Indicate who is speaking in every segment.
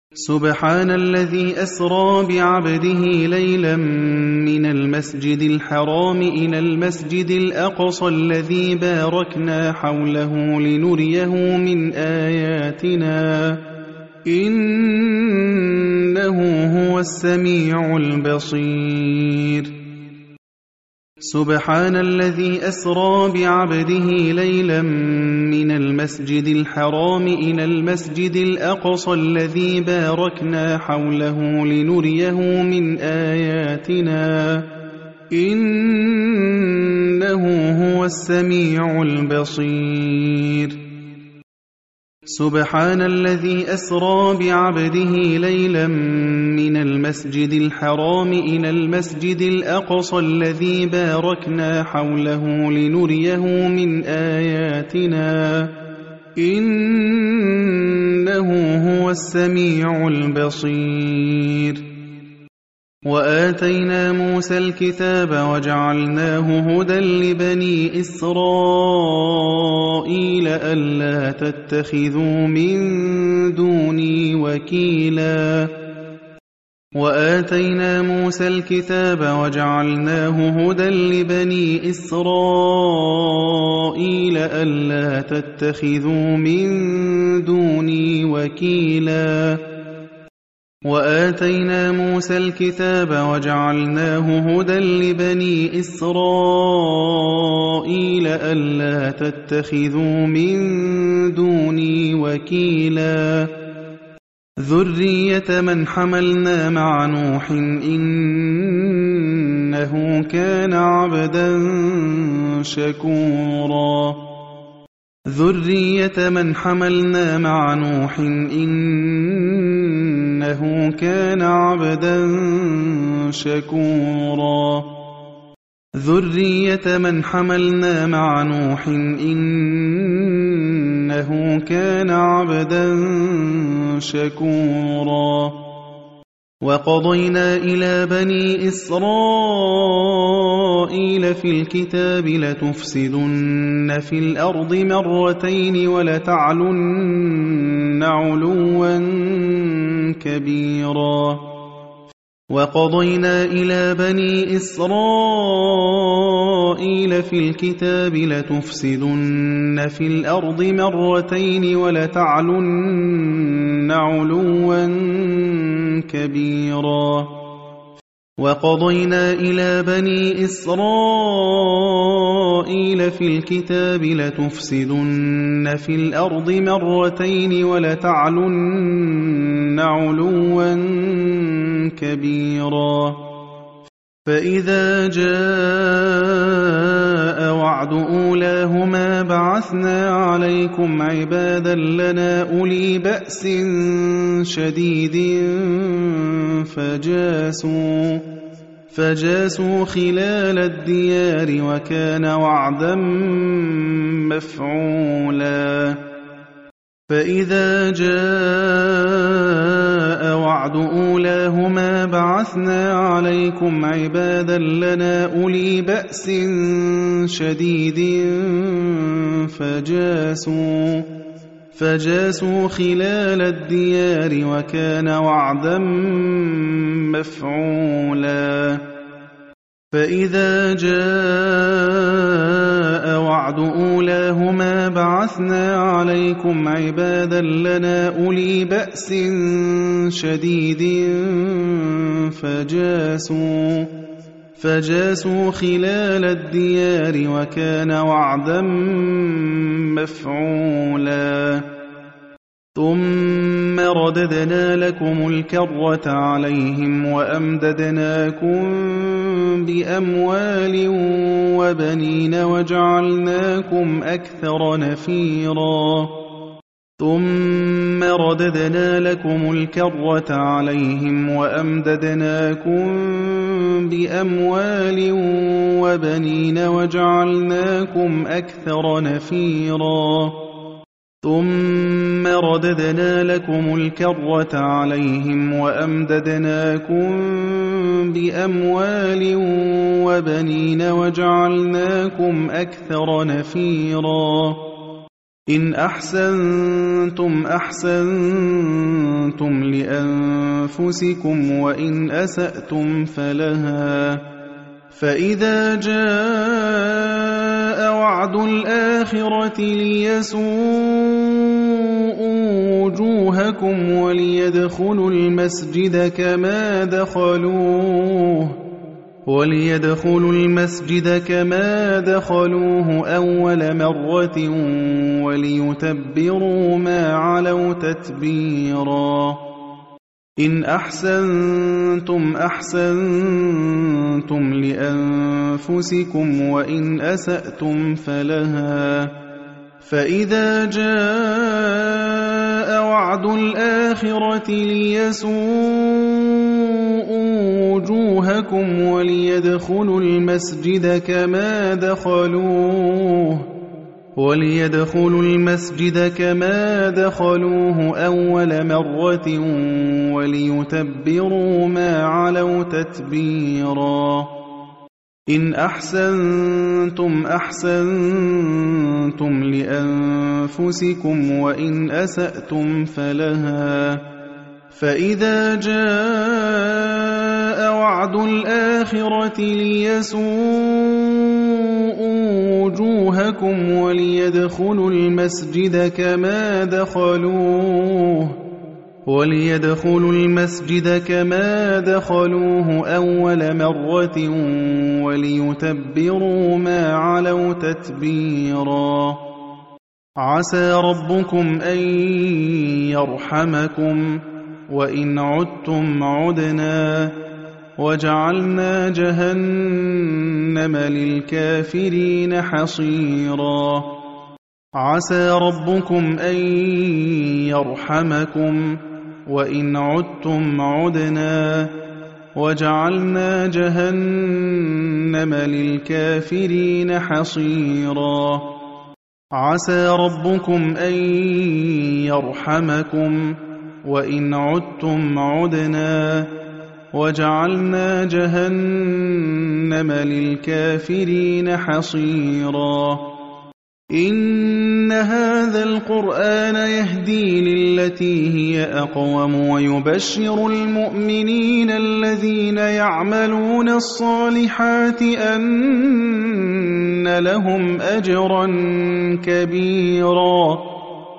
Speaker 1: سبحان الذي أسرى بعبده ليلا من المسجد الحرام إلى المسجد الأقصى الذي باركنا حوله لنريه من آياتنا إنه هو السميع البصير سبحان الذي أسرى بعبده ليلا من المسجد الحرام إلى المسجد الأقصى الذي باركنا حوله لنريه من آياتنا إنه هو السميع البصير سبحان الذي أسرى بعبده ليلا من المسجد الحرام إلى المسجد الأقصى الذي باركنا حوله لنريه من آياتنا إنه هو السميع البصير وآتينا موسى الكتاب وجعلناه هدى لبني إسرائيل ألا تتخذوا من دوني وكيلا وآتينا موسى الكتاب وجعلناه هدى لبني إسرائيل ألا تتخذوا من دوني وكيلا وآتينا موسى الكتاب وجعلناه هدى لبني إسرائيل ألا تتخذوا من دوني وكيلا ذرية من حملنا مع نوح إنه كان عبدا شكورا ذرية من حملنا مع نوح إنه كان عبدا شكورا ذرية من حملنا مع نوح إنه كان عبدا شكورا وقضينا إلى بني إسرائيل في الكتاب لتفسدن في الأرض مرتين ولتعلن علوا كبيرا وقضينا إلى بني إسرائيل في الكتاب لتفسدن في الأرض مرتين ولتعلن علوا كبيرا وقضينا إلى بني إسرائيل في الكتاب لتفسدن في الأرض مرتين ولتعلن علوا كبيرا فإذا جاء وعد أولاهما بعثنا عليكم عبادا لنا أولي بأس شديد فجاسوا خلال الديار وكان وعدا مفعولا فإذا جاء وعد أولاهما بعثنا عليكم عبادا لنا أولي بأس شديد فجاسوا خلال الديار وكان وعدا مفعولا فإذا جاء وعد أولاهما بعثنا عليكم عبادا لنا أولي بأس شديد فجاسوا خلال الديار وكان وعدا مفعولا ثم رددنا لكم الكرة عليهم وأمددناكم بأموال وبنين وجعلناكم أكثر نفيرا ثم رددنا لكم الكرة عليهم وأمددناكم بأموال وبنين وجعلناكم أكثر نفيرا ثم رددنا لكم الكرة عليهم وأمددناكم بأموال وبنين وجعلناكم أكثر نفيرا إن أحسنتم أحسنتم لأنفسكم وإن أسأتم فلها فإذا جاء وعد الآخرة ليسوءوا وجوهكم وليدخلوا المسجد كما دخلوه أول مرة وليتبروا ما علوا تتبيرا إن أحسنتم أحسنتم لأنفسكم وإن أسأتم فلها فإذا جاء وعد الآخرة ليسوءوا وجوهكم وليدخلوا المسجد كما دخلوه أول مرة وليتبروا ما علوا تتبيرا إن أحسنتم أحسنتم لأنفسكم وإن أسأتم فلها فإذا جاء وعد الآخرة ليسوءوا وجوهكم وليدخلوا المسجد كما دخلوه أول مرة وليتبروا ما علوا تتبيرا عسى ربكم أن يرحمكم وإن عدتم عدنا وجعلنا جهنم للكافرين حصيرا عسى ربكم أن يرحمكم وإن عدتم عدنا وجعلنا جهنم للكافرين حصيرا عسى ربكم أن يرحمكم وإن عدتم عدنا وجعلنا جهنم للكافرين حصيرا إن هذا القرآن يهدي للتي هي أقوم ويبشر المؤمنين الذين يعملون الصالحات أن لهم أجرا كبيرا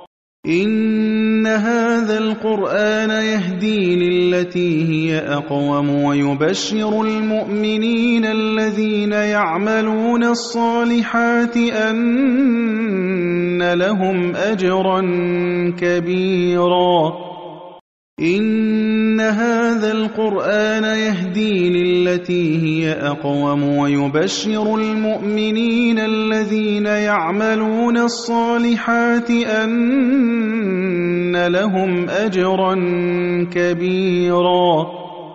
Speaker 1: إن هذا القرآن يهدي للتي هي أقوم ويبشر المؤمنين الذين يعملون الصالحات أن لهم أجرا كبيرا إن هذا القرآن يهدي للتي هي أقوم ويبشر المؤمنين الذين يعملون الصالحات أن لهم أجرا كبيرا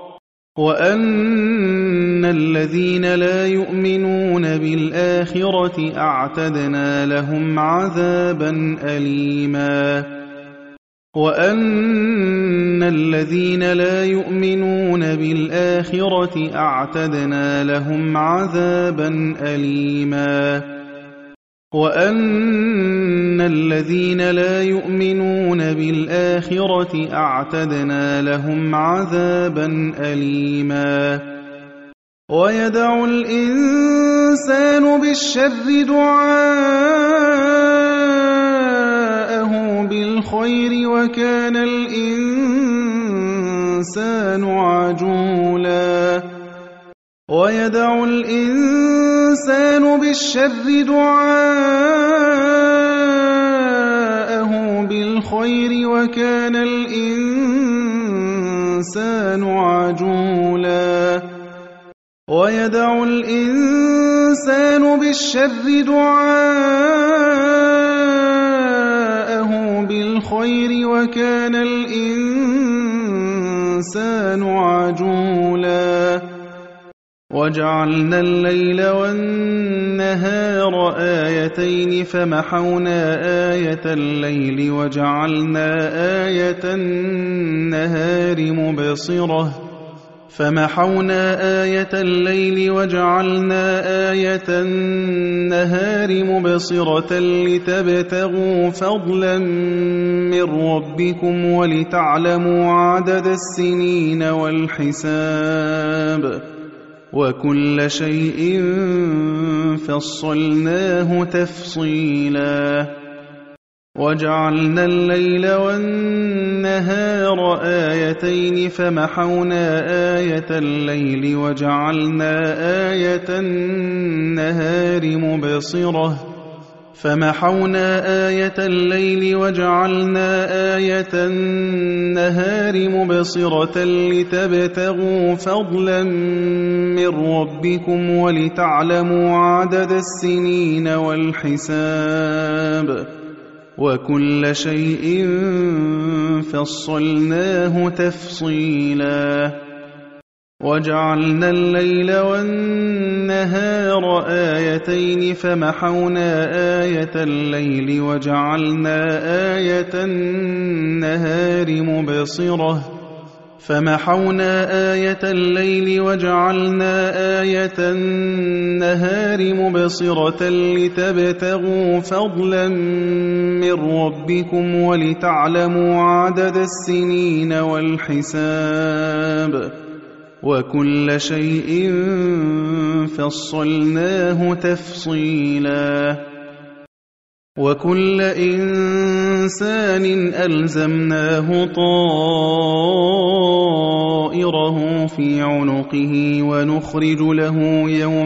Speaker 1: وأن الذين لا يؤمنون بالآخرة أعتدنا لهم عذابا أليما وأن الذين لا يؤمنون بالآخرة أعتدنا لهم عذابا أليما وأن الذين لا يؤمنون بالآخرة أعتدنا لهم عذابا أليما ويدع الإنسان بالشر دعاءه بالخير وكان الإنسان عجولا ويدع الإنسان بالشر دعاءه بالخير وكان الإنسان عجولا ويدع الإنسان بالشر دعاءه بالخير وكان الإنسان عجولا وجعلنا الليل والنهار آيتين فمحونا آية الليل وجعلنا آية النهار مبصرة فمحونا آية الليل وجعلنا آية النهار مبصرة لتبتغوا فضلا من ربكم ولتعلموا عدد السنين والحساب وكل شيء فصلناه تفصيلا وجعلنا الليل والنهار آيتين فمحونا آية الليل وجعلنا آية النهار مبصرة لتبتغوا فضلا من ربكم ولتعلموا عدد السنين والحساب وكل شيء فصلناه تفصيلا وجعلنا الليل والنهار آيتين فمحونا آية الليل وجعلنا آية النهار مبصرة لتبتغوا فضلا من ربكم ولتعلموا عدد السنين والحساب وكل شيء فصلناه تفصيلا وكل إنسان ألزمناه طائره في عنقه ونخرج له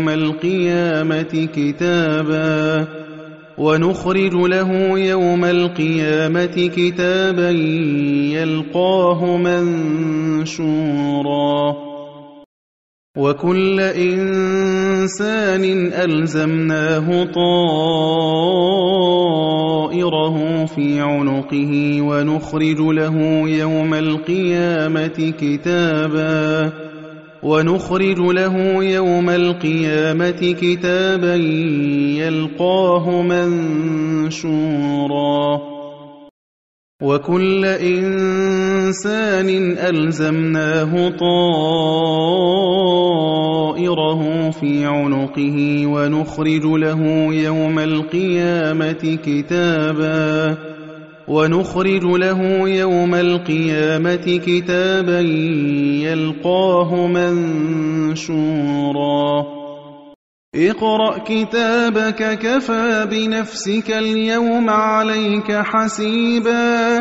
Speaker 1: يوم القيامة كتابا يلقاه منشورا وكل إنسان ألزمناه طائره في عنقه ونخرج له يوم القيامة كتابا يلقاه منشورا وكل إنسان ألزمناه طائره في عنقه ونخرج له يوم القيامة كتابا يلقاه منشورا اقرأ كتابك كفى بنفسك اليوم عليك حسيبا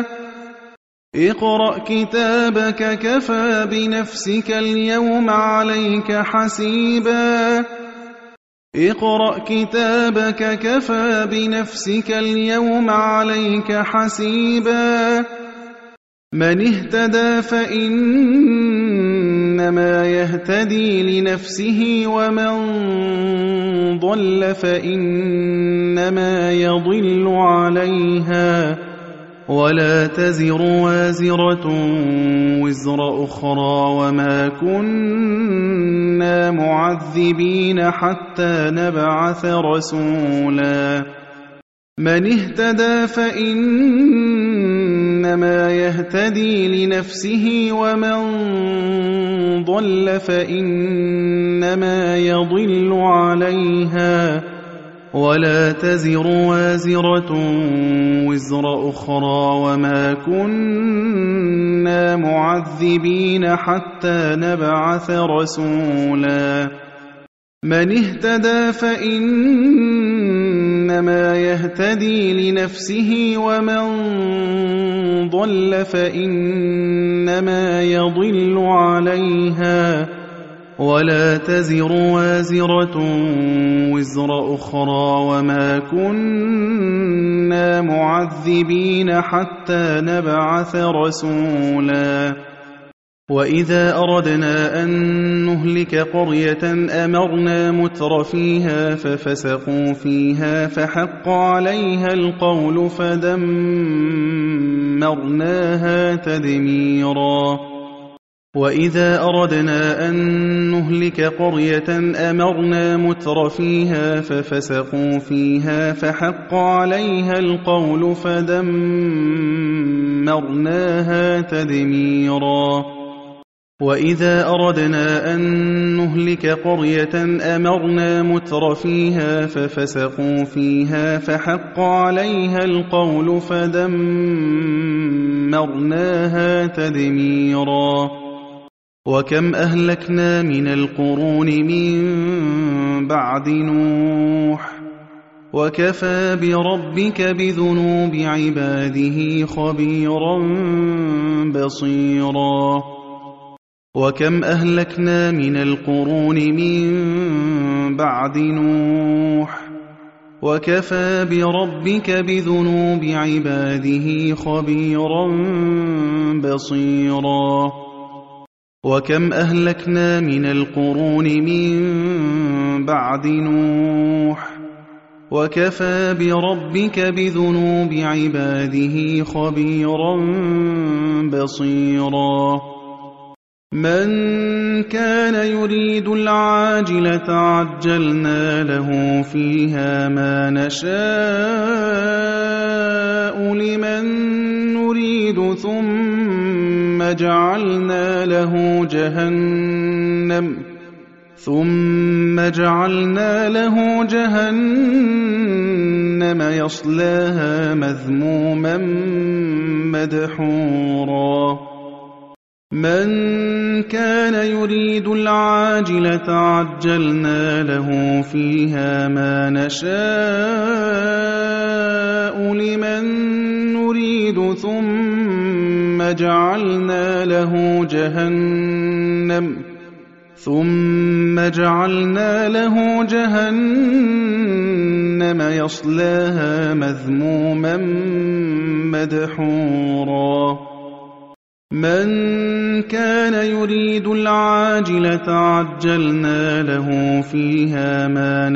Speaker 1: من اهتدى فإنما يهتدي لنفسه ومن ضل فإنما يضل عليها ولا تزر وازرة وزر أخرى وما كنا معذبين حتى نبعث رسولا من اهتدى فإنما يهتدي لنفسه ومن ضل فإنما يضل عليها ولا تزر وازرة وزر أخرى وما كنا معذبين حتى نبعث رسولا من اهتدى فإنما يهتدي لنفسه ومن ضل فإنما يضل عليها ولا تزر وازرة وزر أخرى وما كنا معذبين حتى نبعث رسولا وإذا أردنا أن نهلك قرية أمرنا متر فيها ففسقوا فيها فحق عليها القول فدمرناها تدميرا وإذا أردنا أن نهلك قرية أمرنا متر فيها ففسقوا فيها فحق عليها القول فدمرناها تدميرا وَإِذَا أَرَدْنَا أَن نُّهْلِكَ قَرْيَةً أَمَرْنَا مُتْرَفِيهَا فَفَسَقُوا فِيهَا فَحَقَّ عَلَيْهَا الْقَوْلُ فَدَمَّرْنَاهَا تَدْمِيرًا وَكَمْ أَهْلَكْنَا مِنَ الْقُرُونِ مِن بَعْدِ نُوحٍ وَكَفَىٰ بِرَبِّكَ بِذُنُوبِ عِبَادِهِ خَبِيرًا بَصِيرًا وَكَمْ أَهْلَكْنَا مِنَ الْقُرُونِ مِن بَعْدِ نُوحٍ وَكَفَىٰ بِرَبِّكَ بِذُنُوبِ عِبَادِهِ خَبِيرًا بَصِيرًا وَكَمْ أَهْلَكْنَا مِنَ الْقُرُونِ مِن بَعْدِ نُوحٍ وَكَفَىٰ بِرَبِّكَ بِذُنُوبِ عِبَادِهِ خَبِيرًا بَصِيرًا مَّن كَانَ يُرِيدُ الْعَاجِلَةَ عَجَّلْنَا لَهُ فِيهَا مَا نَشَاءُ لِمَن نُّرِيدُ ثُمَّ جَعَلْنَا لَهُ جَهَنَّمَ يَصْلَاهَا مَذْمُومًا مَّدْحُورًا مَّن كَانَ يُرِيدُ الْعَاجِلَةَ عَجَّلْنَا لَهُ فِيهَا مَا نَشَاءُ لِمَن نُّرِيدُ ثُمَّ جَعَلْنَا لَهُ جَهَنَّمَ يَصْلَاهَا مَذْمُومًا مَّدْحُورًا مَّن كَانَ يُرِيدُ الْعَاجِلَةَ عَجَّلْنَا لَهُ فِيهَا مَا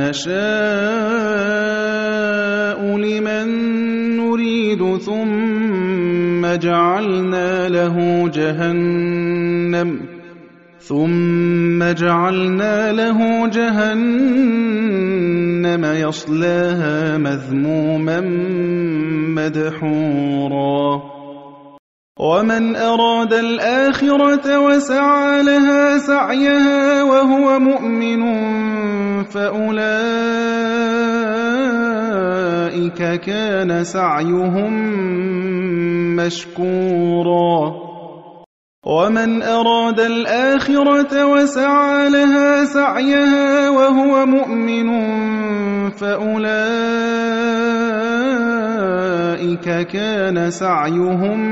Speaker 1: نَشَاءُ لِمَن نُّرِيدُ ثُمَّ جَعَلْنَا لَهُ جَهَنَّمَ يَصْلَاهَا مَذْمُومًا مَّدْحُورًا وَمَنْ أَرَادَ الْآخِرَةَ وَسَعَىٰ لَهَا سَعْيَهَا وَهُوَ مُؤْمِنٌ فَأُولَٰئِكَ كَانَ سَعْيُهُم مَّشْكُورًا وَمَنْ أَرَادَ الْآخِرَةَ وَسَعَىٰ لَهَا سَعْيَهَا وَهُوَ مُؤْمِنٌ فَأُولَٰئِكَ كَانَ سَعْيُهُم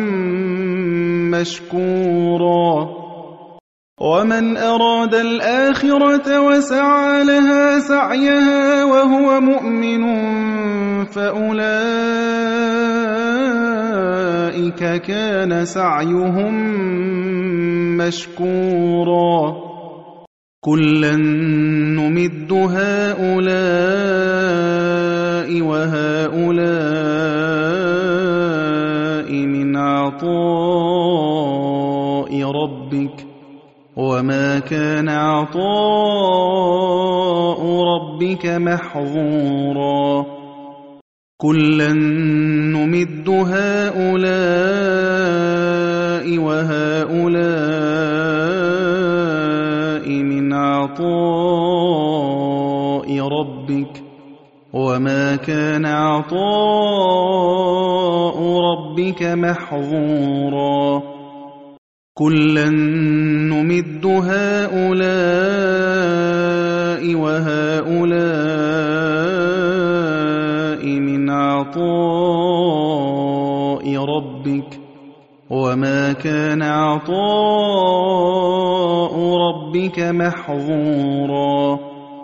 Speaker 1: مَّشْكُورًا وَمَنْ أَرَادَ الْآخِرَةَ وَسَعَىٰ لَهَا سَعْيَهَا وَهُوَ مُؤْمِنٌ فَأُولَٰئِكَ كَانَ سَعْيُهُم مَّشْكُورًا كُلًّا نُّمِدُّ هَٰؤُلَاءِ وَهَٰؤُلَاءِ مِنْ عَطَاءِ رَبِّكَ وَمَا كَانَ عَطَاءُ رَبِّكَ مَحْظُورًا كُلًّا نُّمِدُّ هَٰؤُلَاءِ وَهَٰؤُلَاءِ مِنْ عَطَاءِ رَبِّكَ وَمَا كَانَ عَطَاءُ رَبِّكَ مَحْظُورًا كُلًّا نُّمِدُّ هَٰؤُلَاءِ وَهَٰؤُلَاءِ مِنْ عَطَاءِ رَبِّكَ وَمَا كَانَ عَطَاءُ رَبِّكَ مَحْظُورًا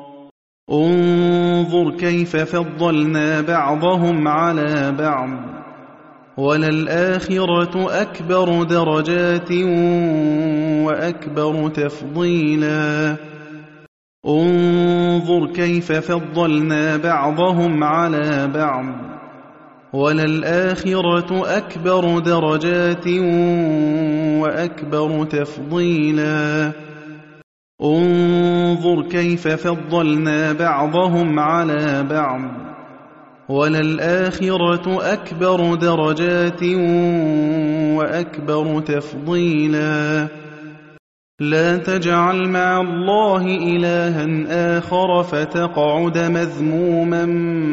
Speaker 1: انظُرْ كَيْفَ فَضَّلْنَا بَعْضَهُمْ عَلَىٰ بَعْضٍ وَلَلْآخِرَةُ أَكْبَرُ دَرَجَاتٍ وَأَكْبَرُ تَفْضِيلًا انظُرْ كَيْفَ فَضَّلْنَا بَعْضَهُمْ عَلَىٰ بَعْضٍ وَلَلْآخِرَةُ أَكْبَرُ دَرَجَاتٍ وَأَكْبَرُ تَفْضِيلًا انظُرْ كَيْفَ فَضَّلْنَا بَعْضَهُمْ عَلَىٰ بَعْضٍ وَلَلْآخِرَةُ أَكْبَرُ دَرَجَاتٍ وَأَكْبَرُ تَفْضِيلًا لا تجعل مع الله إلها آخر فتقعد مذموما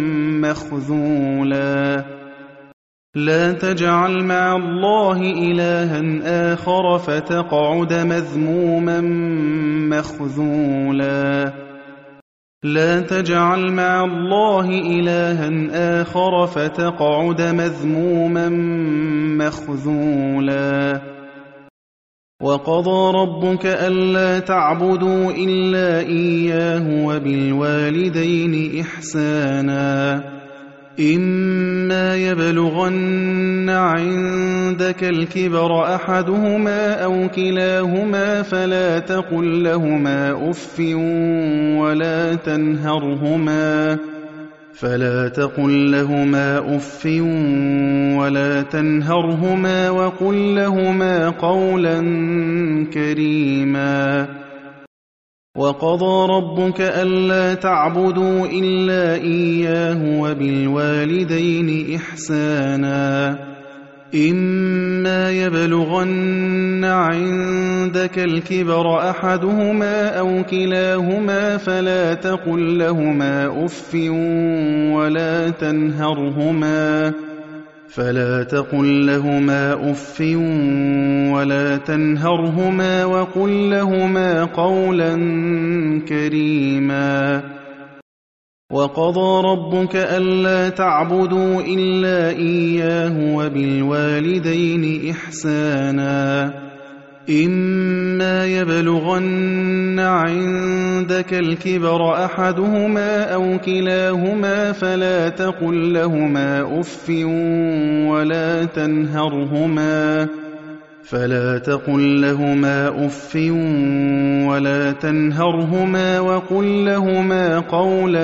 Speaker 1: مخذولا لا تجعل مع الله إلها آخر فتقعد مذموما مخذولا لا تجعل مع الله إلها آخر فتقعد مذموما مخذولا وقضى ربك ألا تعبدوا إلا إياه وبالوالدين إحسانا إما يبلغن عندك الكبر أحدهما أو كلاهما فلا تقل لهما أف ولا تنهرهما وقل لهما قولا كريما وقضى ربك ألا تعبدوا إلا إياه وبالوالدين إحسانا إما يبلغن عندك الكبر أحدهما أو كلاهما فلا تقل لهما أف ولا تنهرهما وقل لهما قولا كريما وقضى ربك ألا تعبدوا إلا إياه وبالوالدين إحسانا إما يبلغن عندك الكبر أحدهما أو كلاهما فلا تقل لهما أف ولا تنهرهما وقل لهما قولا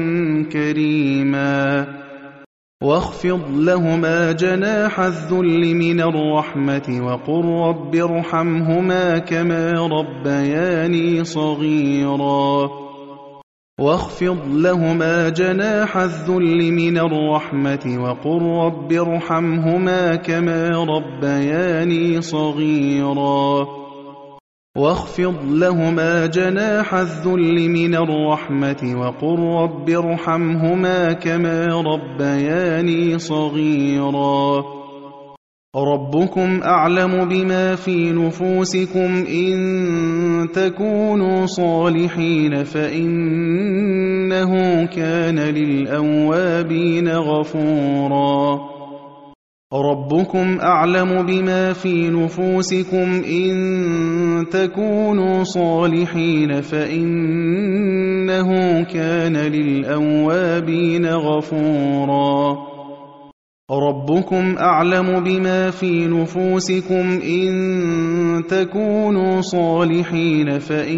Speaker 1: كريما واخفض لهما جناح الذل من الرحمة وقل رب ارحمهما كما ربياني صغيرا واخفض لهما جناح الذل من الرحمة وقل رب ارحمهما كما ربياني صغيرا واخفض لهما جناح الذل من الرحمة وقل رب ارحمهما كما ربياني صغيرا ربكم أعلم بما في نفوسكم إن تكونوا صالحين فإنه كان للأوابين غفورا ربكم أعلم بما في نفوسكم إن تكونوا صالحين فإنه كان للأوابين غفورا ربكم أعلم بما في نفوسكم إن تكونوا صالحين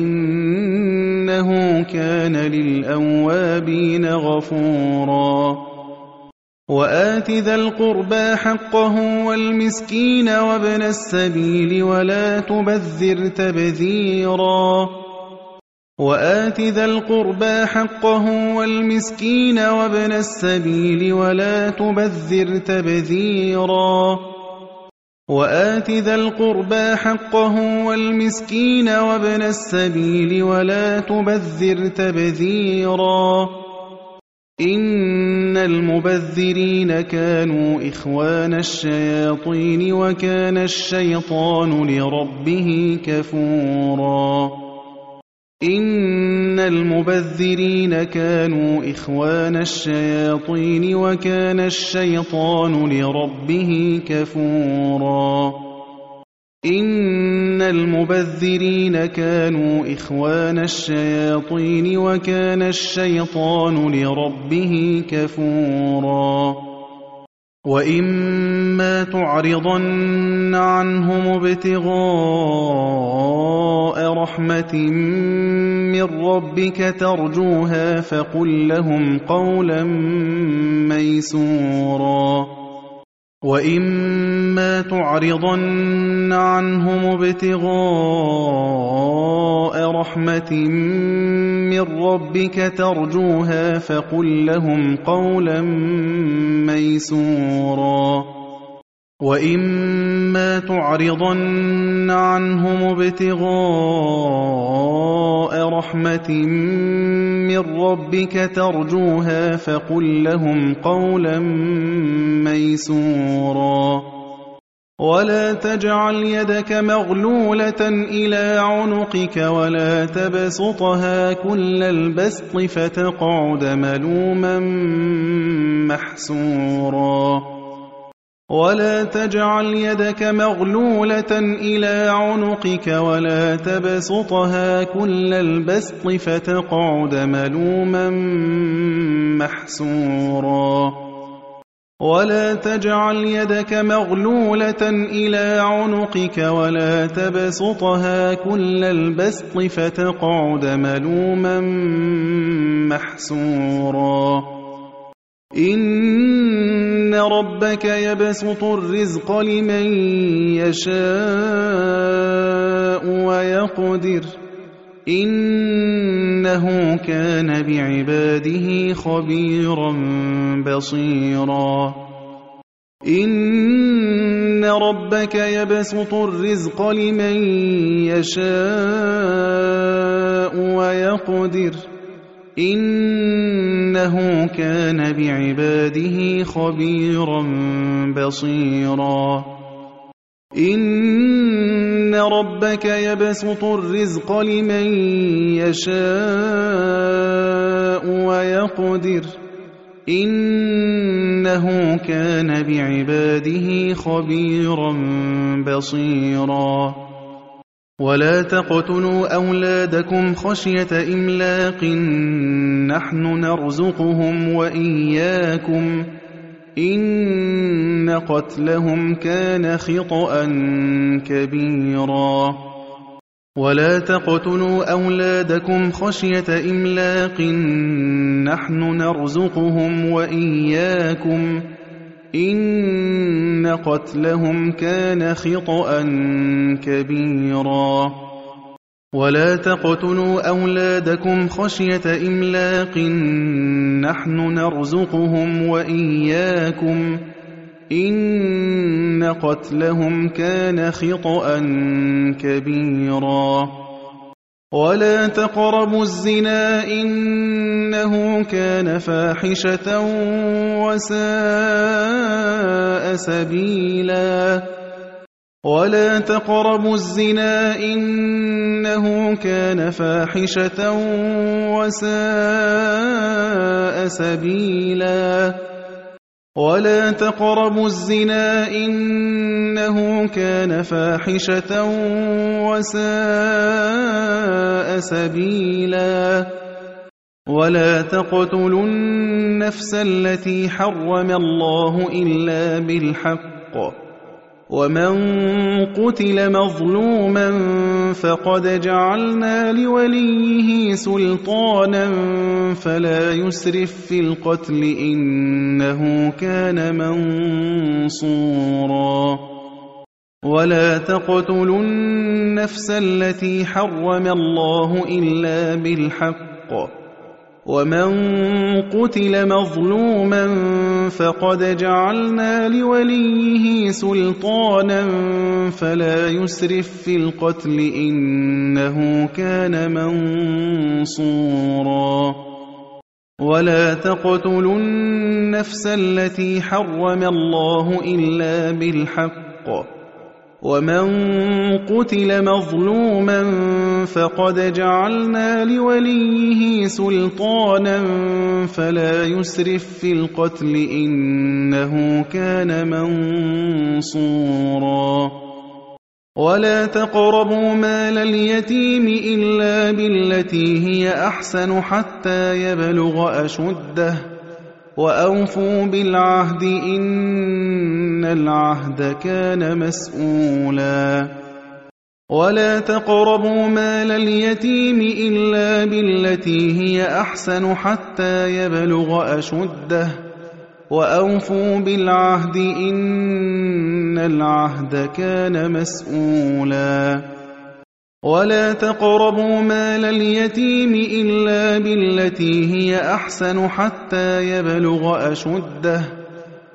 Speaker 1: فإنه كان للأوابين غفورا وآت ذا القربى حقه والمسكين وابن السبيل ولا تبذر تبذيرا وآت ذا القربى حقه والمسكين وابن السبيل ولا تبذر تبذيرا وآت ذا القربى حقه والمسكين وابن السبيل ولا تبذر تبذيرا إن المبذرين كانوا إخوان الشياطين وكان الشيطان لربه كفورا إن المبذرين كانوا إخوان الشياطين وكان الشيطان لربه كفورا إن المبذرين كانوا إخوان الشياطين وكان الشيطان لربه كفورا وإما تعرضن عنهم ابتغاء رحمة من ربك ترجوها فقل لهم قولا ميسورا وإما تعرضن عنهم ابتغاء رحمة من ربك ترجوها فقل لهم قولا ميسورا وَإِمَّا تُعْرِضَنَّ عَنْهُمُ ابْتِغَاءَ رَحْمَةٍ مِّن رَّبِّكَ تَرْجُوهَا فَقُل لَّهُمْ قَوْلًا مَّيْسُورًا وَلَا تَجْعَلْ يَدَكَ مَغْلُولَةً إِلَىٰ عُنُقِكَ وَلَا تَبْسُطْهَا كُلَّ الْبَسْطِ فَتَقْعُدَ مَلُومًا مَّحْسُورًا وَلَا تَجْعَلْ يَدَكَ مَغْلُولَةً إِلَىٰ عُنُقِكَ وَلَا تَبْسُطْهَا كُلَّ الْبَسْطِ فَتَقْعُدَ مَلُومًا مَّحْسُورًا وَلَا تَجْعَلْ يَدَكَ مَغْلُولَةً إِلَىٰ عُنُقِكَ وَلَا تَبْسُطْهَا كُلَّ الْبَسْطِ فَتَقْعُدَ مَلُومًا مَّحْسُورًا إِنَّ رَبَّكَ يَبْسُطُ الرِّزْقَ لِمَن يَشَاءُ وَيَقْدِرُ إِنَّهُ كَانَ بِعِبَادِهِ خَبِيرًا بَصِيرًا إِنَّ رَبَّكَ يَبْسُطُ الرِّزْقَ لِمَن يَشَاءُ وَيَقْدِرُ إِنَّهُ كَانَ بِعِبَادِهِ خَبِيرًا بَصِيرًا إِنَّ رَبَّكَ يَبْسُطُ الرِّزْقَ لِمَن يَشَاءُ وَيَقْدِرُ إِنَّهُ كَانَ بِعِبَادِهِ خَبِيرًا بَصِيرًا وَلَا تَقْتُلُوا أَوْلَادَكُمْ خَشْيَةَ إِمْلَاقٍ نَّحْنُ نَرْزُقُهُمْ وَإِيَّاكُمْ إِنَّ قَتْلَهُمْ كَانَ خِطْئًا كَبِيرًا وَلَا تَقْتُلُوا أَوْلَادَكُمْ خَشْيَةَ إِمْلَاقٍ نَّحْنُ نَرْزُقُهُمْ وَإِيَّاكُمْ إِنَّ قَتْلَهُمْ كَانَ خِطْئًا كَبِيرًا وَلَا تَقْتُلُوا أَوْلَادَكُمْ خَشْيَةَ إِمْلَاقٍ نَّحْنُ نَرْزُقُهُمْ وَإِيَّاكُمْ إِنَّ قَتْلَهُمْ كَانَ خِطْئًا كَبِيرًا وَلَا تَقْرَبُوا الزِّنَا إِنَّهُ كَانَ فَاحِشَةً وَسَاءَ سَبِيلًا وَلَا تَقْرَبُوا الزِّنَا إِنَّهُ كَانَ فَاحِشَةً وَسَاءَ سَبِيلًا وَلَا تَقْرَبُوا الزِّنَا إِنَّهُ كَانَ فَاحِشَةً وَسَاءَ سَبِيلًا وَلَا تَقْتُلُوا النَّفْسَ الَّتِي حَرَّمَ اللَّهُ إِلَّا بِالْحَقِّ وَمَن قُتِلَ مَظْلُومًا فَقَدْ جَعَلْنَا لِوَلِيِّهِ سُلْطَانًا فَلَا يُسْرِف فِّي الْقَتْلِ إِنَّهُ كَانَ مَنصُورًا وَلَا تَقْتُلُوا النَّفْسَ الَّتِي حَرَّمَ اللَّهُ إِلَّا بِالْحَقِّ وَمَن قُتِلَ مَظْلُومًا فَقَدْ جَعَلْنَا لِوَلِيِّهِ سُلْطَانًا فَلَا يُسْرِف فِّي الْقَتْلِ إِنَّهُ كَانَ مَنصُورًا وَلَا تَقْتُلُوا النَّفْسَ الَّتِي حَرَّمَ اللَّهُ إِلَّا بِالْحَقِّ وَمَن قُتِلَ مَظْلُومًا فَقَدْ جَعَلْنَا لِوَلِيِّهِ سُلْطَانًا فَلَا يُسْرِف فِّي الْقَتْلِ إِنَّهُ كَانَ مَنصُورًا وَلَا تَقْرَبُوا مَالَ الْيَتِيمِ إِلَّا بِالَّتِي هِيَ أَحْسَنُ حَتَّىٰ يَبْلُغَ أَشُدَّهُ وَأَوْفُوا بِالْعَهْدِ إِنَّ الْعَهْدَ كَانَ مَسْئُولًا وَلَا تَقْرَبُوا مَالَ الْيَتِيمِ إِلَّا بِالَّتِي هِيَ أَحْسَنُ حَتَّىٰ يَبْلُغَ أَشُدَّهُ وَأَوْفُوا بِالْعَهْدِ إِنَّ الْعَهْدَ كَانَ مَسْئُولًا وَلَا تَقْرَبُوا مَالَ الْيَتِيمِ إِلَّا بِالَّتِي هِيَ أَحْسَنُ حَتَّىٰ يَبْلُغَ أَشُدَّهُ وَأَوْفُوا بِالْعَهْدِ إِنَّ الْعَهْدَ كَانَ مَسْئُولًا وَلَا تَقْرَبُوا مَالَ الْيَتِيمِ إِلَّا بِالَّتِي هِيَ أَحْسَنُ حَتَّىٰ يَبْلُغَ أَشُدَّهُ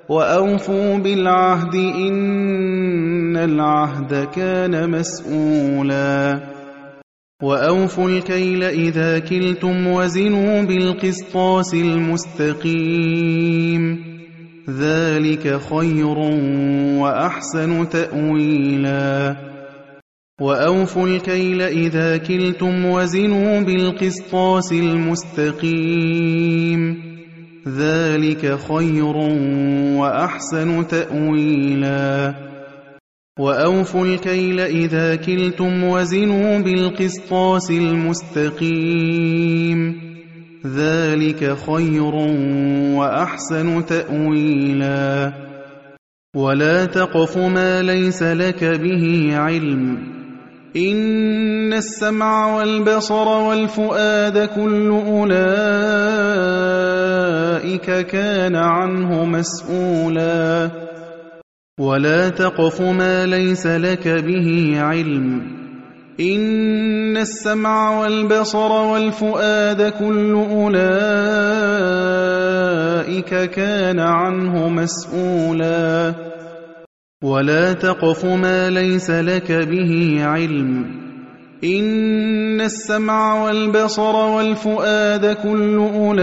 Speaker 1: وأوفوا بالعهد إن العهد كان مسؤولا وأوفوا الكيل إذا كلتم وزنوا بالقسطاس المستقيم ذلك خير وأحسن تأويلا وأوفوا الكيل إذا كلتم وزنوا بالقسطاس المستقيم ذلك خير وأحسن تأويلا وأوفوا الكيل إذا كلتم وزنوا بالقسطاس المستقيم ذلك خير وأحسن تأويلا ولا تقف ما ليس لك به علم إن السمع والبصر والفؤاد كل أولئك كان عنه مسؤولا ولا تقف ما ليس لك به علم إن السمع والبصر والفؤاد كل أولئك كان عنه مسؤولا ولا تقف ما ليس لك به علم إن السمع والبصر والفؤاد كل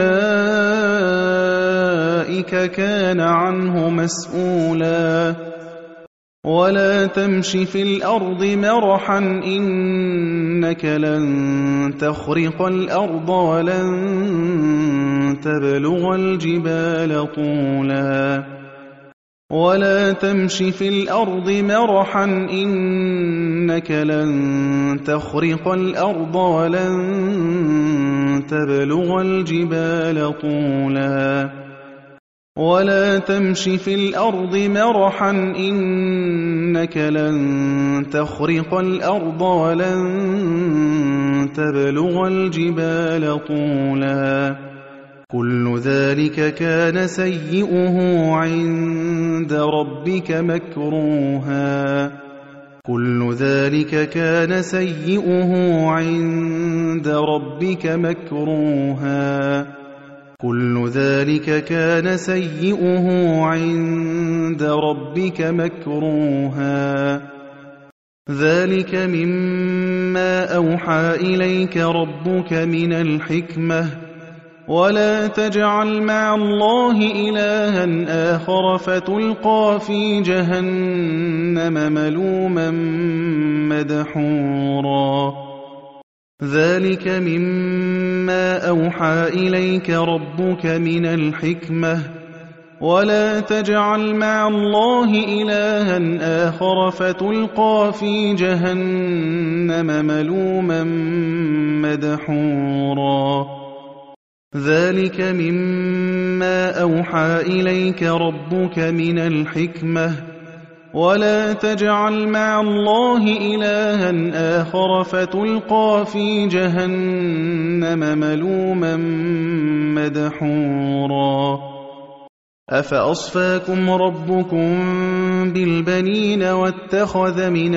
Speaker 1: أولئك كان عنه مسؤولا ولا تمش في الأرض مرحا إنك لن تخرق الأرض ولن تبلغ الجبال طولا ولا تمش في الأرض مرحا إنك لن تخرق الأرض ولن تبلغ الجبال طولا ولا تمش في الأرض مرحا إنك لن تخرق الأرض ولن تبلغ الجبال طولا كل ذلك كان سيئه عند ربك مكروها كل ذلك كان سيئه عند ربك مكروها كل ذلك كان سيئه عند ربك مكروها ذلك مما أوحى إليك ربك من الحكمة ولا تجعل مع الله إلها آخر فتلقى في جهنم ملوما مدحورا ذلك مما أوحى إليك ربك من الحكمة ولا تجعل مع الله إلها آخر فتلقى في جهنم ملوما مدحورا ذلك مما أوحى إليك ربك من الحكمة ولا تجعل مع الله إلها آخر فتلقى في جهنم ملوما مدحورا أفأصفاكم ربكم بالبنين واتخذ من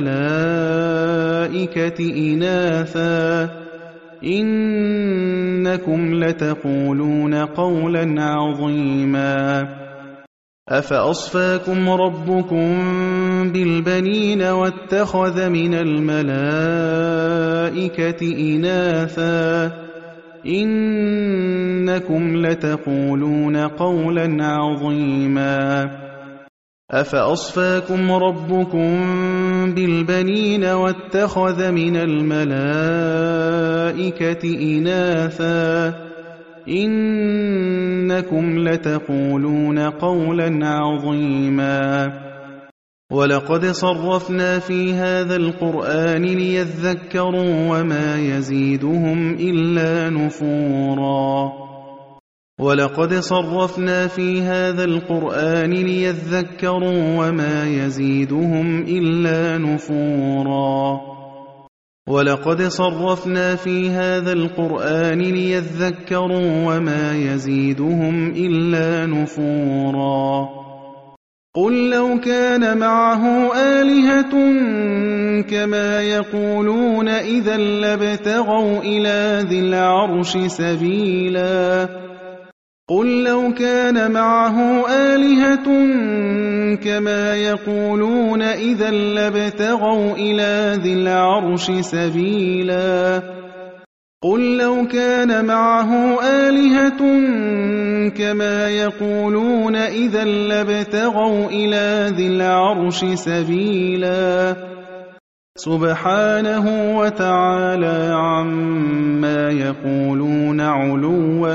Speaker 1: الملائكة إناثا إنكم لتقولون قولا عظيما أفأصفاكم ربكم بالبنين واتخذ من الملائكة إناثا إنكم لتقولون قولا عظيما أفأصفاكم ربكم بالبنين واتخذ من الملائكة إناثا إنكم لتقولون قولا عظيما ولقد صرفنا في هذا القرآن ليذكروا وما يزيدهم إلا نفورا ولقد صرفنا في هذا القرآن ليذكروا وما يزيدهم إلا نفورا ولقد صرفنا في هذا القرآن ليذكروا وما يزيدهم إلا نفورا قل لو كان معه آلهة كما يقولون إذا لابتغوا إلى ذي العرش سبيلا قُل لَّوْ كَانَ مَعَهُ آلِهَةٌ كَمَا يَقُولُونَ إِذًا لَّابْتَغَوْا إِلَىٰ ذِي الْعَرْشِ سَبِيلًا قُل لَّوْ كَانَ مَعَهُ آلِهَةٌ كَمَا يَقُولُونَ إِذًا لَّابْتَغَوْا إِلَىٰ ذِي الْعَرْشِ سَبِيلًا سُبْحَانَهُ وَتَعَالَىٰ عَمَّا يَقُولُونَ عُلُوًّا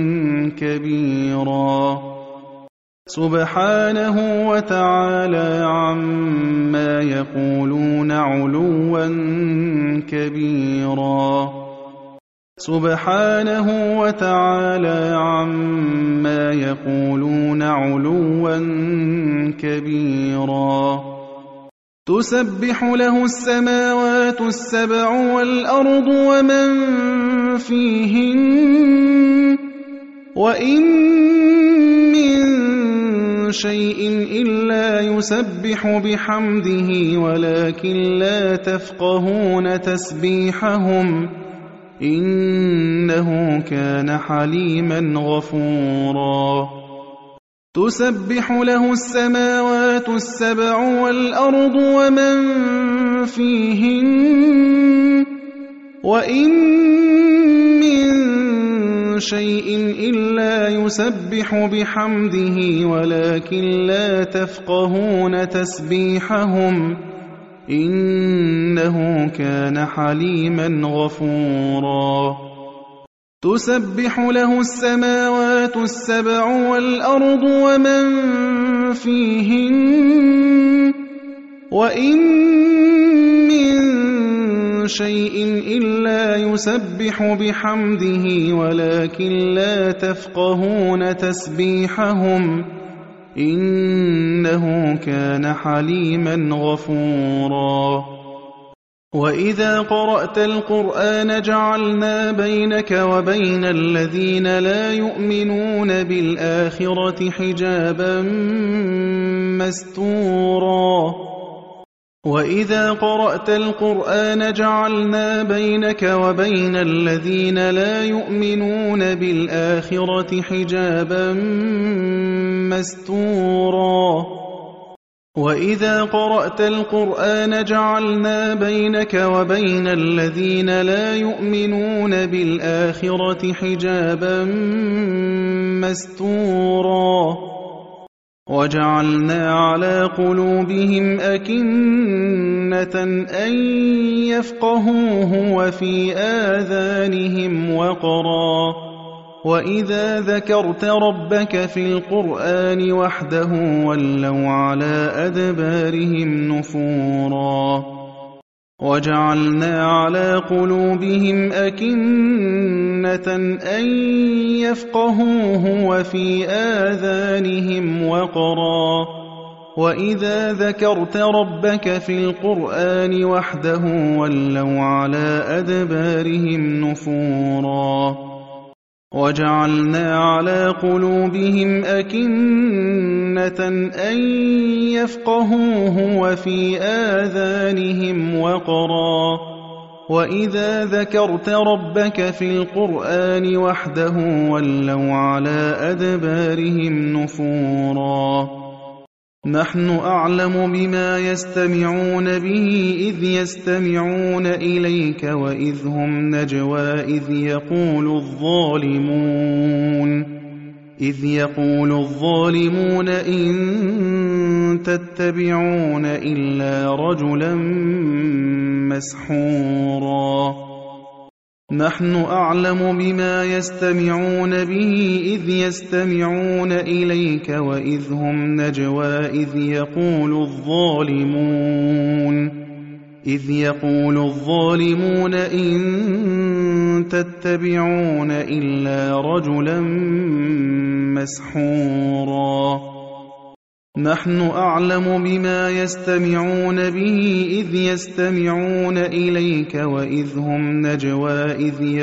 Speaker 1: كَبِيرًا سُبْحَانَهُ وَتَعَالَىٰ عَمَّا يَقُولُونَ عُلُوًّا كَبِيرًا سُبْحَانَهُ وَتَعَالَىٰ عَمَّا يَقُولُونَ عُلُوًّا كَبِيرًا تُسَبِّحُ لَهُ السَّمَاوَاتُ السَّبْعُ وَالْأَرْضُ وَمَن فِيهِنَّ وَإِن مِّن شَيْءٍ إِلَّا يُسَبِّحُ بِحَمْدِهِ وَلَٰكِن لَّا تَفْقَهُونَ تَسْبِيحَهُمْ إِنَّهُ كَانَ حَلِيمًا غَفُورًا تُسَبِّحُ لَهُ السَّمَاوَاتُ السَّبْعُ وَالْأَرْضُ وَمَن فِيهِنَّ وَإِن مِّن شَيْءٍ إِلَّا يُسَبِّحُ بِحَمْدِهِ وَلَٰكِن لَّا تَفْقَهُونَ تَسْبِيحَهُمْ إِنَّهُ كَانَ حَلِيمًا غَفُورًا تُسَبِّحُ لَهُ السَّمَاوَاتُ السَّبْعُ وَالْأَرْضُ وَمَن فِيهِنَّ وَإِن مِّن شَيْءٍ إِلَّا يُسَبِّحُ بِحَمْدِهِ وَلَٰكِن لَّا تَفْقَهُونَ تَسْبِيحَهُمْ إِنَّهُ كَانَ حَلِيمًا غَفُورًا وَإِذَا قَرَأْتَ الْقُرْآنَ جَعَلْنَا بَيْنَكَ وَبَيْنَ الَّذِينَ لَا يُؤْمِنُونَ بِالْآخِرَةِ حِجَابًا مَّسْتُورًا وَإِذَا قَرَأْتَ الْقُرْآنَ جَعَلْنَا بَيْنَكَ وَبَيْنَ الَّذِينَ لَا يُؤْمِنُونَ بِالْآخِرَةِ حِجَابًا مَّسْتُورًا وَإِذَا قَرَأْتَ الْقُرْآنَ جَعَلْنَا بَيْنَكَ وَبَيْنَ الَّذِينَ لَا يُؤْمِنُونَ بِالْآخِرَةِ حِجَابًا مَّسْتُورًا وَجَعَلْنَا عَلَىٰ قُلُوبِهِمْ أَكِنَّةً أَن يَفْقَهُوهُ وَفِي آذَانِهِمْ وَقْرًا وَإِذَا ذَكَرْتَ رَبَّكَ فِي الْقُرْآنِ وَحْدَهُ وَلَّوْا عَلَىٰ أَدْبَارِهِمْ نُفُورًا وَجَعَلْنَا عَلَىٰ قُلُوبِهِمْ أَكِنَّةً أَن يَفْقَهُوهُ وَفِي آذَانِهِمْ وَقْرًا وَإِذَا ذَكَرْتَ رَبَّكَ فِي الْقُرْآنِ وَحْدَهُ وَلَّوْا عَلَىٰ أَدْبَارِهِمْ نُفُورًا وَجَعَلْنَا عَلَىٰ قُلُوبِهِمْ أَكِنَّةً أَن يَفْقَهُوهُ وَفِي آذَانِهِمْ وَقْرًا وَإِذَا ذَكَرْتَ رَبَّكَ فِي الْقُرْآنِ وَحْدَهُ وَلَّوْا عَلَىٰ أَدْبَارِهِمْ نُفُورًا نَّحْنُ أَعْلَمُ بِمَا يَسْتَمِعُونَ بِهِ إِذْ يَسْتَمِعُونَ إِلَيْكَ وَإِذْ هُمْ نَجْوَىٰ إِذْ يَقُولُ الظَّالِمُونَ إِن تَتَّبِعُونَ إِلَّا رَجُلًا مَّسْحُورًا نَّحْنُ أَعْلَمُ بِمَا يَسْتَمِعُونَ بِهِ إِذْ يَسْتَمِعُونَ إِلَيْكَ وَإِذْ هُمْ نَجْوَىٰ إِذْ يَقُولُ الظَّالِمُونَ إِن تَتَّبِعُونَ إِلَّا رَجُلًا مَّسْحُورًا نَّحْنُ أَعْلَمُ بِمَا يَسْتَمِعُونَ بِهِ إِذْ يَسْتَمِعُونَ إِلَيْكَ وَإِذْ هُمْ نَجْوَىٰ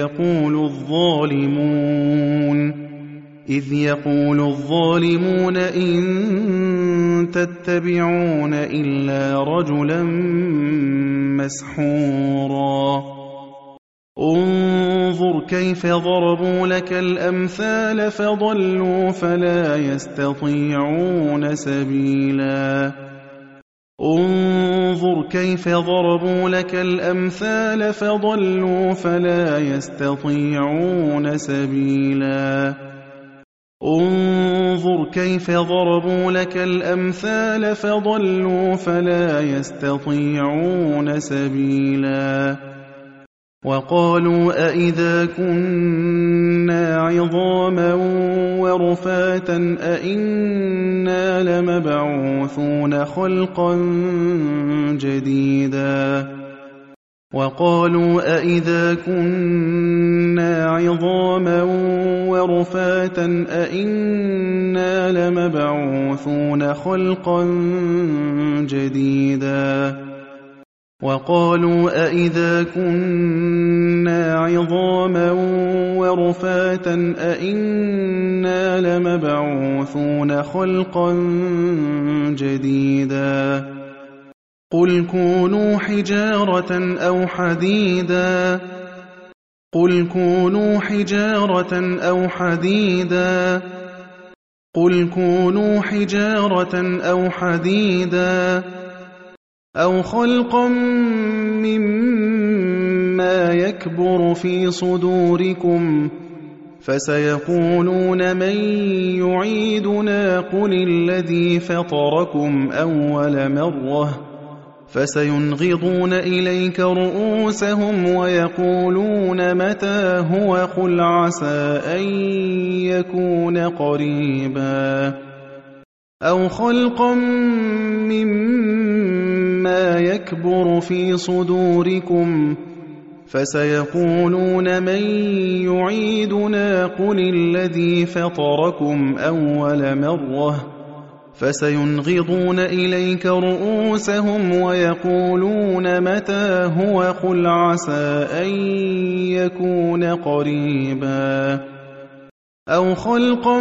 Speaker 1: إِذْ يَقُولُ الظَّالِمُونَ إِن تَتَّبِعُونَ إِلَّا رَجُلًا مَّسْحُورًا انظُرْ انظر كيف ضربوا لك الأمثال فضلوا فلا يستطيعون سبيلا انظر كيف ضربوا لك الأمثال فضلوا فلا يستطيعون سبيلا انظر كيف ضربوا لك الأمثال فضلوا فلا يستطيعون سبيلا وقالوا أئذا كنا عظاما ورفاتا أئنا لمبعوثون خلقا جديدا وقالوا أئذا كنا عظاما ورفاتا أئنا لمبعوثون خلقا جديدا وقالوا أئذا كنا عظاما ورفاتا أئنا لمبعوثون خلقا جديدا قل كونوا حجارة أو حديدا قل كونوا حجارة أو حديدا قل كونوا حجارة أو حديدا أو خلقا مما يكبر في صدوركم فسيقولون من يعيدنا قل الذي فطركم أول مرة فسينغضون إليك رؤوسهم ويقولون متى هو قل عسى أن يكون قريبا أو خلقا مما يكبر في صدوركم فسيقولون من يعيدنا قل الذي فطركم أول مرة فسينغضون إليك رؤوسهم ويقولون متى هو قل عسى أن يكون قريبا أو خلقا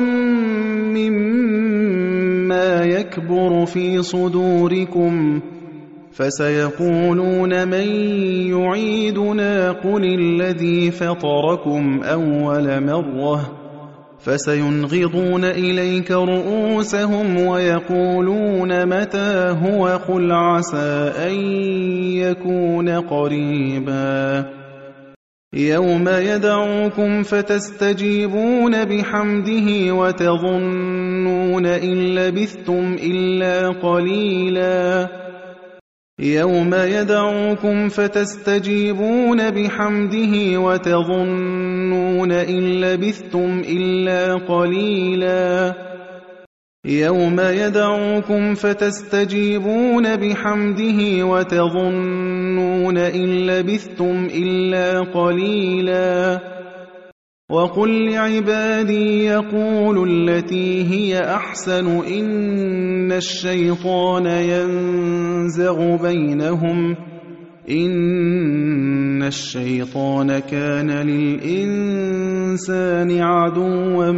Speaker 1: مما يكبر في صدوركم فسيقولون من يعيدنا قل الذي فطركم أول مرة فسينغضون إليك رؤوسهم ويقولون متى هو قل عسى أن يكون قريبا يوم يدعوكم فتستجيبون بحمده وتظنون إن لبثتم إلا قليلا يوم يدعوكم فتستجيبون بحمده وتظنون إن لبثتم إلا قليلا يوم يدعوكم فتستجيبون بحمده وتظنون إن لبثتم إلا قليلا وقل لعبادي يقولوا التي هي أحسن إن الشيطان ينزغ بينهم إن الشيطان كان للإنسان عدوا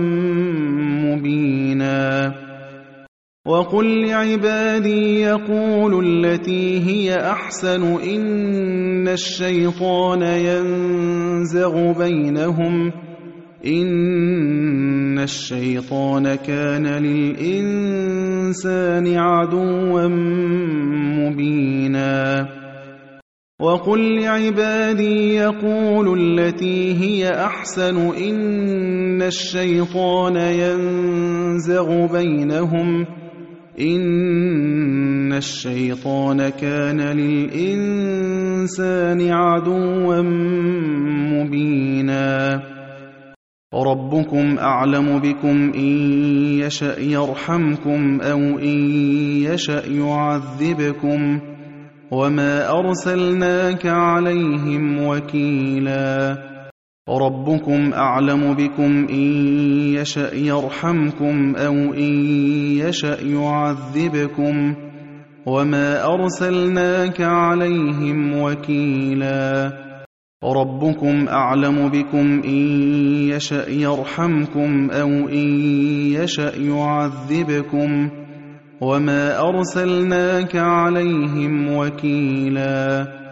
Speaker 1: مبينا وقل لعبادي يقولوا التي هي أحسن إن الشيطان ينزغ بينهم إن الشيطان كان للإنسان عدوا مبينا وقل لعبادي يقولوا التي هي أحسن إن الشيطان ينزغ بينهم إن الشيطان كان للإنسان عدوا مبينا ربكم أعلم بكم إن يشأ يرحمكم أو إن يشأ يعذبكم وما أرسلناك عليهم وكيلا ربكم أعلم بكم إن يشأ يرحمكم أو إن يشأ يعذبكم وما أرسلناك عليهم وكيلا ربكم أعلم بكم إن يشأ يرحمكم أو إن يشأ يعذبكم وما أرسلناك عليهم وكيلا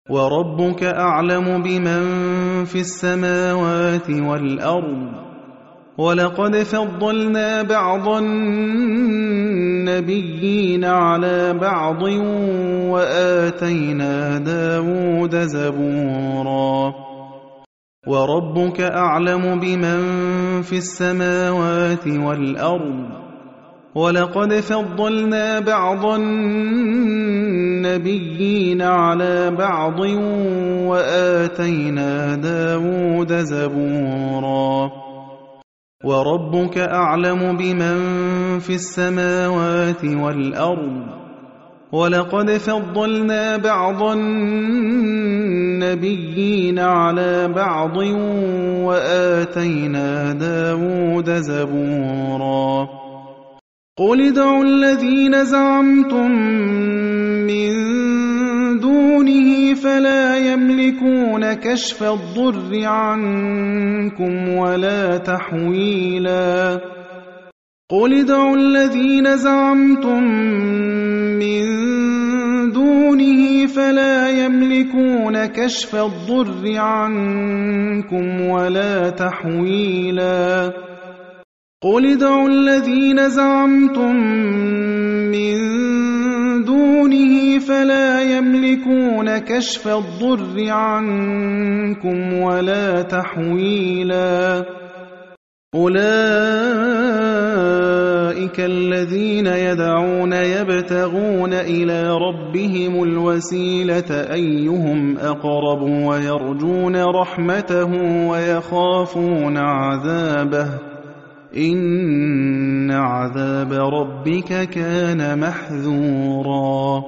Speaker 1: وَرَبُّكَ أَعْلَمُ بِمَن فِي السَّمَاوَاتِ وَالْأَرْضِ ۗ وَلَقَدْ فَضَّلْنَا بَعْضَ النَّبِيِّينَ عَلَىٰ بَعْضٍ وَآتَيْنَا دَاوُودَ زَبُورًا وَرَبُّكَ أَعْلَمُ بِمَن فِي السَّمَاوَاتِ وَالْأَرْضِ ۗ وَلَقَدْ فَضَّلْنَا بَعْضَ النَّبِيِّينَ عَلَىٰ بَعْضٍ وَآتَيْنَا دَاوُودَ زَبُورًا وَرَبُّكَ أَعْلَمُ بِمَن فِي السَّمَاوَاتِ وَالْأَرْضِ ۗ وَلَقَدْ فَضَّلْنَا بَعْضَ النَّبِيِّينَ عَلَىٰ بَعْضٍ وَآتَيْنَا دَاوُودَ زَبُورًا قُلِ ادْعُوا الَّذِينَ زَعَمْتُم مِّن دُونِهِ فَلَا يَمْلِكُونَ كَشْفَ الضُّرِّ عَنكُمْ وَلَا تَحْوِيلًا قُلِ ادْعُوا الَّذِينَ زَعَمْتُم مِّن دُونِهِ فَلَا يَمْلِكُونَ كَشْفَ الضُّرِّ عَنكُمْ وَلَا تَحْوِيلًا قُلِ ادْعُوا الَّذِينَ زَعَمْتُم مِّن دُونِهِ فَلَا يَمْلِكُونَ كَشْفَ الضُّرِّ عَنكُمْ وَلَا تَحْوِيلًا أُولَٰئِكَ الَّذِينَ يَدْعُونَ يَبْتَغُونَ إِلَىٰ رَبِّهِمُ الْوَسِيلَةَ أَيُّهُمْ أَقْرَبُ وَيَرْجُونَ رَحْمَتَهُ وَيَخَافُونَ عَذَابَهُ ۚ إِنَّ عَذَابَ رَبِّكَ كَانَ مَحْذُورًا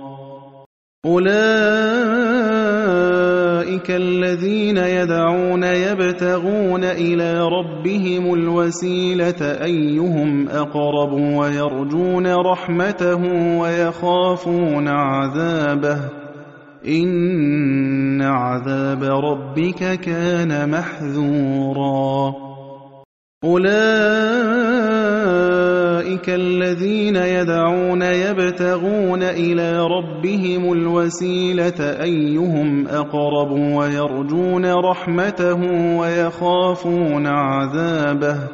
Speaker 1: أُولَٰئِكَ الَّذِينَ يَدْعُونَ يَبْتَغُونَ إِلَىٰ رَبِّهِمُ الْوَسِيلَةَ أَيُّهُمْ أَقْرَبُ وَيَرْجُونَ رَحْمَتَهُ وَيَخَافُونَ عَذَابَهُ ۚ إِنَّ عَذَابَ رَبِّكَ كَانَ مَحْذُورًا أُولَٰئِكَ الَّذِينَ يَدْعُونَ يَبْتَغُونَ إِلَىٰ رَبِّهِمُ الْوَسِيلَةَ أَيُّهُمْ أَقْرَبُ وَيَرْجُونَ رَحْمَتَهُ وَيَخَافُونَ عَذَابَهُ ۚ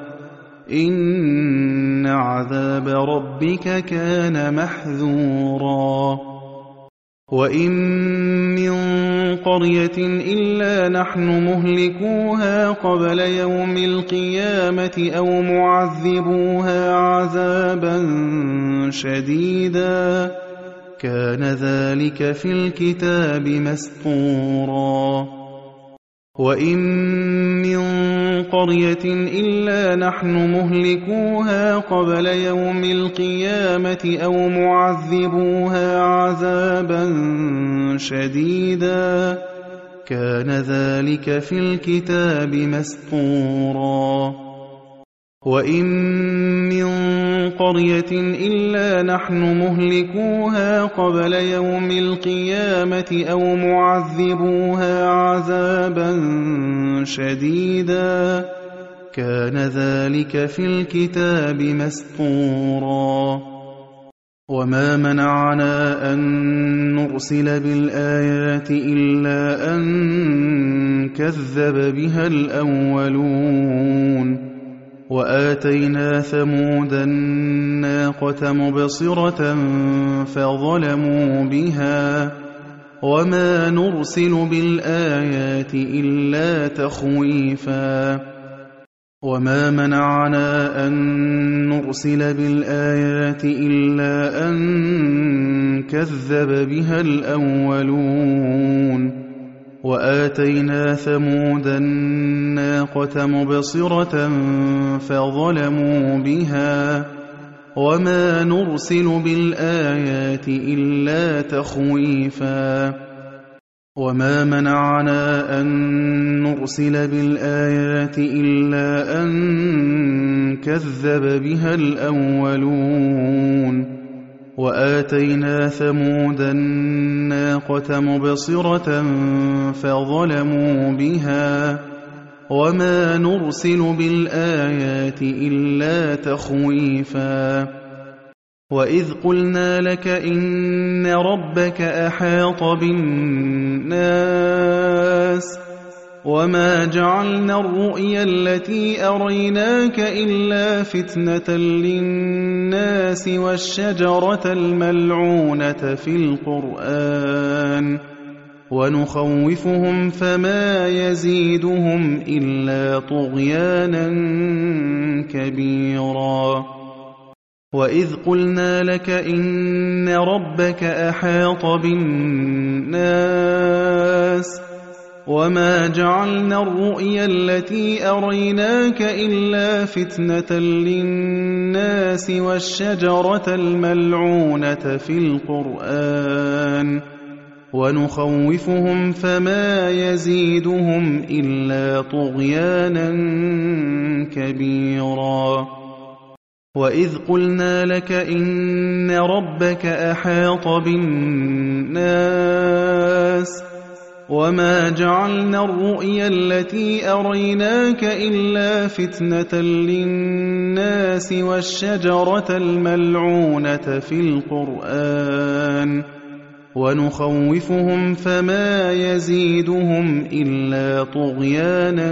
Speaker 1: إِنَّ عَذَابَ رَبِّكَ كَانَ مَحْذُورًا وَإِن مِّن قَرْيَةٍ إِلَّا نَحْنُ مُهْلِكُوهَا قَبْلَ يَوْمِ الْقِيَامَةِ أَوْ مُعَذِّبُوهَا عَذَابًا شَدِيدًا ۚ كَانَ ذَٰلِكَ فِي الْكِتَابِ مَسْطُورًا وَإِن مِّن قَرْيَةٍ إِلَّا نَحْنُ مُهْلِكُوهَا قَبْلَ يَوْمِ الْقِيَامَةِ أَوْ مُعَذِّبُوهَا عَذَابًا شَدِيدًا ۚ كَانَ ذَٰلِكَ فِي الْكِتَابِ مَسْطُورًا وَإِن مِّن قَرْيَةٍ إِلَّا نَحْنُ مُهْلِكُوهَا قَبْلَ يَوْمِ الْقِيَامَةِ أَوْ مُعَذِّبُوهَا عَذَابًا شَدِيدًا ۚ كَانَ ذَٰلِكَ في الْكِتَابِ مَسْطُورًا وَمَا مَنَعَنَا أَن نُّرْسِلَ بِالْآيَاتِ إِلَّا أَن كَذَّبَ بِهَا الْأَوَّلُونَ وَآتَيْنَا ثَمُودَ النَّاقَةَ مُبْصِرَةً فَظَلَمُوا بِهَا ۚ وَمَا نُرْسِلُ بِالْآيَاتِ إِلَّا تَخْوِيفًا وَمَا مَنَعَنَا أَن نُّرْسِلَ بِالْآيَاتِ إِلَّا أَن كَذَّبَ بِهَا الْأَوَّلُونَ وَآتَيْنَا ثَمُودَ النَّاقَةَ مُبْصِرَةً فَظَلَمُوا بِهَا ۚ وَمَا نُرْسِلُ بِالْآيَاتِ إِلَّا تَخْوِيفًا وَمَا مَنَعَنَا أَن نُّرْسِلَ بِالْآيَاتِ إِلَّا أَن كَذَّبَ بِهَا الْأَوَّلُونَ وَآتَيْنَا ثَمُودَ النَّاقَةَ مُبْصِرَةً فَظَلَمُوا بِهَا ۚ وَمَا نُرْسِلُ بِالْآيَاتِ إِلَّا تَخْوِيفًا وَإِذْ قُلْنَا لَكَ إِنَّ رَبَّكَ أَحَاطَ بِالنَّاسِ وَمَا جَعَلْنَا الرُّؤْيَا الَّتِي أَرَيْنَاكَ إِلَّا فِتْنَةً لِّلنَّاسِ وَالشَّجَرَةَ الْمَلْعُونَةَ فِي الْقُرْآنِ وَنُخَوِّفُهُمْ فَمَا يَزِيدُهُمْ إِلَّا طُغْيَانًا كَبِيرًا وَإِذْ قُلْنَا لَكَ إِنَّ رَبَّكَ أَحَاطَ بِالنَّاسِ وَمَا جَعَلْنَا الرُّؤْيَا الَّتِي أَرَيْنَاكَ إِلَّا فِتْنَةً لِّلنَّاسِ وَالشَّجَرَةَ الْمَلْعُونَةَ فِي الْقُرْآنِ وَنُخَوِّفُهُمْ فَمَا يَزِيدُهُمْ إِلَّا طُغْيَانًا كَبِيرًا وَإِذْ قُلْنَا لَكَ إِنَّ رَبَّكَ أَحَاطَ بِالنَّاسِ وَمَا جَعَلْنَا الرُّؤْيَا الَّتِي أَرَيْنَاكَ إِلَّا فِتْنَةً لِّلنَّاسِ وَالشَّجَرَةَ الْمَلْعُونَةَ فِي الْقُرْآنِ وَنُخَوِّفُهُمْ فَمَا يَزِيدُهُمْ إِلَّا طُغْيَانًا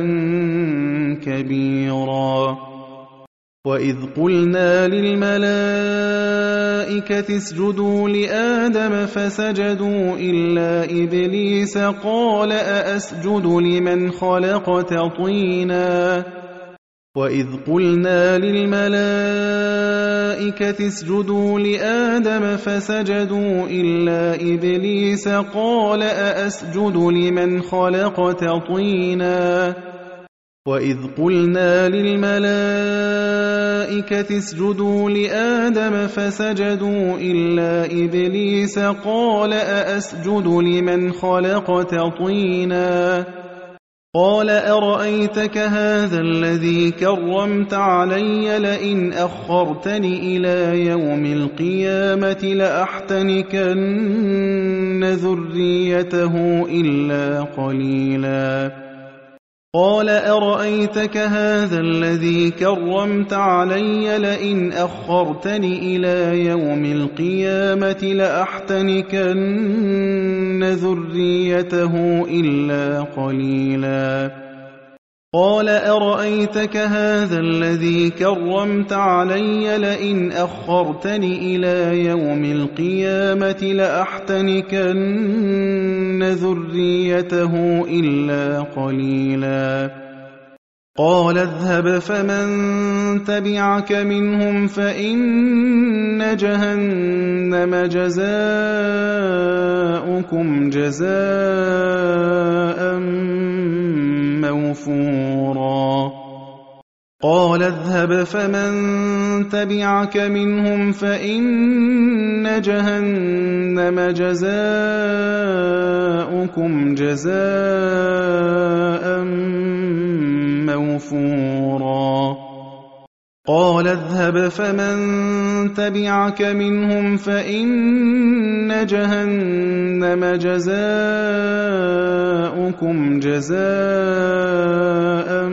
Speaker 1: كَبِيرًا وَإِذْ قُلْنَا لِلْمَلَائِكَةِ اسْجُدُوا لِآدَمَ فَسَجَدُوا إِلَّا إِبْلِيسَ قَالَ أَأَسْجُدُ لِمَنْ خَلَقْتَ طِينًا وَإِذْ قُلْنَا لِلْمَلَائِكَةِ اسْجُدُوا لِآدَمَ فَسَجَدُوا إِلَّا إِبْلِيسَ قَالَ أَأَسْجُدُ لِمَنْ خَلَقْتَ طِينًا وَإِذْ قُلْنَا لِلْمَلَائِكَةِ اسْجُدُوا لِآدَمَ فَسَجَدُوا إِلَّا إِبْلِيسَ قَالَ أَأَسْجُدُ لِمَنْ خَلَقْتَ طِينًا قَالَ أَرَأَيْتَكَ هَٰذَا الَّذِي كَرَّمْتَ عَلَيَّ لَئِنْ أَخَّرْتَنِ إِلَىٰ يَوْمِ الْقِيَامَةِ لَأَحْتَنِكَنَّ ذُرِّيَّتَهُ إِلَّا قَلِيلًا قَالَ أَرَأَيْتَكَ هَٰذَا الَّذِي كَرَّمْتَ عَلَيَّ لَئِنْ أَخَّرْتَنِ إِلَىٰ يَوْمِ الْقِيَامَةِ لَأَحْتَنِكَنَّ ذُرِّيَّتَهُ إِلَّا قَلِيلًا قَالَ أَرَأَيْتَكَ هَٰذَا الَّذِي كَرَّمْتَ عَلَيَّ لَئِنْ أَخَّرْتَنِ إِلَىٰ يَوْمِ الْقِيَامَةِ لَأَحْتَنِكَنَّ ذُرِّيَّتَهُ إِلَّا قَلِيلًا قَالَ اذْهَبْ فَمَن تَبِعَكَ مِنْهُمْ فَإِنَّ جَهَنَّمَ جَزَاؤُكُمْ جَزَاءً مَّوْفُورًا قَالَ اذْهَبْ فَمَن تَبِعَكَ مِنْهُمْ فَإِنَّ جَهَنَّمَ جَزَاؤُكُمْ جَزَاءً مَّوْفُورًا قَالَ اذْهَبْ فَمَن تَبِعَكَ مِنْهُمْ فَإِنَّ جَهَنَّمَ جَزَاؤُكُمْ جَزَاءً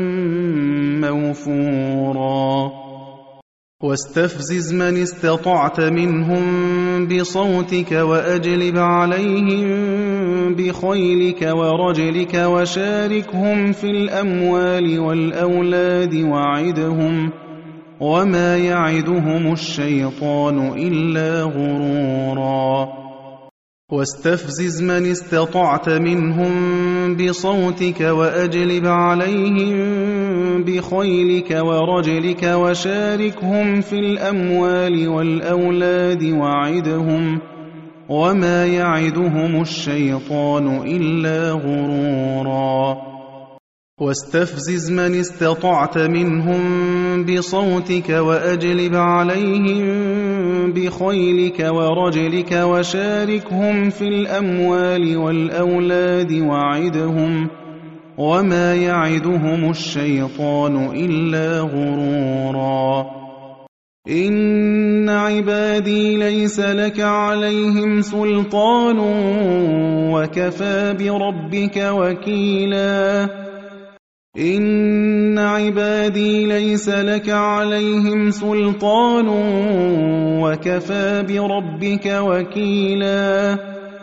Speaker 1: مَّوْفُورًا وَاسْتَفْزِزْ مَنِ اسْتَطَعْتَ مِنْهُم بِصَوْتِكَ وَأَجْلِبْ عَلَيْهِم بِخَيْلِكَ وَرَجِلِكَ وَشَارِكْهُمْ فِي الْأَمْوَالِ وَالْأَوْلَادِ وَعِدْهُمْ ۚ وَمَا يَعِدُهُمُ الشَّيْطَانُ إِلَّا غُرُورًا وَاسْتَفْزِزْ مَنِ اسْتَطَعْتَ مِنْهُم بِصَوْتِكَ وَأَجْلِبْ عَلَيْهِم بِخَيْلِكَ وَرَجِلِكَ وَشَارِكْهُمْ فِي الْأَمْوَالِ وَالْأَوْلَادِ وَعِدْهُمْ ۚ وَمَا يَعِدُهُمُ الشَّيْطَانُ إِلَّا غُرُورًا وَاسْتَفْزِزْ مَنِ اسْتَطَعْتَ مِنْهُم بِصَوْتِكَ وَأَجْلِبْ عَلَيْهِم بِخَيْلِكَ وَرَجِلِكَ وَشَارِكْهُمْ فِي الْأَمْوَالِ وَالْأَوْلَادِ وَعِدْهُمْ ۚ وَمَا يَعِدُهُمُ الشَّيْطَانُ إِلَّا غُرُورًا إِنَّ عِبَادِي لَيْسَ لَكَ عَلَيْهِمْ سُلْطَانٌ وَكَفَىٰ بِرَبِّكَ وَكِيلًا إن عبادي ليس لك عليهم سلطان وكفى بربك وكيلا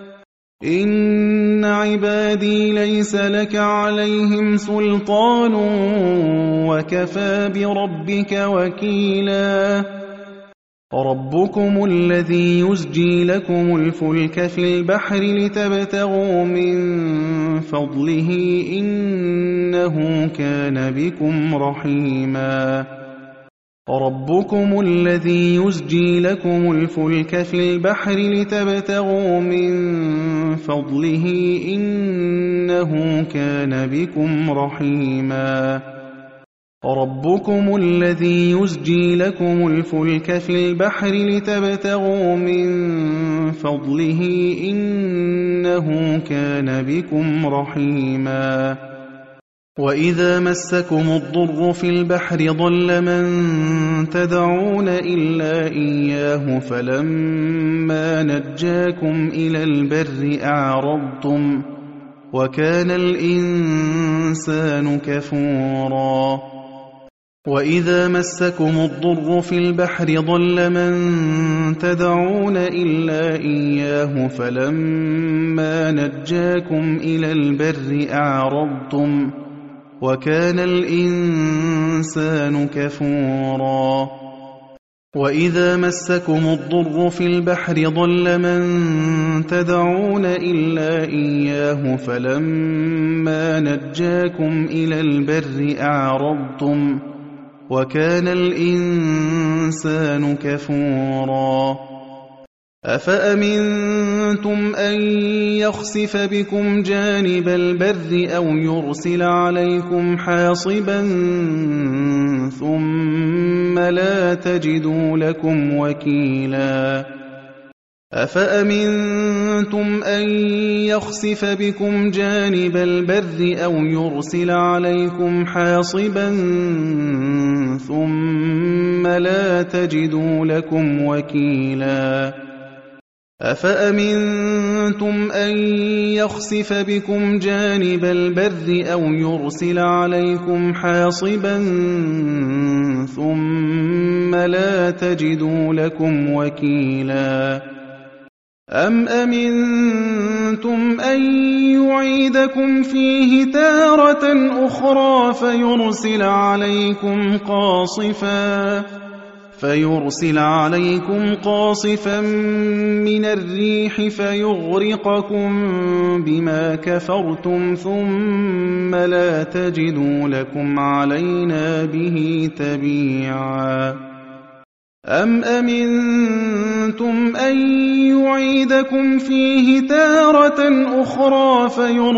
Speaker 1: إن عبادي ليس لك عليهم سلطان وكفى بربك وكيلا ربكم الذي يزجي لكم الفلك في البحر لتبتغوا من فضله إنه كان بكم رحيما ربكم الذي يزجي لكم الفلك في البحر لتبتغوا من فضله إنه كان بكم رحيما ربكم الذي يزجي لكم الفلك في البحر لتبتغوا من فضله إنه كان بكم رحيما وإذا مسكم الضر في البحر ضل من تدعون إلا إياه فلما نجاكم إلى البر أعرضتم وكان الإنسان كفورا وإذا مسكم الضر في البحر ضل من تدعون إلا إياه فلما نجاكم إلى البر أعرضتم وكان الإنسان كفورا وإذا مسكم الضر في البحر ضل من تدعون إلا إياه فلما نجاكم إلى البر أعرضتم وكان الإنسان كفورا أفأمنتم أن يخسف بكم جانب البر أو يرسل عليكم حاصبا ثم لا تجدوا لكم وكيلا أفأمنتم أن يخسف بكم جانب البر أو يرسل عليكم حاصبا ثم لا تجدوا لكم وكيلا أفأمنتم أن يخسف بكم جانب البر أو يرسل عليكم حاصبا ثم لا تجدوا لكم وكيلا أم أمنتم أن يعيدكم فيه تارة أخرى فيرسل عليكم قاصفا من الريح فيغرقكم بما كفرتم ثم لا تجدوا لكم علينا به تبيعا أم أمنتم أن يعيدكم فيه تارة أخرى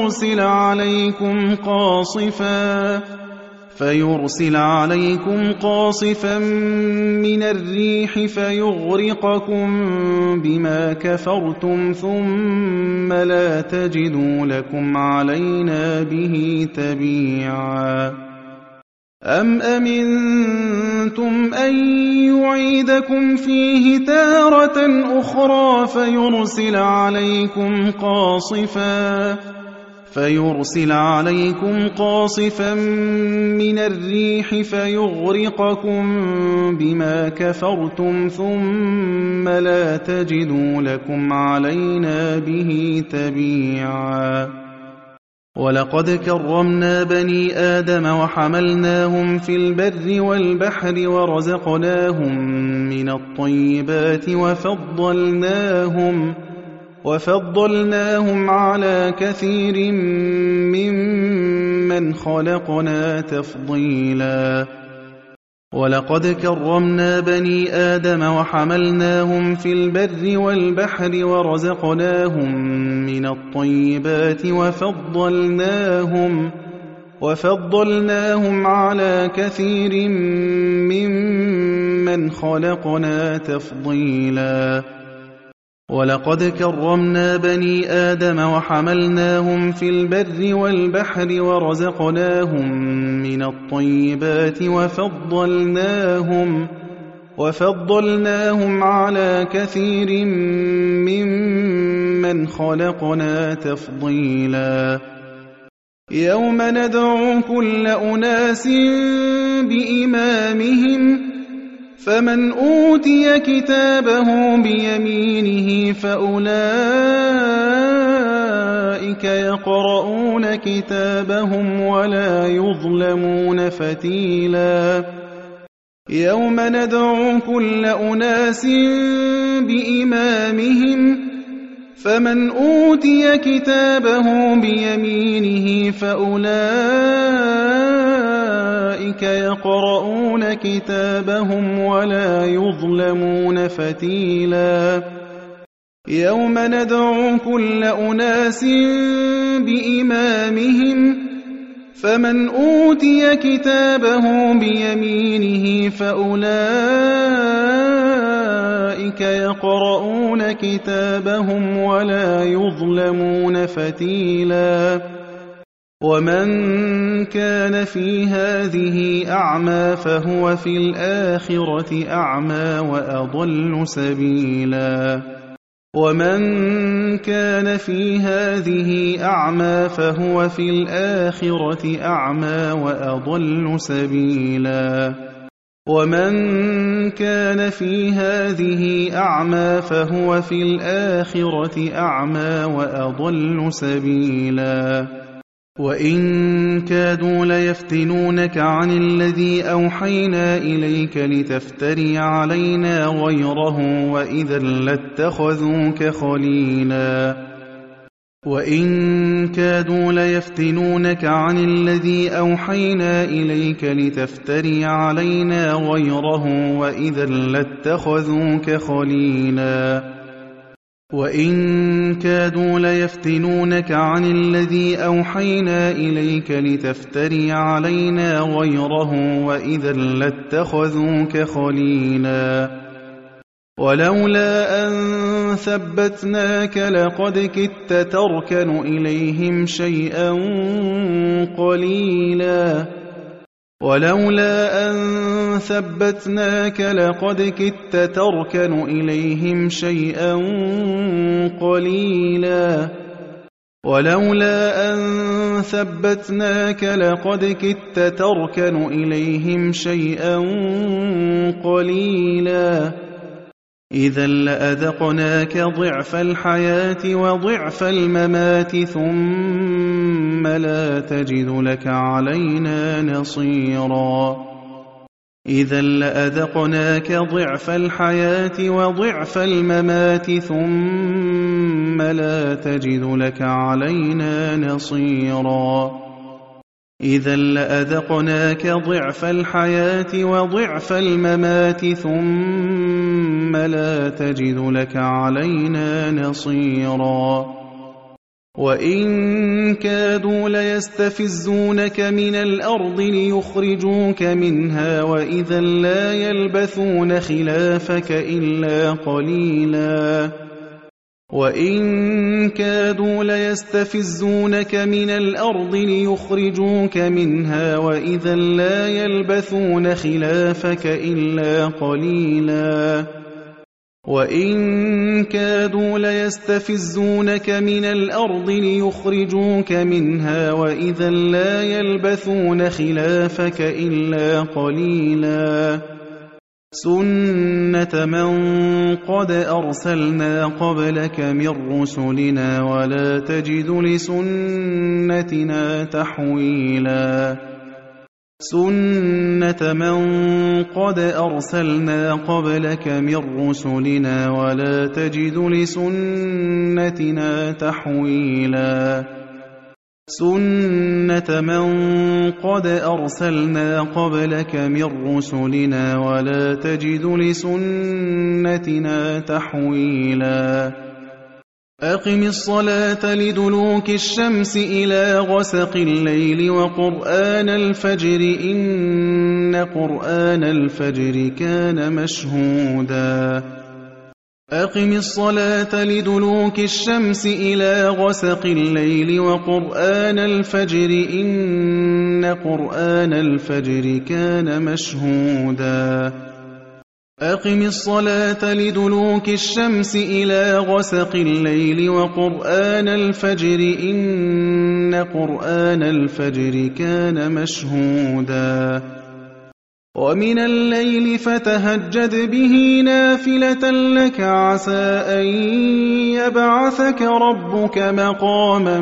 Speaker 1: فيرسل عليكم قاصفا من الريح فيغرقكم بما كفرتم ثم لا تجدوا لكم علينا به تبيعا أم أمنتم أن يعيدكم فيه تارة أخرى فيرسل عليكم قاصفا من الريح فيغرقكم بما كفرتم ثم لا تجدوا لكم علينا به تبيعا ولقد كرمنا بني آدم وحملناهم في البر والبحر ورزقناهم من الطيبات وفضلناهم على كثير ممن خلقنا تفضيلا ولقد كرمنا بني آدم وحملناهم في البر والبحر ورزقناهم من الطيبات وفضلناهم على كثير ممن خلقنا تفضيلا ولقد كرمنا بني آدم وحملناهم في البر والبحر ورزقناهم من الطيبات وفضلناهم على كثير ممن خلقنا تفضيلا يوم ندعو كل أناس بإمامهم فمن أوتي كتابه بيمينه فأولئك يقرؤون كتابهم ولا يظلمون فتيلا يوم ندعو كل أناس بإمامهم فمن أوتي كتابه بيمينه فأولئك يقرؤون كتابهم ولا يظلمون فتيلا يوم ندعو كل أناس بإمامهم فمن أوتي كتابه بيمينه فأولئك يقرؤون كتابهم ولا يظلمون فتيلا ومن كان في هذه أعمى فهو في الآخرة أعمى وأضل سبيلا ومن كان في هذه أعمى فهو في الآخرة أعمى وأضل سبيلا ومن كان في هذه أعمى فهو في الآخرة أعمى وأضل سبيلا وإن كادوا ليفتنونك عن الذي أوحينا إليك لتفتري علينا غيره وإذا لاتخذوك خليلا وإن كادوا ليفتنونك عن الذي أوحينا إليك لتفتري علينا غيره وإذا لاتخذوك خليلا وإن كادوا ليفتنونك عن الذي أوحينا إليك لتفتري علينا غيره وإذا لاتخذوك خليلا ولولا أن ثبتناك لقد كدت تركن إليهم شيئا قليلا ولولا أن ثبتناك لقد كدت تركن إليهم شيئا قليلا ولولا أن ثبتناك لقد كدت تركن إليهم شيئا قليلا إذا لأذقناك ضعف الحياة وضعف الممات ثم لا تجد لك علينا نصيرا إذا لأذقناك ضعف الحياة وضعف الممات ثم لا تجد لك علينا نصيرا إذا لأذقناك ضعف الحياة وضعف الممات ثم لا تجد لك علينا نصيرا وإن كادوا ليستفزونك من الأرض ليخرجوك منها وإذا لا يلبثون خلافك إلا قليلا وإن كادوا ليستفزونك من الأرض ليخرجوك منها وإذا لا يلبثون خلافك إلا قليلا وإن كادوا ليستفزونك من الأرض ليخرجوك منها وإذا لا يلبثون خلافك إلا قليلا سنة من قد أرسلنا قبلك من رسلنا ولا تجد لسنتنا تحويلا سنة من قد أرسلنا قبلك من رسلنا ولا تجد لسنتنا تحويلا سنة من قد أرسلنا قبلك من رسلنا ولا تجد لسنتنا تحويلا أقم الصلاة لدلوك الشمس إلى غسق الليل وقرآن الفجر إن قرآن الفجر كان مشهودا أقم الصلاة لدلوك الشمس إلى غسق الليل وقرآن الفجر إن قرآن الفجر كان مشهودا أقم الصلاة لدلوك الشمس إلى غسق الليل وقرآن الفجر إن قرآن الفجر كان مشهودا ومن الليل فتهجد به نافلة لك عسى أن يبعثك ربك مقاما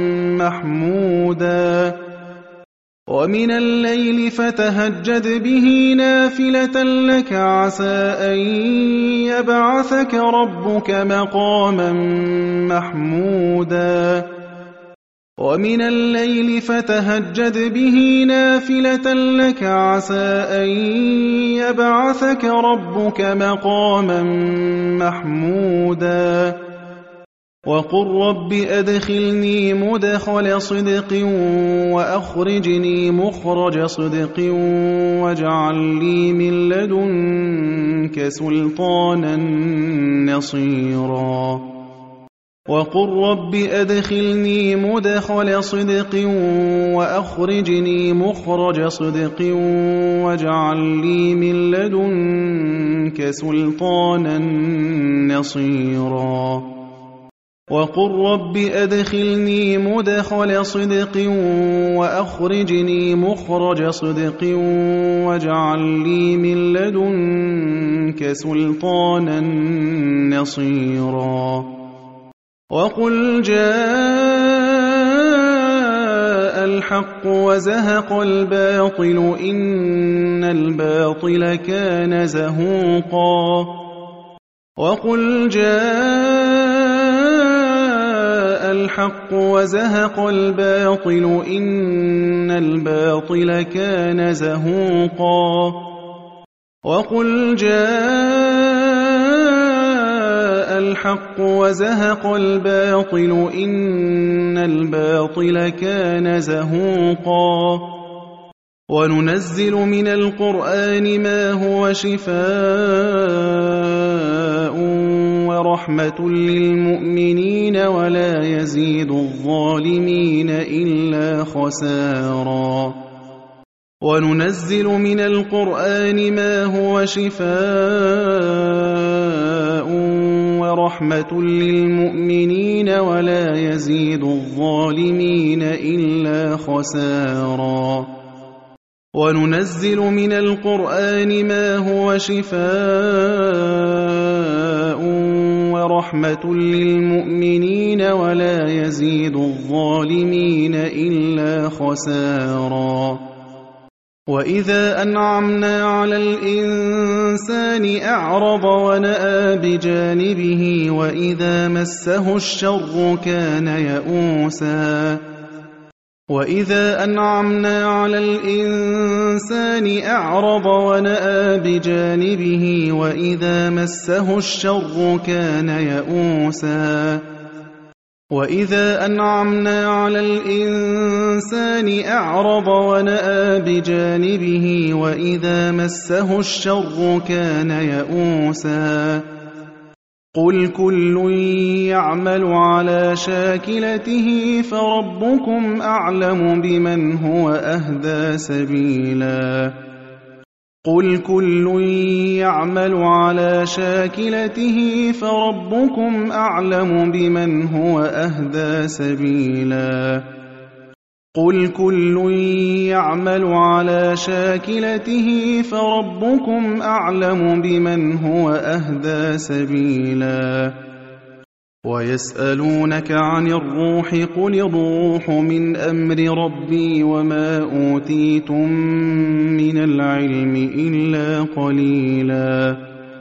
Speaker 1: محمودا ومن الليل فتهجد به نافلة لك عسى أن يبعثك ربك مقاما محمودا ومن الليل فتهجد به نافلة لك عسى أن يبعثك ربك مقاما محمودا وقل رب أدخلني مدخل صدق وأخرجني مخرج صدق واجعل لي من لدنك سلطانا نصيرا وقل رب أدخلني مدخل صدق وأخرجني مخرج صدق واجعل لي من لدنك سلطانا نصيرا وقل رب أدخلني مدخل صدق وأخرجني مخرج صدق واجعل لي من لدنك سلطانا نصيرا وقل جاء الحق وزهق الباطل إن الباطل كان زهوقا وقل جاء الحق وزهق الباطل إن الباطل كان زهوقا وقل جاء الحق وزهق الباطل إن الباطل كان زهوقا وننزل من القرآن ما هو شفاء ورحمة للمؤمنين ولا يزيد الظالمين إلا خسارا وننزل من القرآن ما هو شفاء ورحمة للمؤمنين ولا يزيد الظالمين إلا خسارا وننزل من القرآن ما هو شفاء ورحمة للمؤمنين ولا يزيد الظالمين إلا خسارا وإذا أنعمنا على الإنسان أعرض ونأى بجانبه وإذا مسه الشر كان يئوسا وإذا أنعمنا على الإنسان أعرض ونأى بجانبه وإذا مسه الشر كان يئوسا وإذا أنعمنا على الإنسان أعرض ونأى بجانبه وإذا مسه الشر كان يئوسا قل كل يعمل على شاكلته فربكم أعلم بمن هو أهدى سبيلا قل كل يعمل على شاكلته فربكم أعلم بمن هو أهدى سبيلا قل كل يعمل على شاكلته فربكم أعلم بمن هو أهدى سبيلا ويسألونك عن الروح قل الروح من أمر ربي وما أوتيتم من العلم إلا قليلا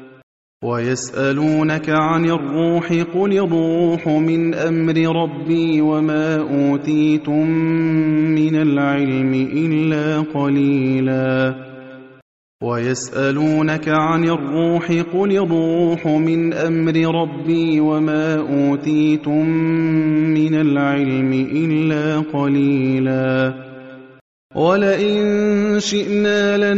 Speaker 1: ويسألونك عن الروح قل الروح من أمر ربي وما أوتيتم من العلم إلا قليلا ويسألونك عن الروح قل الروح من أمر ربي وما أوتيتم من العلم إلا قليلا ولئن شئنا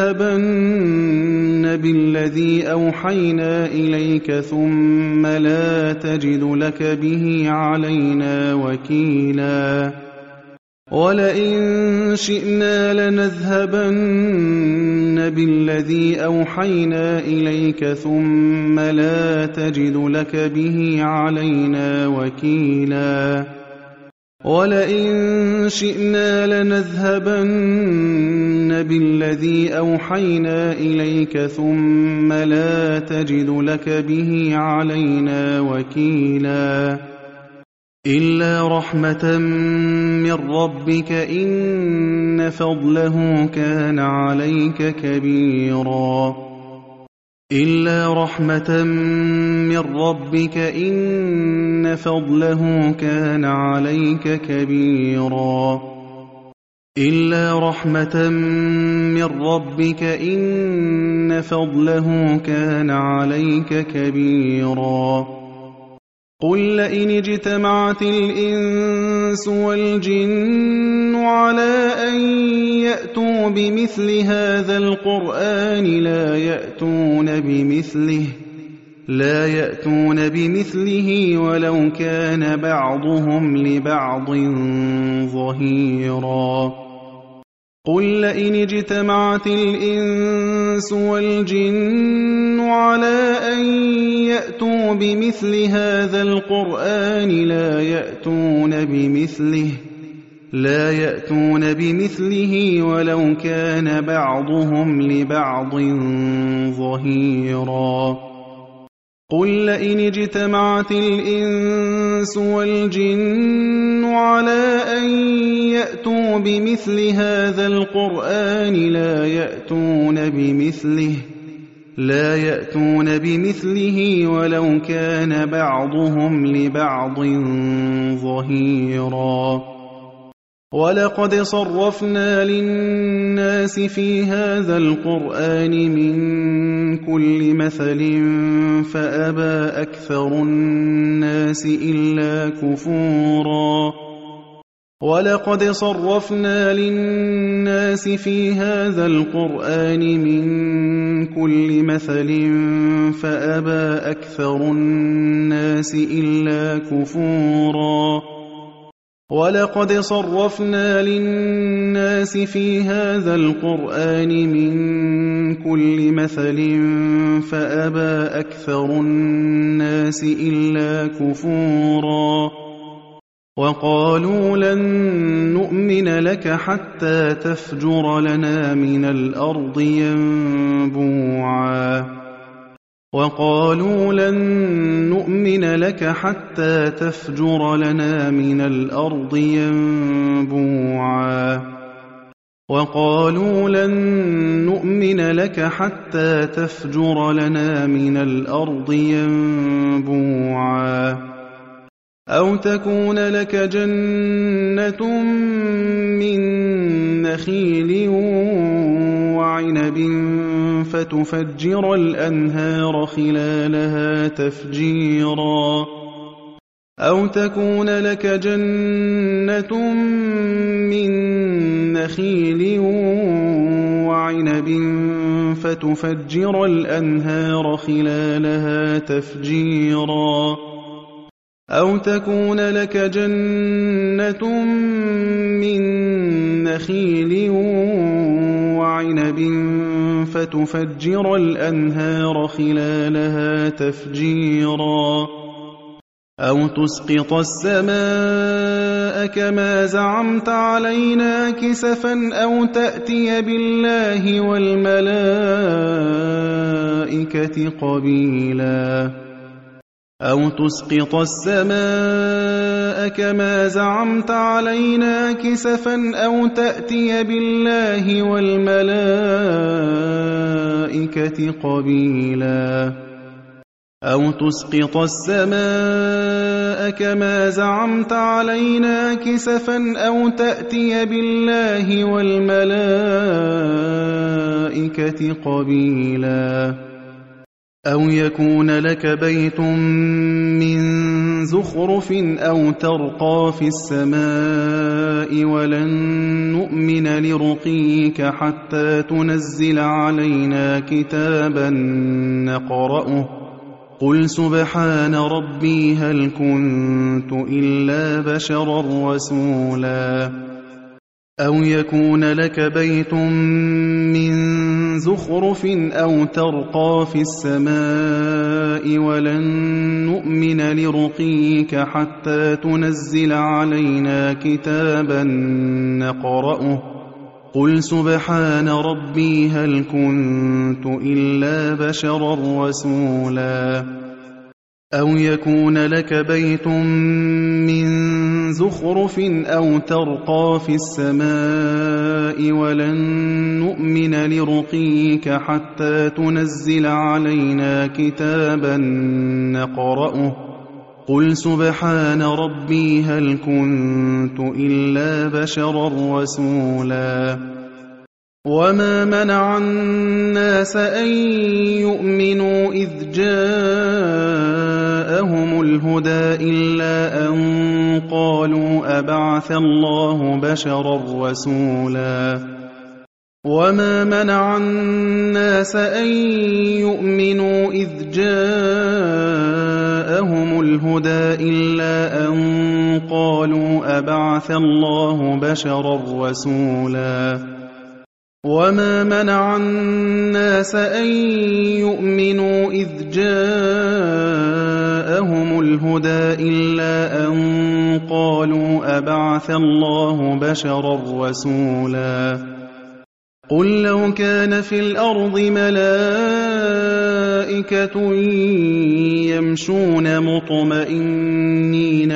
Speaker 1: لنذهبن بالذي أوحينا إليك ثم لا تجد لك به علينا وكيلا وَلَئِن شِئْنَا لَنَذْهَبَنَّ بِالَّذِي أَوْحَيْنَا إِلَيْكَ ثُمَّ لَا تَجِدُ لَكَ بِهِ عَلَيْنَا وَكِيلًا وَلَئِن شِئْنَا لَنَذْهَبَنَّ بِالَّذِي أَوْحَيْنَا إِلَيْكَ ثُمَّ لَا تَجِدُ لَكَ بِهِ عَلَيْنَا وَكِيلًا إِلَّا رَحْمَةً مِّن رَّبِّكَ إِنَّ فَضْلَهُ كَانَ عَلَيْكَ كَبِيرًا إِلَّا رَحْمَةً مِّن رَّبِّكَ إِنَّ فَضْلَهُ كَانَ عَلَيْكَ كَبِيرًا إِلَّا رَحْمَةً مِّن رَّبِّكَ إِنَّ فَضْلَهُ كَانَ عَلَيْكَ كَبِيرًا قُل لَّئِنِ اجْتَمَعَتِ الْإِنسُ وَالْجِنُّ عَلَىٰ أَن يَأْتُوا بِمِثْلِ هَٰذَا الْقُرْآنِ لَا يَأْتُونَ بِمِثْلِهِ وَلَوْ كَانَ بَعْضُهُمْ لِبَعْضٍ ظَهِيرًا قُل لَّئِنِ اجْتَمَعَتِ الْإِنسُ وَالْجِنُّ عَلَىٰ أَن يَأْتُوا بِمِثْلِ هَٰذَا الْقُرْآنِ لَا يَأْتُونَ بِمِثْلِهِ وَلَوْ كَانَ بَعْضُهُمْ لِبَعْضٍ ظَهِيرًا قُل لَّئِنِ اجْتَمَعَتِ الْإِنسُ وَالْجِنُّ عَلَىٰ أَن يَأْتُوا بِمِثْلِ هَٰذَا الْقُرْآنِ لَا يَأْتُونَ بِمِثْلِهِ وَلَوْ كَانَ بَعْضُهُمْ لِبَعْضٍ ظَهِيرًا وَلَقَدْ صَرَّفْنَا لِلنَّاسِ فِي هَٰذَا الْقُرْآنِ مِن كُلِّ مَثَلٍ فَأَبَىٰ أَكْثَرُ النَّاسِ إِلَّا كُفُورًا وَلَقَدْ صَرَّفْنَا لِلنَّاسِ فِي هَٰذَا الْقُرْآنِ مِن كُلِّ مَثَلٍ فَأَبَىٰ أَكْثَرُ النَّاسِ إِلَّا كُفُورًا وَلَقَدْ صَرَّفْنَا لِلنَّاسِ فِي هَٰذَا الْقُرْآنِ مِن كُلِّ مَثَلٍ فَأَبَىٰ أَكْثَرُ النَّاسِ إِلَّا كُفُورًا وَقَالُوا لَن نُّؤْمِنَ لَكَ حَتَّىٰ تَفْجُرَ لَنَا مِنَ الْأَرْضِ يَنبُوعًا وَقَالُوا لَن نُّؤْمِنَ لَكَ حَتَّىٰ تَفْجُرَ لَنَا مِنَ الْأَرْضِ يَنبُوعًا وَقَالُوا لَن نُّؤْمِنَ لَكَ حَتَّىٰ تَفْجُرَ لَنَا مِنَ الْأَرْضِ يَنبُوعًا أَوْ تَكُونَ لَكَ جَنَّةٌ مِّن نَّخِيلٍ وَعِنَبٍ فَتُفَجِّرَ الْأَنْهَارَ خِلَالَهَا تَفْجِيرًا أَوْ تَكُونَ لَكَ جَنَّةٌ مِّن نَّخِيلٍ وَعِنَبٍ فَتُفَجِّرَ الْأَنْهَارَ خِلَالَهَا تَفْجِيرًا أَوْ تَكُونَ لَكَ جَنَّةٌ مِّن نَّخِيلٍ وَعِنَبٍ فَتُفَجِّرَ الْأَنْهَارَ خِلَالَهَا تَفْجِيرًا أَوْ تُسْقِطَ السَّمَاءَ كَمَا زَعَمْتَ عَلَيْنَا كِسَفًا أَوْ تَأْتِيَ بِاللَّهِ وَالْمَلَائِكَةِ قَبِيلًا أَوْ تُسْقِطَ السَّمَاءَ كَمَا زَعَمْتَ عَلَيْنَا كِسَفًا أَوْ تَأْتِيَ بِاللَّهِ وَالْمَلَائِكَةِ قَبِيلًا أَوْ تُسْقِطَ السَّمَاءَ كَمَا زَعَمْتَ عَلَيْنَا كِسَفًا أَوْ تَأْتِيَ بِاللَّهِ وَالْمَلَائِكَةِ قَبِيلًا أَوْ يَكُونَ لَكَ بَيْتٌ مِّن زُخْرُفٍ أَوْ تَرْقَىٰ فِي السَّمَاءِ وَلَن نُّؤْمِنَ لِرُقِيِّكَ حَتَّىٰ تُنَزِّلَ عَلَيْنَا كِتَابًا نَّقْرَؤُهُ قُلْ سُبْحَانَ رَبِّي هَلْ كُنتُ إِلَّا بَشَرًا رَّسُولًا أَوْ يَكُونَ لَكَ بَيْتٌ مِّن زُخْرُفٍ أَوْ تَرْقَىٰ فِي السَّمَاءِ وَلَن نُّؤْمِنَ لِرُقِيِّكَ حَتَّىٰ تُنَزِّلَ عَلَيْنَا كِتَابًا نَّقْرَؤُهُ ۗ قُلْ سُبْحَانَ رَبِّي هَلْ كُنتُ إِلَّا بَشَرًا رَّسُولًا أَوْ يَكُونَ لَكَ بَيْتٌ مِّن زُخْرُفٍ أَوْ تَرْقَىٰ فِي السَّمَاءِ وَلَن نُّؤْمِنَ لِرُقِيِّكَ حَتَّىٰ تُنَزِّلَ عَلَيْنَا كِتَابًا نَّقْرَؤُهُ ۗ قُلْ سُبْحَانَ رَبِّي هَلْ كُنتُ إِلَّا بَشَرًا رَّسُولًا وَمَا مَنَعَ النَّاسَ أَن يُؤْمِنُوا إِذْ جَاءَهُمُ الْهُدَىٰ إِلَّا أَن قَالُوا أَبَعَثَ اللَّهُ بَشَرًا رَّسُولًا وَمَا مَنَعَ النَّاسَ أَن يُؤْمِنُوا إِذْ جَاءَهُمُ الْهُدَىٰ إِلَّا أَن قَالُوا أَبَعَثَ اللَّهُ بَشَرًا رَّسُولًا وَمَا مَنَعَ النَّاسَ أَن يُؤْمِنُوا إِذْ جَاءَهُمُ الْهُدَىٰ إِلَّا أَن قَالُوا أَبَعَثَ اللَّهُ بَشَرًا رَّسُولًا قُل لَّوْ كَانَ فِي الْأَرْضِ مَلَائِكَةٌ يَمْشُونَ مُطْمَئِنِّينَ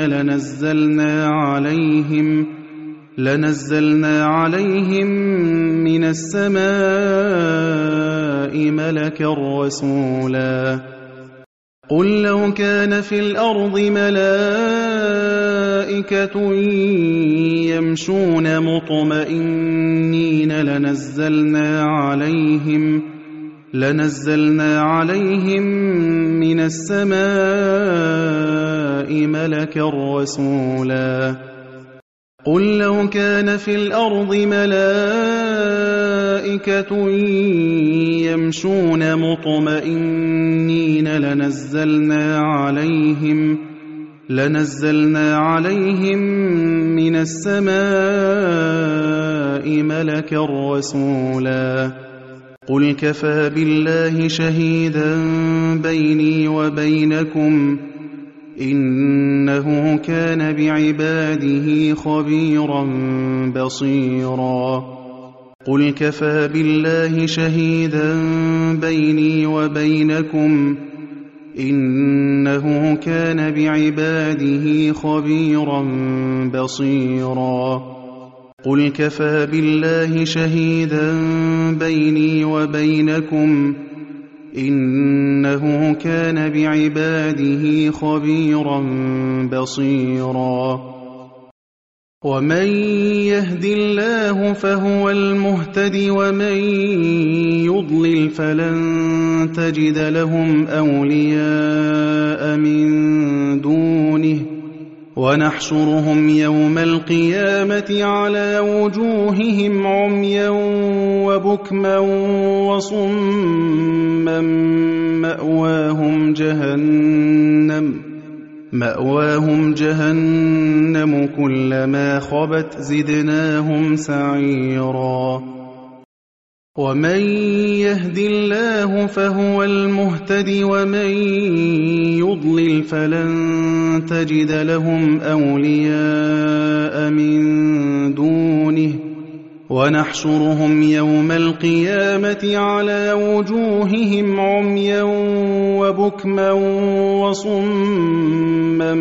Speaker 1: لَنَزَّلْنَا عَلَيْهِم مِّنَ السَّمَاءِ مَلَكًا رَّسُولًا قُل لَّوْ كَانَ فِي الْأَرْضِ مَلَائِكَةٌ يَمْشُونَ مُطْمَئِنِّينَ لَنَزَّلْنَا عَلَيْهِم مِّنَ السَّمَاءِ مَلَكًا رَّسُولًا قُل لَّوْ كَانَ فِي الْأَرْضِ مَلَائِكَةٌ يَمْشُونَ مُطْمَئِنِّينَ لَنَزَّلْنَا عَلَيْهِم مِّنَ السَّمَاءِ مَلَكًا رَّسُولًا قُلْ كَفَىٰ بِاللَّهِ شَهِيدًا بَيْنِي وَبَيْنَكُمْ ۚ إِنَّهُ كَانَ بِعِبَادِهِ خَبِيرًا بَصِيرًا قُلْ كَفَىٰ بِاللَّهِ شَهِيدًا بَيْنِي وَبَيْنَكُمْ ۚ إِنَّهُ كَانَ بِعِبَادِهِ خَبِيرًا بَصِيرًا قُلْ كَفَىٰ بِاللَّهِ شَهِيدًا بَيْنِي وَبَيْنَكُمْ ۚ إِنَّهُ كَانَ بِعِبَادِهِ خَبِيرًا بَصِيرًا وَمَن يَهْدِ اللَّهُ فَهُوَ الْمُهْتَدِ وَمَن يُضْلِلْ فَلَن تَجِدَ لَهُمْ أَوْلِيَاءَ مِن دُونِهِ وَنَحْشُرُهُمْ يَوْمَ الْقِيَامَةِ عَلَىٰ وُجُوهِهِمْ عُمْيًا وَبُكْمًا وَصُمًّا مَّأْوَاهُمْ جَهَنَّمُ كُلَّمَا خَبَتْ زِدْنَاهُمْ سَعِيرًا وَمَن يَهْدِ اللَّهُ فَهُوَ الْمُهْتَدِ وَمَن يُضْلِلْ فَلَن تَجِدَ لَهُمْ أَوْلِيَاءَ مِن دُونِهِ وَنَحْشُرُهُمْ يَوْمَ الْقِيَامَةِ عَلَىٰ وُجُوهِهِمْ عُمْيًا وَبُكْمًا وَصُمًّا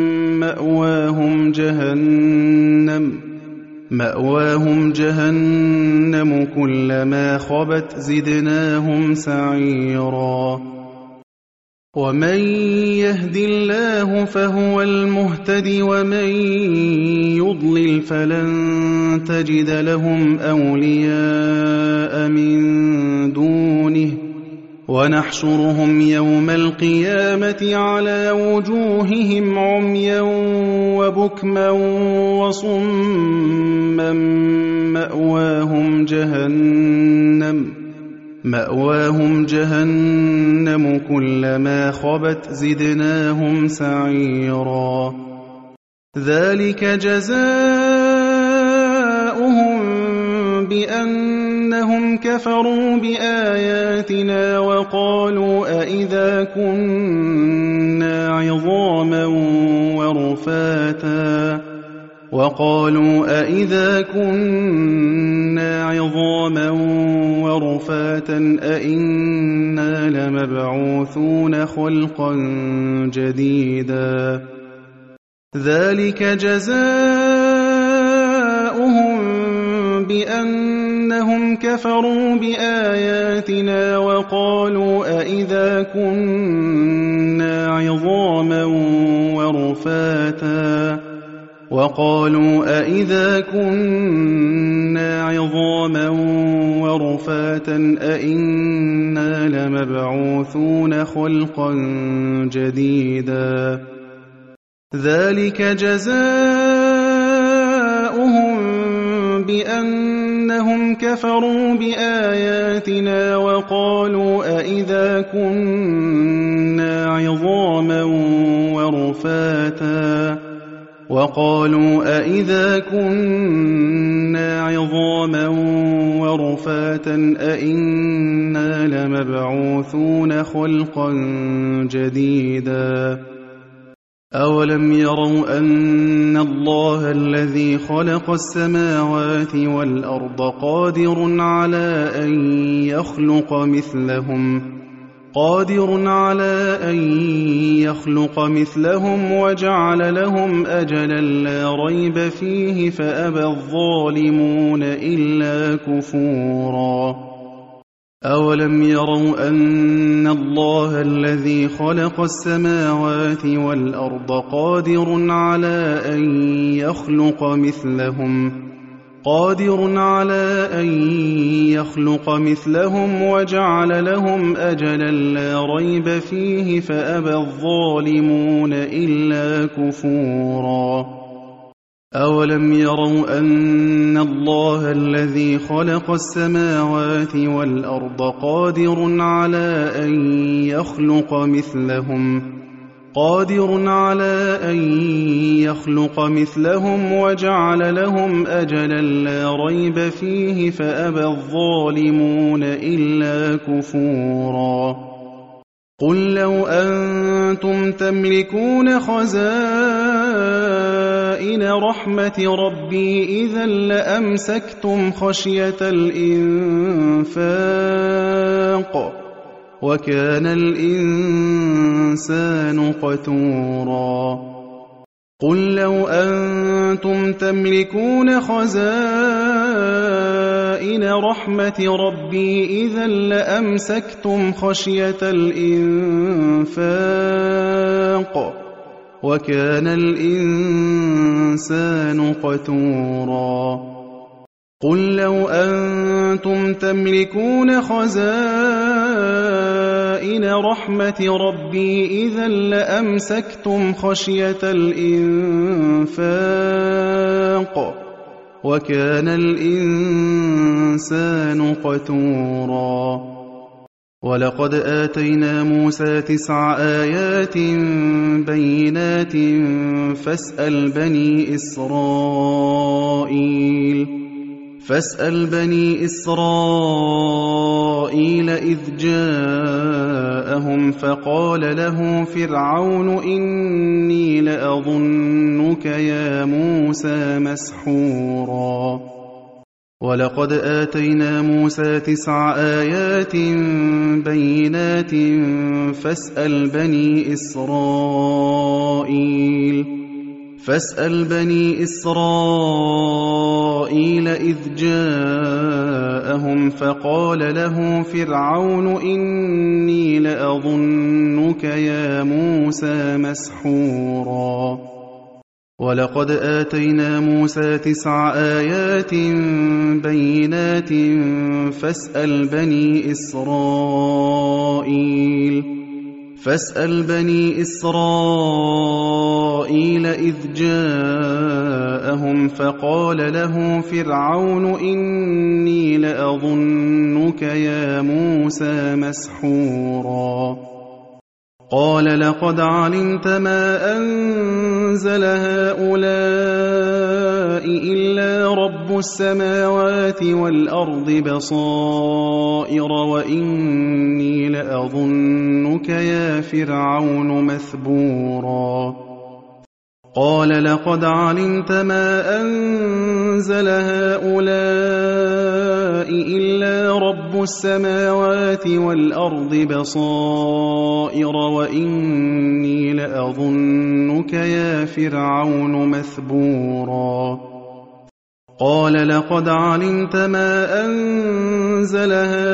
Speaker 1: مَّأْوَاهُمْ جَهَنَّمُ كُلَّمَا خَبَتْ زِدْنَاهُمْ سَعِيرًا وَمَن يَهْدِ اللَّهُ فَهُوَ الْمُهْتَدِ وَمَن يُضْلِلْ فَلَن تَجِدَ لَهُمْ أَوْلِيَاءَ مِن دُونِهِ وَنَحْشُرُهُمْ يَوْمَ الْقِيَامَةِ عَلَىٰ وُجُوهِهِمْ عُمْيًا وَبُكْمًا وَصُمًّا مَّأْوَاهُمْ جَهَنَّمُ كُلَّمَا خَبَتْ زِدْنَاهُمْ سَعِيرًا ذَلِكَ جَزَاؤُهُم بأنهم كفروا بآياتنا وقالوا أإذا كنا عظاما ورفاتا أإنا لمبعوثون خلقا جديدا ذلك جزاؤهم بأنهم كفروا بآياتنا وقالوا أإذا كنا عظاما ورفاتا أإنا لمبعوثون خلقا جديدا ذلك جزاؤهم بأنهم كفروا بآياتنا وقالوا أإذا كنا عظاما ورفاتا أإنا لمبعوثون خلقا جديدا أولم يروا أن الله الذي خلق السماوات والأرض قادر على أن يخلق مثلهم وجعل لهم أجلا لا ريب فيه فأبى الظالمون إلا كفورا أولم يروا أن الله الذي خلق السماوات والأرض قادر على أن يخلق مثلهم وجعل لهم أجلا لا ريب فيه فأبى الظالمون إلا كفورا أولم يروا أن الله الذي خلق السماوات والأرض قادر على أن يخلق مثلهم وجعل لهم أجلا لا ريب فيه فأبى الظالمون إلا كفورا قل لو أنتم تملكون خزائن رحمة ربي إذا لأمسكتم خشية الإنفاق وكان الإنسان قتورا قل لو أنتم تملكون خزائن رحمة ربي إذا لأمسكتم خشية الإنفاق وكان الإنسان قتورا قل لو أنتم تملكون خزائن رحمة ربي إذا لأمسكتم خشية الإنفاق وكان الإنسان قتورا ولقد آتينا موسى 9 آيات بينات فاسأل بني إسرائيل إذ جاءهم فقال له فرعون إني لأظنك يا موسى مسحورا ولقد آتينا موسى 9 آيات بينات فاسأل بني إسرائيل إذ جاءهم فقال له فرعون إني لأظنك يا موسى مسحورا ولقد آتينا موسى 9 آيات بينات فاسأل بني إسرائيل إذ جاءهم فقال له فرعون إني لأظنك يا موسى مسحورا قال لقد علمت ما أنزل هؤلاء إلا رب السماوات والأرض بصائر وإني لأظنك يا فرعون مثبورا قال لقد علمت ما أنزل هؤلاء إلا رب السماوات والأرض بصائر وإني لأظنك يا فرعون مثبورا قال لقد علمت ما أنزل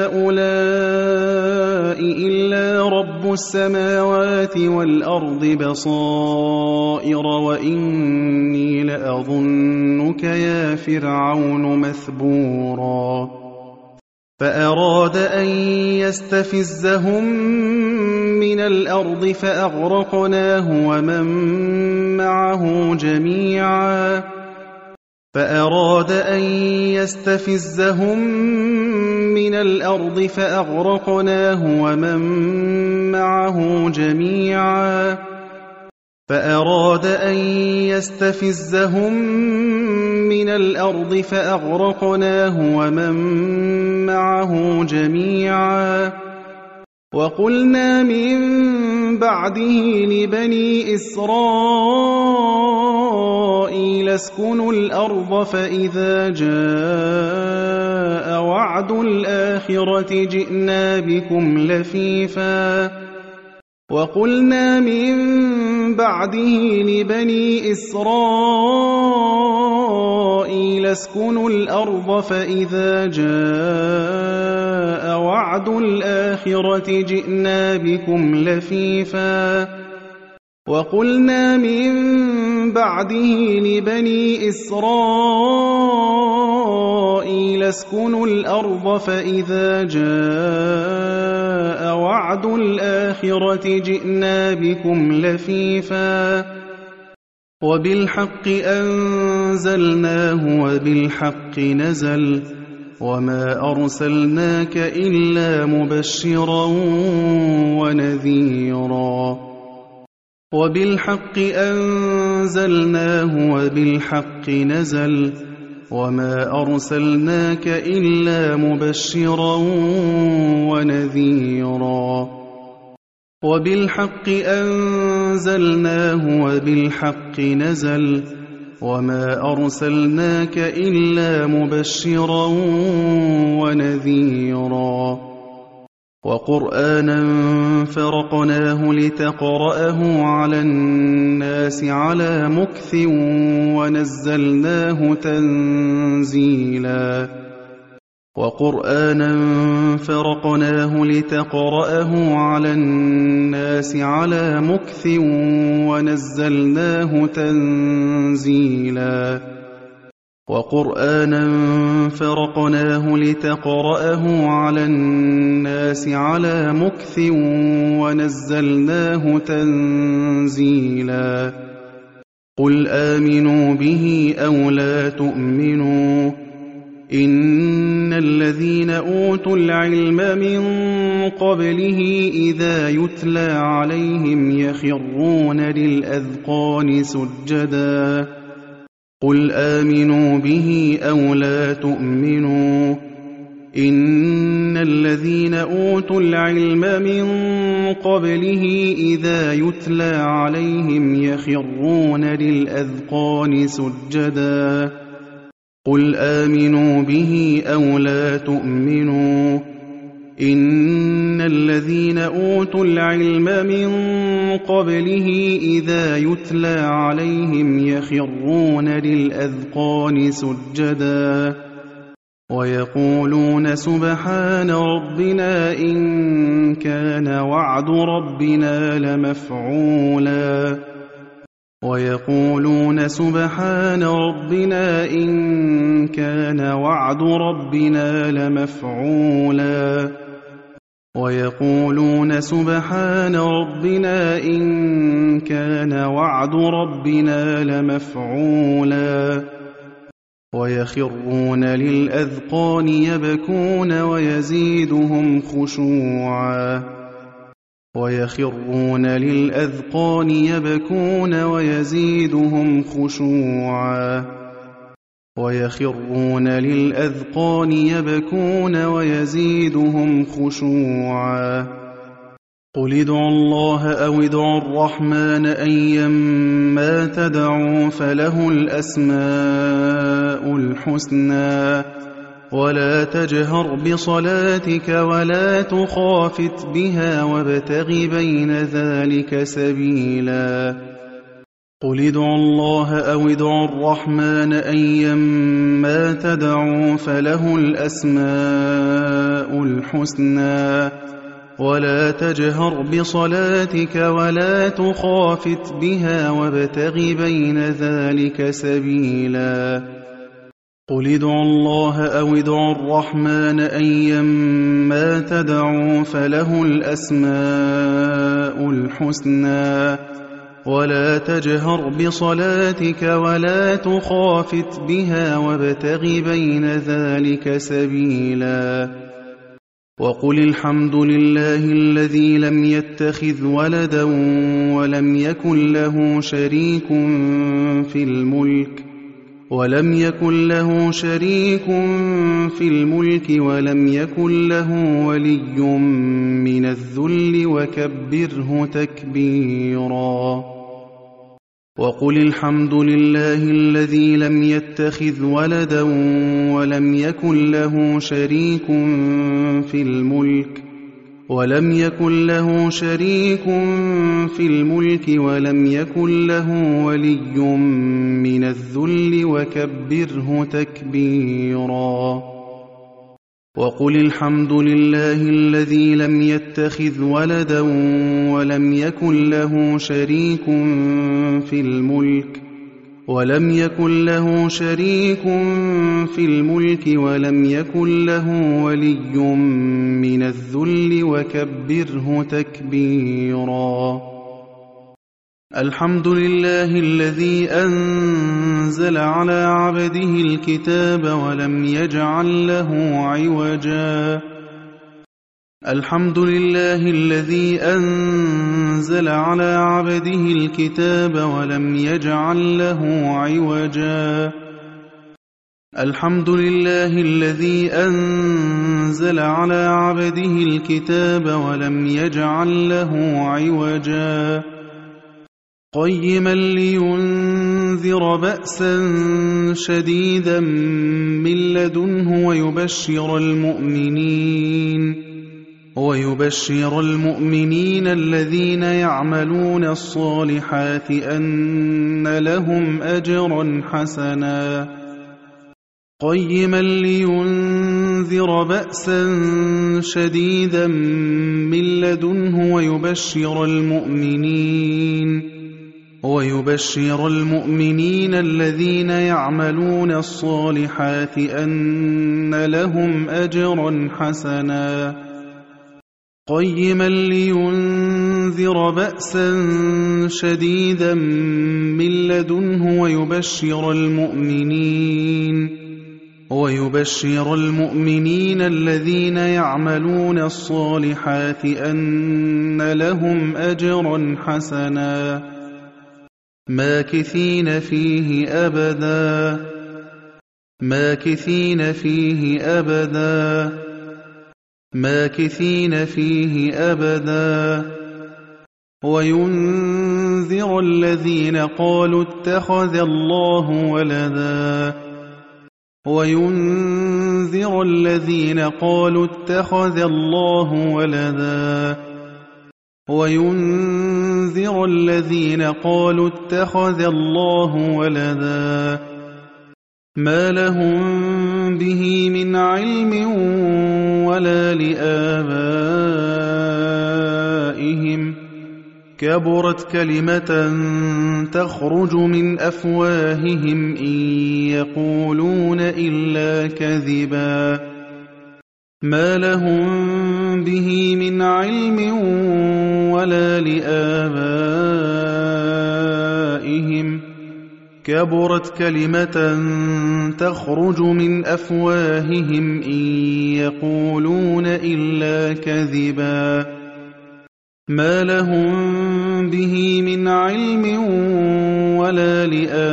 Speaker 1: هؤلاء إلا رب السماوات والأرض بصائر وإني لأظنك يا فرعون مثبورا فأراد أن يستفزهم من الأرض فأغرقناه ومن معه جميعا فأراد أن يستفزهم من الأرض فأغرقناه ومن معه جميعا فأراد أن يستفزهم من الأرض فأغرقناه ومن معه جميعا وقلنا من بعده لبني إسرائيل اسكنوا الأرض فإذا جاء وعد الآخرة جئنا بكم لفيفا وقلنا من بعده لبني إسرائيل اسكنوا الأرض فإذا جاء وعد الآخرة جئنا بكم لفيفا وقلنا من بعده لبني إسرائيل اسكنوا الأرض فإذا جاء وعد الآخرة جئنا بكم لفيفا وبالحق أنزلناه وبالحق نزل وما أرسلناك إلا مبشرا ونذيرا وبالحق أنزلناه وبالحق نزل وما أرسلناك إلا مبشرا ونذيرا وبالحق أنزلناه وبالحق نزل وما أرسلناك إلا مبشرا ونذيرا وقرآنا فرقناه لتقرأه على الناس على مكث ونزلناه تنزيلا وقرآنا فرقناه لتقرأه على الناس على مكث ونزلناه تنزيلا وقرآنا فرقناه لتقرأه على الناس على مكث ونزلناه تنزيلا قل آمنوا به أو لا تؤمنوا إن الذين أوتوا العلم من قبله إذا يتلى عليهم يخرون للأذقان سجدا قل آمنوا به أو لا تؤمنوا إن الذين أوتوا العلم من قبله إذا يتلى عليهم يخرون للأذقان سجدا قل آمنوا به أو لا تؤمنوا إن الذين أوتوا العلم من قبله إذا يتلى عليهم يخرون للأذقان سجدا ويقولون سبحان ربنا إن كان وعد ربنا لمفعولا ويقولون سبحان ربنا إن كان وعد ربنا لمفعولا ويقولون سبحان ربنا إن كان وعد ربنا لمفعولا ويخرون للأذقان يبكون ويزيدهم خشوعا ويخرون للأذقان يبكون ويزيدهم خشوعا ويخرون للأذقان يبكون ويزيدهم خشوعا قل ادعوا الله أو ادعوا الرحمن أيما تدعوا فله الأسماء الحسنى ولا تجهر بصلاتك ولا تخافت بها وابتغ بين ذلك سبيلا قل ادعوا الله أو ادعوا الرحمن أيما تدعوا فله الأسماء الحسنى ولا تجهر بصلاتك ولا تخافت بها وابتغ بين ذلك سبيلا قل ادعوا الله أو ادعوا الرحمن أيما تدعوا فله الأسماء الحسنى ولا تجهر بصلاتك ولا تخافت بها وابتغ بين ذلك سبيلا وقل الحمد لله الذي لم يتخذ ولدا ولم يكن له شريك في الملك ولم يكن له ولي من الذل وكبره تكبيرا وقل الحمد لله الذي لم يتخذ ولدا ولم يكن له شريك في الملك ولم يكن له ولي من الذل وكبره تكبيرا وقل الحمد لله الذي لم يتخذ ولدا ولم يكن له شريك في الملك ولم يكن له ولي من الذل وكبره تكبيرا الحمد لله الذي أنزل على عبده الكتاب ولم يجعل له عوجا الحمد لله الذي أنزل على عبده الكتاب ولم يجعل له عوجا الحمد لله الذي أنزل على عبده الكتاب ولم يجعل له عوجا قيما لينذر بأسا شديدا من لدنه ويبشر المؤمنين الذين يعملون الصالحات أن لهم أجرا حسنا قيما لينذر بأسا شديدا من لدنه ويبشر المؤمنين الذين يعملون الصالحات أن لهم أجرا حسنا قيما لينذر بأسا شديدا من لدنه ويبشر المؤمنين الذين يعملون الصالحات أن لهم أجرا حسنا ماكثين فيه أبدا وينذر الذين قالوا اتخذ الله ولدا ما لهم به من علم ولا لآبائهم كبرت كلمة تخرج من أفواههم إن يقولون إلا كذبا ما لهم به من علم ولا لآبائهم كبرت كلمة تخرج من أفواههم إن يقولون إلا كذبا مَا لَهُم بِهِ مِنْ عِلْمٍ وَلَا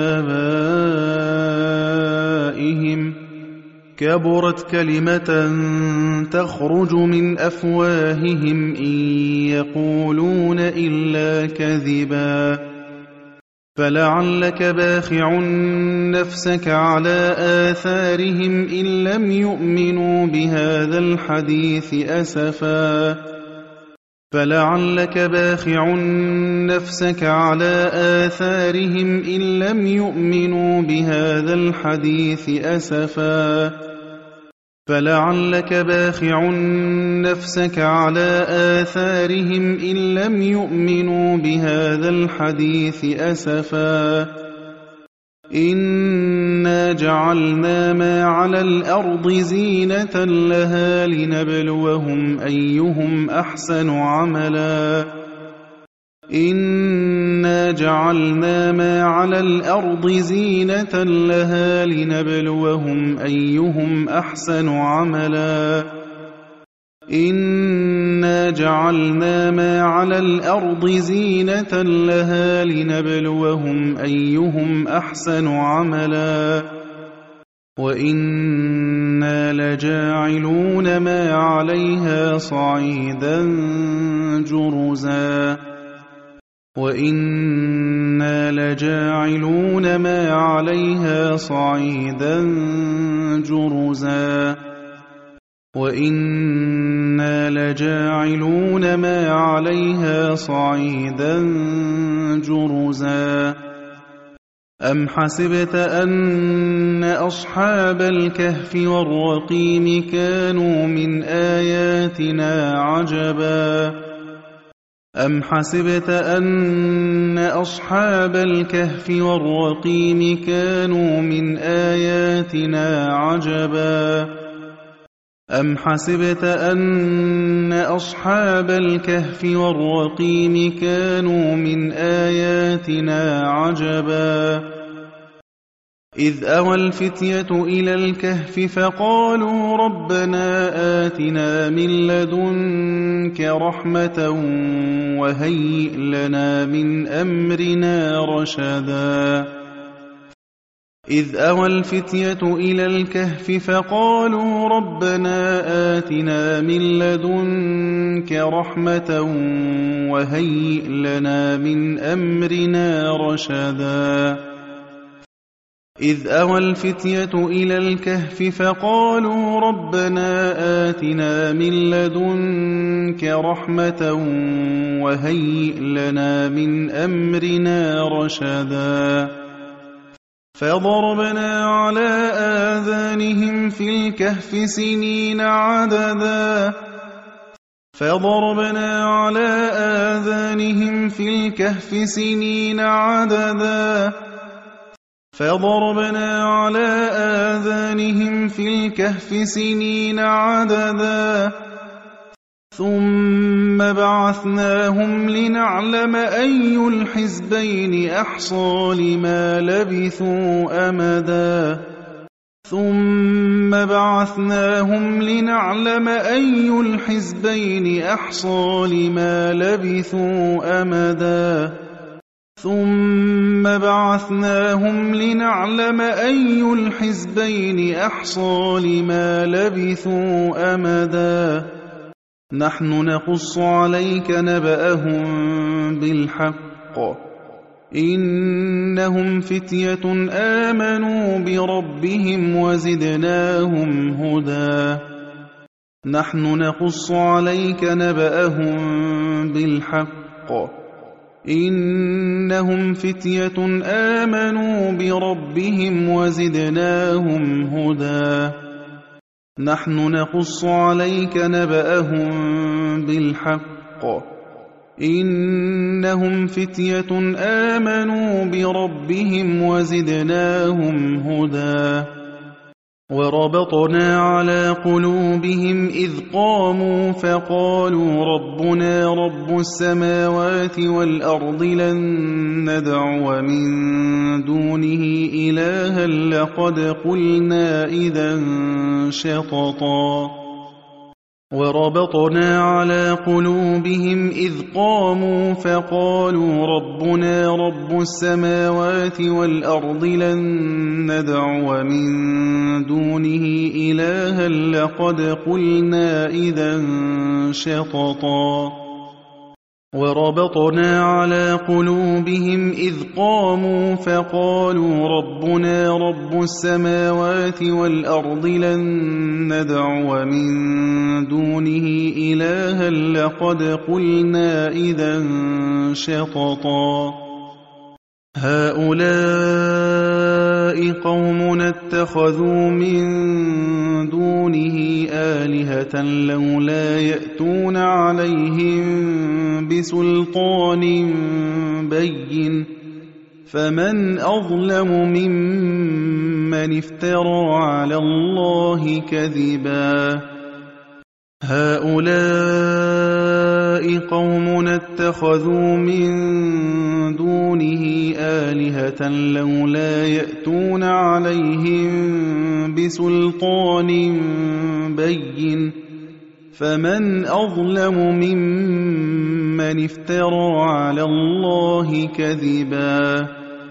Speaker 1: لِآبَائِهِمْ ۚ كَبُرَتْ كَلِمَةً تَخْرُجُ مِنْ أَفْوَاهِهِمْ إِن يَقُولُونَ إِلَّا كَذِبًا فَلَعَلَّكَ باخِعٌ نَّفْسَكَ عَلَىٰ آثَارِهِمْ إِن لَّمْ يُؤْمِنُوا بِهَٰذَا الْحَدِيثِ أَسَفًا فَلَعَلَّكَ باخِعٌ نَّفْسَكَ عَلَىٰ آثَارِهِمْ إِن لَّمْ يُؤْمِنُوا بِهَٰذَا الْحَدِيثِ أَسَفًا فَلَعَلَّكَ باخِعٌ نَّفْسَكَ عَلَىٰ آثَارِهِمْ إِن لَّمْ يُؤْمِنُوا بِهَٰذَا الْحَدِيثِ أَسَفًا إِنَّا جَعَلْنَا مَا عَلَى الْأَرْضِ زِينَةً لَّهَا لِنَبْلُوَهُمْ أَيُّهُمْ أَحْسَنُ عَمَلًا إِنَّا جَعَلْنَا مَا عَلَى الْأَرْضِ زِينَةً لَّهَا لِنَبْلُوَهُمْ أَيُّهُمْ أَحْسَنُ عَمَلًا إِنَّا جَعَلْنَا مَا عَلَى الْأَرْضِ زِينَةً لَّهَا لِنَبْلُوَهُمْ أَيُّهُمْ أَحْسَنُ عَمَلًا وَإِنَّا لَجَاعِلُونَ مَا عَلَيْهَا صَعِيدًا جُرُزًا وَإِنَّا لَجَاعِلُونَ مَا عَلَيْهَا صَعِيدًا جُرُزًا وَإِنَّا لَجَاعِلُونَ مَا عَلَيْهَا صَعِيدًا جُرُزًا أَمْ حَسِبْتَ أَنَّ أَصْحَابَ الْكَهْفِ وَالرَّقِيمِ كَانُوا مِنْ آيَاتِنَا عَجَبًا أَمْ حَسِبْتَ أَنَّ أَصْحَابَ الْكَهْفِ وَالرَّقِيمِ كَانُوا مِنْ آيَاتِنَا عَجَبًا أَمْ حَسِبْتَ أَنَّ أَصْحَابَ الْكَهْفِ وَالرَّقِيمِ كَانُوا مِنْ آيَاتِنَا عَجَبًا إِذْ أَوَى الْفِتْيَةُ إِلَى الْكَهْفِ فَقَالُوا رَبَّنَا آتِنَا مِن لَّدُنكَ رَحْمَةً وَهَيِّئْ لَنَا مِنْ أَمْرِنَا رَشَدًا إِذْ أَوَى الْفِتْيَةُ إِلَى الْكَهْفِ فَقَالُوا رَبَّنَا آتِنَا مِن لَّدُنكَ رَحْمَةً وَهَيِّئْ لَنَا مِنْ أَمْرِنَا رَشَدًا إِذْ أَوَى الْفِتْيَةُ إِلَى الْكَهْفِ فَقَالُوا رَبَّنَا آتِنَا مِن لَّدُنكَ رَحْمَةً وَهَيِّئْ لَنَا مِنْ أَمْرِنَا رَشَدًا فَضَرَبْنَا عَلَىٰ آذَانِهِمْ فِي الْكَهْفِ سِنِينَ عَدَدًا فَضَرَبْنَا عَلَىٰ آذَانِهِمْ فِي الْكَهْفِ سِنِينَ عَدَدًا فَضَرَبْنَا عَلَىٰ آذَانِهِمْ فِي الْكَهْفِ سِنِينَ عَدَدًا ثُمَّ بَعَثْنَاهُمْ لِنَعْلَمَ أَيُّ الْحِزْبَيْنِ أَحْصَىٰ لِمَا لَبِثُوا أَمَدًا ثُمَّ بَعَثْنَاهُمْ لِنَعْلَمَ أَيُّ الْحِزْبَيْنِ أَحْصَىٰ لِمَا لَبِثُوا أَمَدًا ثُمَّ بَعَثْنَاهُمْ لِنَعْلَمَ أَيُّ الْحِزْبَيْنِ أَحْصَىٰ لِمَا لَبِثُوا أَمَدًا نَّحْنُ نَقُصُّ عَلَيْكَ نَبَأَهُم بِالْحَقِّ إِنَّهُمْ فِتْيَةٌ آمَنُوا بِرَبِّهِمْ وَزِدْنَاهُمْ هُدًى نَّحْنُ نَقُصُّ عَلَيْكَ نَبَأَهُم بِالْحَقِّ إِنَّهُمْ فِتْيَةٌ آمَنُوا بِرَبِّهِمْ وَزِدْنَاهُمْ هُدًى نَّحْنُ نَقُصُّ عَلَيْكَ نَبَأَهُم بِالْحَقِّ إِنَّهُمْ فِتْيَةٌ آمَنُوا بِرَبِّهِمْ وَزِدْنَاهُمْ هُدًى وَرَبَطْنَا عَلَىٰ قُلُوبِهِمْ إِذْ قَامُوا فَقَالُوا رَبُّنَا رَبُّ السَّمَاوَاتِ وَالْأَرْضِ لَن نَّدْعُوَ مِن دُونِهِ إِلَٰهًا لَّقَدْ قُلْنَا إِذًا شَطَطًا وربطنا على قلوبهم إذ قاموا فقالوا ربنا رب السماوات والأرض لن ندعو من دونه إلها لقد قلنا إذا شططا وربطنا على قلوبهم إذ قاموا فقالوا ربنا رب السماوات والأرض لن ندعو من دونه إلها لقد قلنا إذا شططا هؤلاء قومنا اتخذوا من دونه آلهة لولا يأتون عليهم بسلطان بين فمن أظلم ممن افترى على الله كذبا هؤلاء قومنا اتخذوا من دونه آلهة لولا يأتون عليهم بسلطان بين فمن أظلم ممن افترى على الله كذبا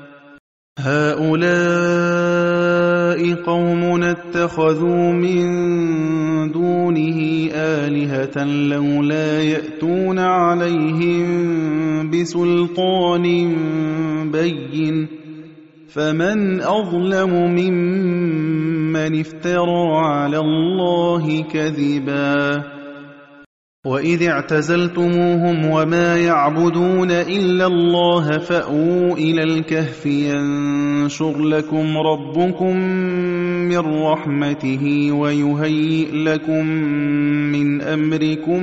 Speaker 1: هؤلاء قومنا اتخذوا من دونه آلهة لولا يأتون عليهم بسلطان بين فمن أظلم ممن افترى على الله كذبا وإذ اعتزلتموهم وما يعبدون إلا الله فأووا إلى الكهف ينشر لكم ربكم من رحمته ويهيئ لكم من أمركم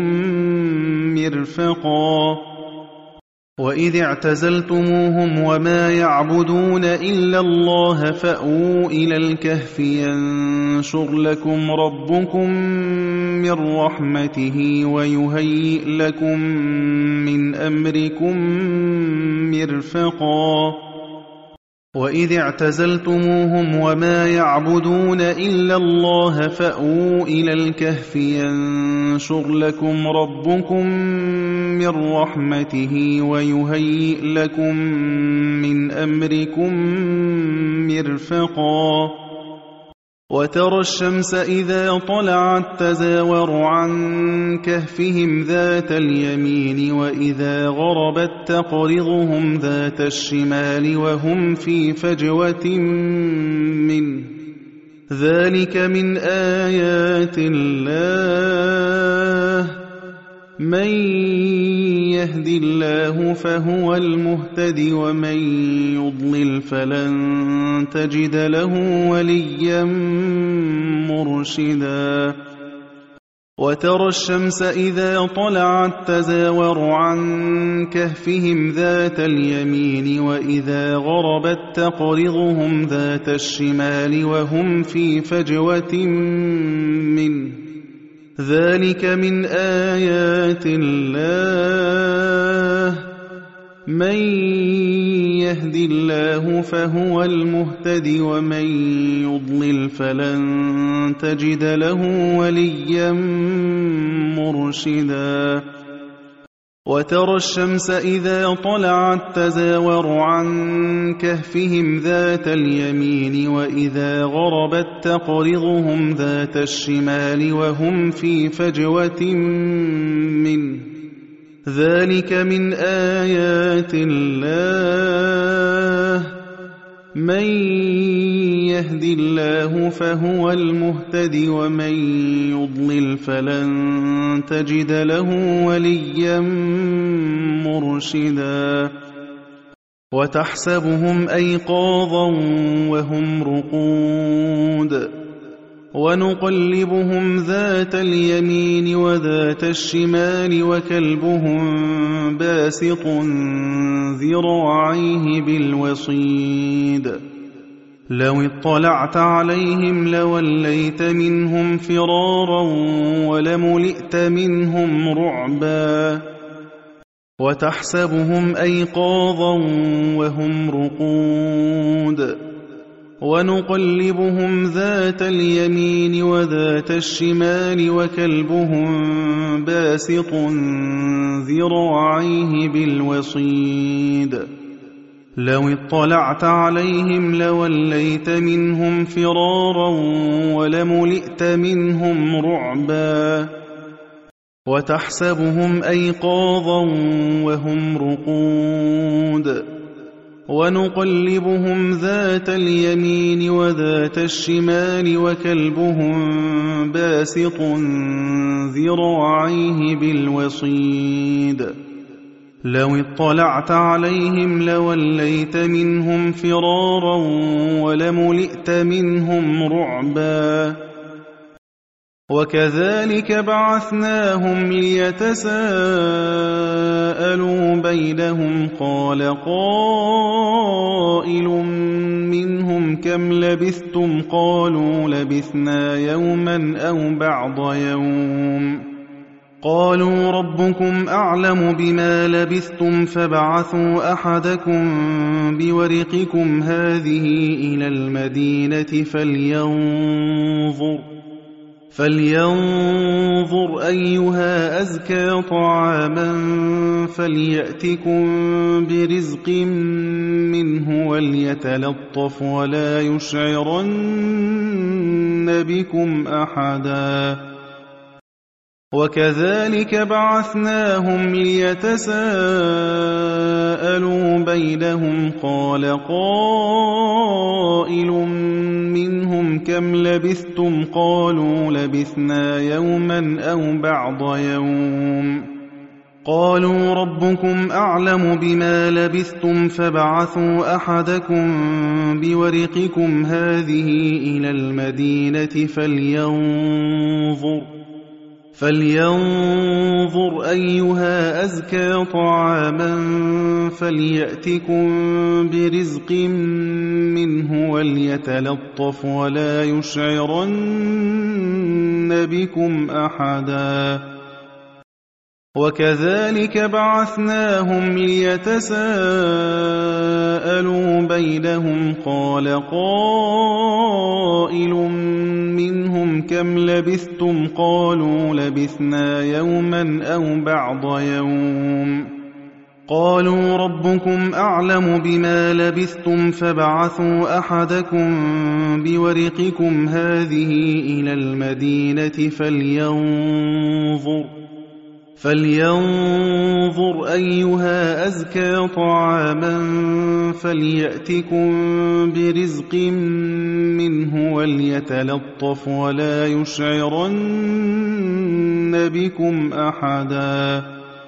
Speaker 1: مرفقا وإذ اعتزلتموهم وما يعبدون إلا الله فأووا إلى الكهف ينشر لكم ربكم من رحمته ويهيئ لكم من أمركم مرفقا وإذ اعتزلتموهم وما يعبدون إلا الله فأووا إلى الكهف ينشر لكم ربكم من رحمته ويهيئ لكم من أمركم مرفقا وترى الشمس إذا طلعت تزاور عن كهفهم ذات اليمين وإذا غربت تقرضهم ذات الشمال وهم في فجوة منه ذلك من آيات الله من يهد الله فهو المهتد ومن يضلل فلن تجد له وليا مرشدا وترى الشمس إذا طلعت تزاور عن كهفهم ذات اليمين وإذا غربت تقرضهم ذات الشمال وهم في فجوة منه ذلك من آيات الله من يهد الله فهو المهتد ومن يضلل فلن تجد له وليا مرشدا وترى الشمس إذا طلعت تزاور عن كهفهم ذات اليمين وإذا غربت تقرضهم ذات الشمال وهم في فجوة منه ذلك من آيات الله من يهد الله فهو المهتد ومن يضلل فلن تجد له وليا مرشدا وتحسبهم أيقاظا وهم رقود ونقلبهم ذات اليمين وذات الشمال وكلبهم باسط ذراعيه بالوصيد لو اطلعت عليهم لوليت منهم فرارا ولملئت منهم رعبا وتحسبهم أيقاظا وهم رقود ونقلبهم ذات اليمين وذات الشمال وكلبهم باسط ذراعيه بالوصيد لو اطلعت عليهم لوليت منهم فرارا ولملئت منهم رعبا وتحسبهم أيقاظا وهم رقود ونقلبهم ذات اليمين وذات الشمال وكلبهم باسط ذراعيه بالوصيد لو اطلعت عليهم لوليت منهم فرارا ولملئت منهم رعبا وكذلك بعثناهم ليتساءلوا بينهم قال قائل منهم كم لبثتم قالوا لبثنا يوما أو بعض يوم قالوا ربكم أعلم بما لبثتم فابعثوا أحدكم بورقكم هذه إلى المدينة فلينظر أيها أزكى طعاما فليأتكم برزق منه وليتلطف ولا يشعرن بكم أحدا وكذلك بعثناهم ليتساءلوا بينهم قال قائل منهم كم لبثتم قالوا لبثنا يوما أو بعض يوم قالوا ربكم أعلم بما لبثتم فابعثوا أحدكم بورقكم هذه إلى المدينة فلينظر أيها أزكى طعاما فليأتكم برزق منه وليتلطف ولا يشعرن بكم أحدا وكذلك بعثناهم ليتساءلوا بينهم قال قائل منهم كم لبثتم قالوا لبثنا يوما أو بعض يوم قالوا ربكم أعلم بما لبثتم فابعثوا أحدكم بورقكم هذه إلى المدينة فلينظر أيها أزكى طعاما فليأتكم برزق منه وليتلطف ولا يشعرن بكم أحدا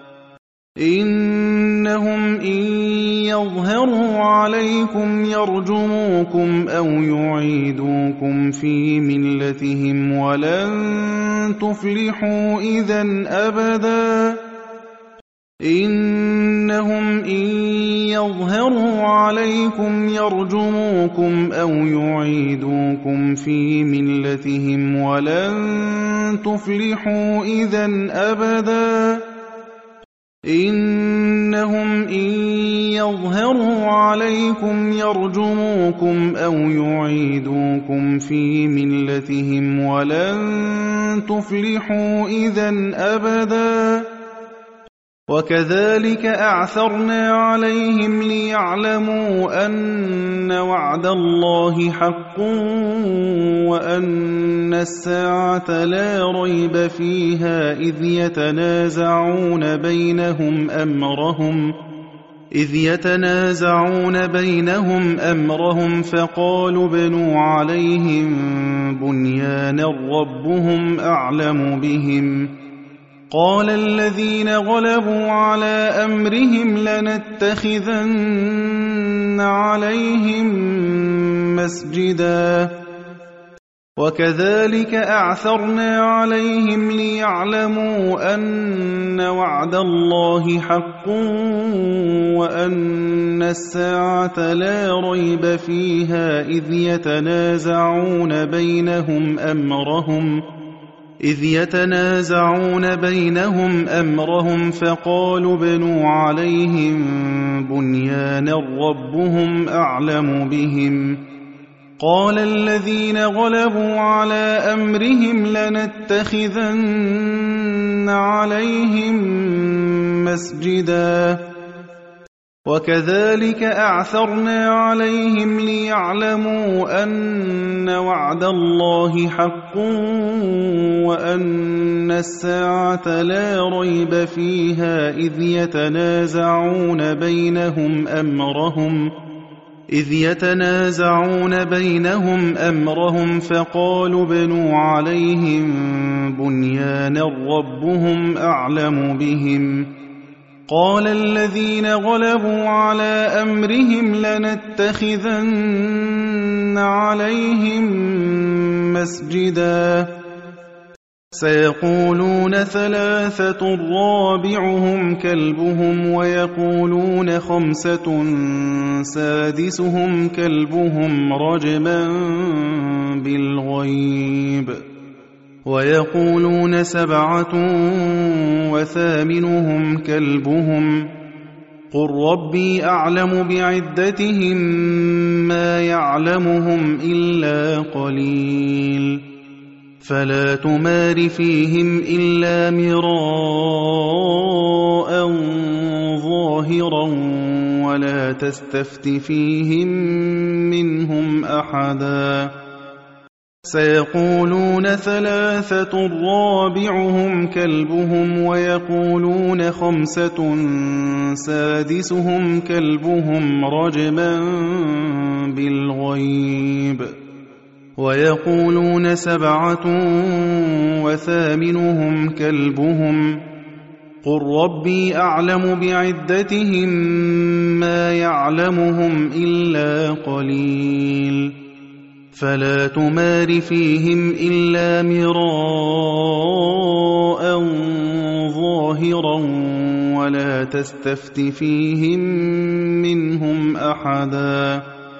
Speaker 1: إنهم إن يظهروا عليكم يرجموكم أو يعيدوكم في ملتهم ولن تفلحوا إذن أبدا إنهم إن يظهروا عليكم يرجموكم أو يعيدوكم في ملتهم ولن تفلحوا إذن أبدا إنهم إن يظهروا عليكم يرجموكم أو يعيدوكم في ملتهم ولن تفلحوا إذن أبدا وكذلك أعثرنا عليهم ليعلموا أن وعد الله حق وأن الساعة لا ريب فيها إذ يتنازعون بينهم أمرهم فقالوا بنوا عليهم بنيانا ربهم أعلم بهم قال الذين غلبوا على أمرهم لنتخذن عليهم مسجدا وكذلك أعثرنا عليهم ليعلموا أن وعد الله حق وأن الساعة لا ريب فيها إذ يتنازعون بينهم أمرهم فقالوا بنوا عليهم بنيانا ربهم أعلم بهم قال الذين غلبوا على أمرهم لنتخذن عليهم مسجدا وكذلك أعثرنا عليهم ليعلموا أن وعد الله حق وأن الساعة لا ريب فيها إذ يتنازعون بينهم أمرهم فقالوا ابنوا عليهم بنيانا ربهم أعلم بهم قال الذين غلبوا على أمرهم لنتخذن عليهم مسجدا سيقولون ثلاثة رابعهم كلبهم ويقولون خمسة سادسهم كلبهم رجما بالغيب ويقولون سبعة وثامنهم كلبهم قل ربي أعلم بعدتهم ما يعلمهم إلا قليل فلا تمار فيهم إلا مراء ظاهرا ولا تستفت فيهم منهم أحدا سيقولون ثلاثة رابعهم كلبهم ويقولون خمسة سادسهم كلبهم رجما بالغيب ويقولون سبعة وثامنهم كلبهم قل ربي أعلم بعدتهم ما يعلمهم إلا قليل فلا تمار فيهم إلا مراء ظاهرا ولا تستفت فيهم منهم أحدا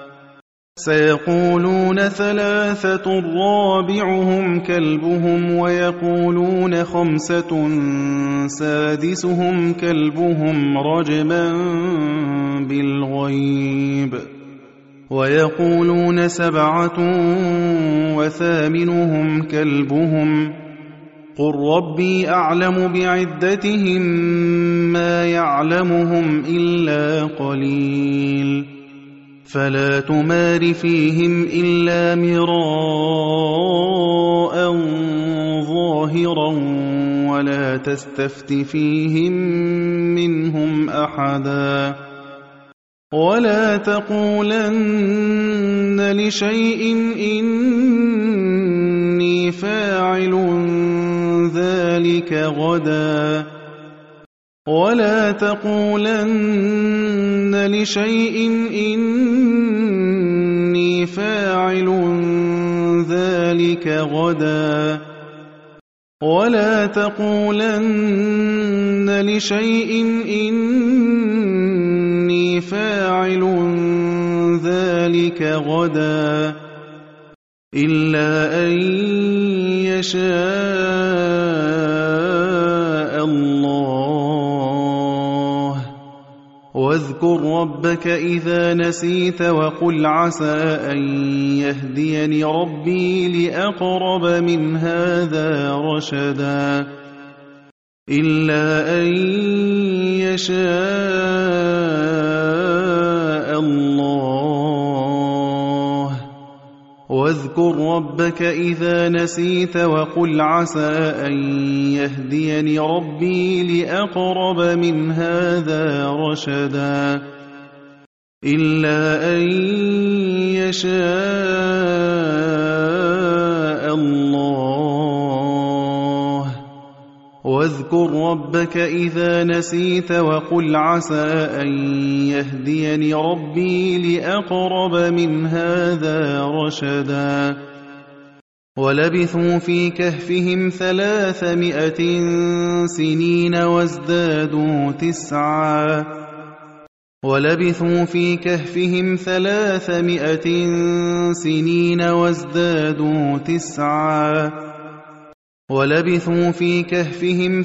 Speaker 1: سيقولون ثلاثة رابعهم كلبهم ويقولون خمسة سادسهم كلبهم رجما بالغيب ويقولون سبعة وثامنهم كلبهم قل ربي أعلم بعدتهم ما يعلمهم إلا قليل فلا تمار فيهم إلا مراء ظاهرا ولا تستفت فيهم منهم أحدا ولا تقولن لشيء إني فاعل ذلك غدا ولا تقولن لشيء إني فاعل ذلك غدا ولا تقولن لشيء إني فاعل ذلك غدا إلا أن يشاء الله واذكر ربك إذا نسيت وقل عسى أن يهديني ربي لأقرب من هذا رشدا إلا أن يشاء الله واذكر ربك إذا نسيت وقل عسى أن يهديني ربي لأقرب من هذا رشدا إلا أن يشاء الله واذكر ربك إذا نسيت وقل عسى أن يهديني ربي لأقرب من هذا رشدا ولبثوا في كهفهم 300 سنين وازدادوا 9 ولبثوا في كهفهم 300 سنين وازدادوا 9 ولبثوا في كهفهم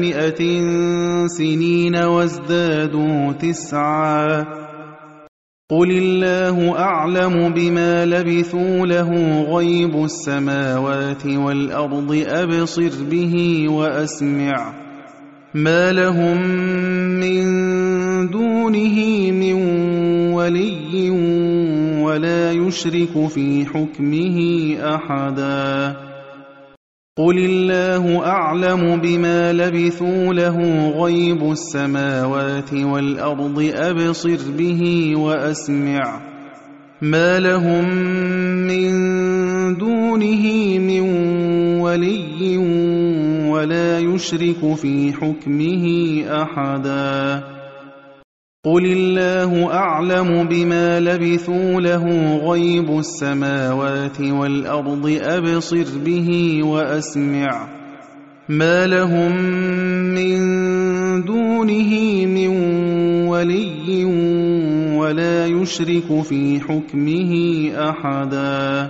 Speaker 1: 300 سنين وازدادوا 9 قُلِ اللَّهُ أَعْلَمُ بِمَا لَبِثُوا لَهُ غَيْبُ السَّمَاوَاتِ وَالْأَرْضِ أَبْصِرْ بِهِ وَأَسْمِعْ مَا لَهُم مِّن دُونِهِ مِن وَلِيٍّ وَلَا يُشْرِكُ فِي حُكْمِهِ أَحَدًا قُلِ اللَّهُ أَعْلَمُ بِمَا لَبِثُوا لَهُ غَيْبُ السَّمَاوَاتِ وَالْأَرْضِ أَبْصِرْ بِهِ وَأَسْمِعْ مَا لَهُم مِّن دُونِهِ مِن وَلِيٍّ وَلَا يُشْرِكُ فِي حُكْمِهِ أَحَدًا قُلِ اللَّهُ أَعْلَمُ بِمَا لَبِثُوا لَهُ غَيْبُ السَّمَاوَاتِ وَالْأَرْضِ أَبْصِرْ بِهِ وَأَسْمِعْ مَا لَهُم مِّن دُونِهِ مِن وَلِيٍّ وَلَا يُشْرِكُ فِي حُكْمِهِ أَحَدًا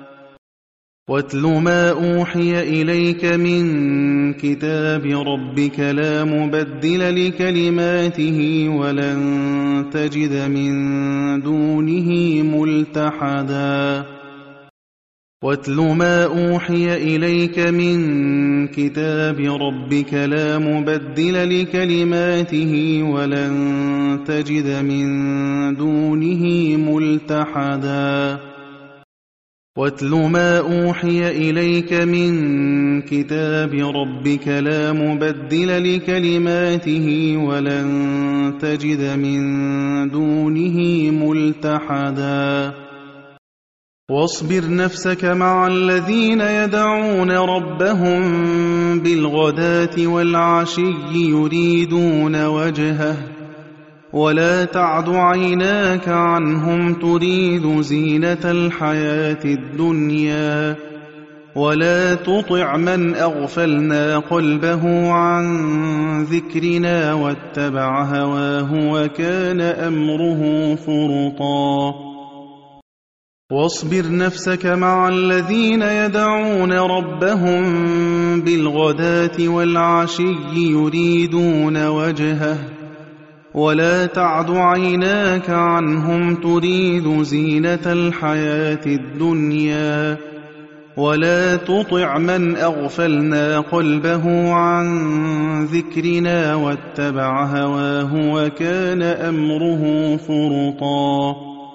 Speaker 1: وَاتْلُ مَا أُوحِيَ إِلَيْكَ مِن كِتَابِ رَبِّكَ لَا مُبَدِّلَ لِكَلِمَاتِهِ وَلَن تَجِدَ مِن دُونِهِ مُلْتَحَدًا وَاتْلُ مَا أُوحِيَ إِلَيْكَ مِن كِتَابِ رَبِّكَ لَا مُبَدِّلَ لِكَلِمَاتِهِ وَلَن تَجِدَ مِن دُونِهِ مُلْتَحَدًا وَاتْلُ مَا أُوحِيَ إِلَيْكَ مِن كِتَابِ رَبِّكَ لَا مُبَدِّلَ لِكَلِمَاتِهِ وَلَن تَجِدَ مِن دُونِهِ مُلْتَحَدًا وَاصْبِرْ نَفْسَكَ مَعَ الَّذِينَ يَدْعُونَ رَبَّهُم بِالْغَدَاةِ وَالْعَشِيِّ يُرِيدُونَ وَجْهَهُ وَلَا تَعْدُ عَيْنَاكَ عَنْهُمْ تُرِيدُ زِينَةَ الْحَيَاةِ الدُّنْيَا وَلَا تُطِعْ مَنْ أَغْفَلْنَا قَلْبَهُ عَن ذِكْرِنَا وَاتَّبَعَ هَوَاهُ وَكَانَ أَمْرُهُ فُرُطًا وَاصْبِرْ نَفْسَكَ مَعَ الَّذِينَ يَدْعُونَ رَبَّهُم بِالْغَدَاةِ وَالْعَشِيِّ يُرِيدُونَ وَجْهَهُ وَلَا تَعْدُ عَيْنَاكَ عَنْهُمْ تُرِيدُ زِينَةَ الْحَيَاةِ الدُّنْيَا وَلَا تُطِعْ مَنْ أَغْفَلْنَا قَلْبَهُ عَن ذِكْرِنَا وَاتَّبَعَ هَوَاهُ وَكَانَ أَمْرُهُ فُرُطًا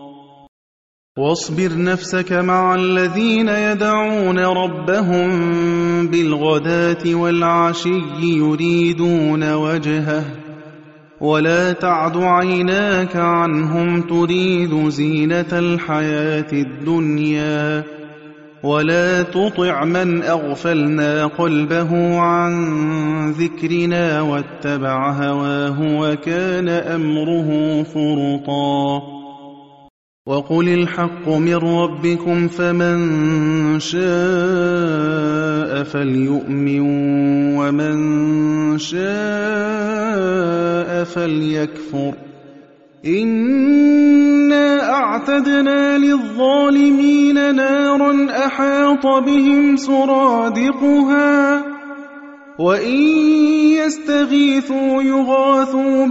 Speaker 1: وَاصْبِرْ نَفْسَكَ مَعَ الَّذِينَ يَدْعُونَ رَبَّهُم بِالْغَدَاةِ وَالْعَشِيِّ يُرِيدُونَ وَجْهَهُ وَلَا تَعْدُ عَيْنَاكَ عَنْهُمْ تُرِيدُ زِينَةَ الْحَيَاةِ الدُّنْيَا وَلَا تُطِعْ مَنْ أَغْفَلْنَا قَلْبَهُ عَن ذِكْرِنَا وَاتَّبَعَ هَوَاهُ وَكَانَ أَمْرُهُ فُرُطًا وَقُلِ الْحَقُّ مِن رَّبِّكُمْ فَمَن شَاءَ فَلْيُؤْمِن وَمَن شَاءَ فَلْيَكْفُرْ إِنَّا أَعْتَدْنَا لِلظَّالِمِينَ نَارًا أَحَاطَ بِهِمْ سُرَادِقُهَا وَإِن يَسْتَغِيثُوا يُغَاثُوا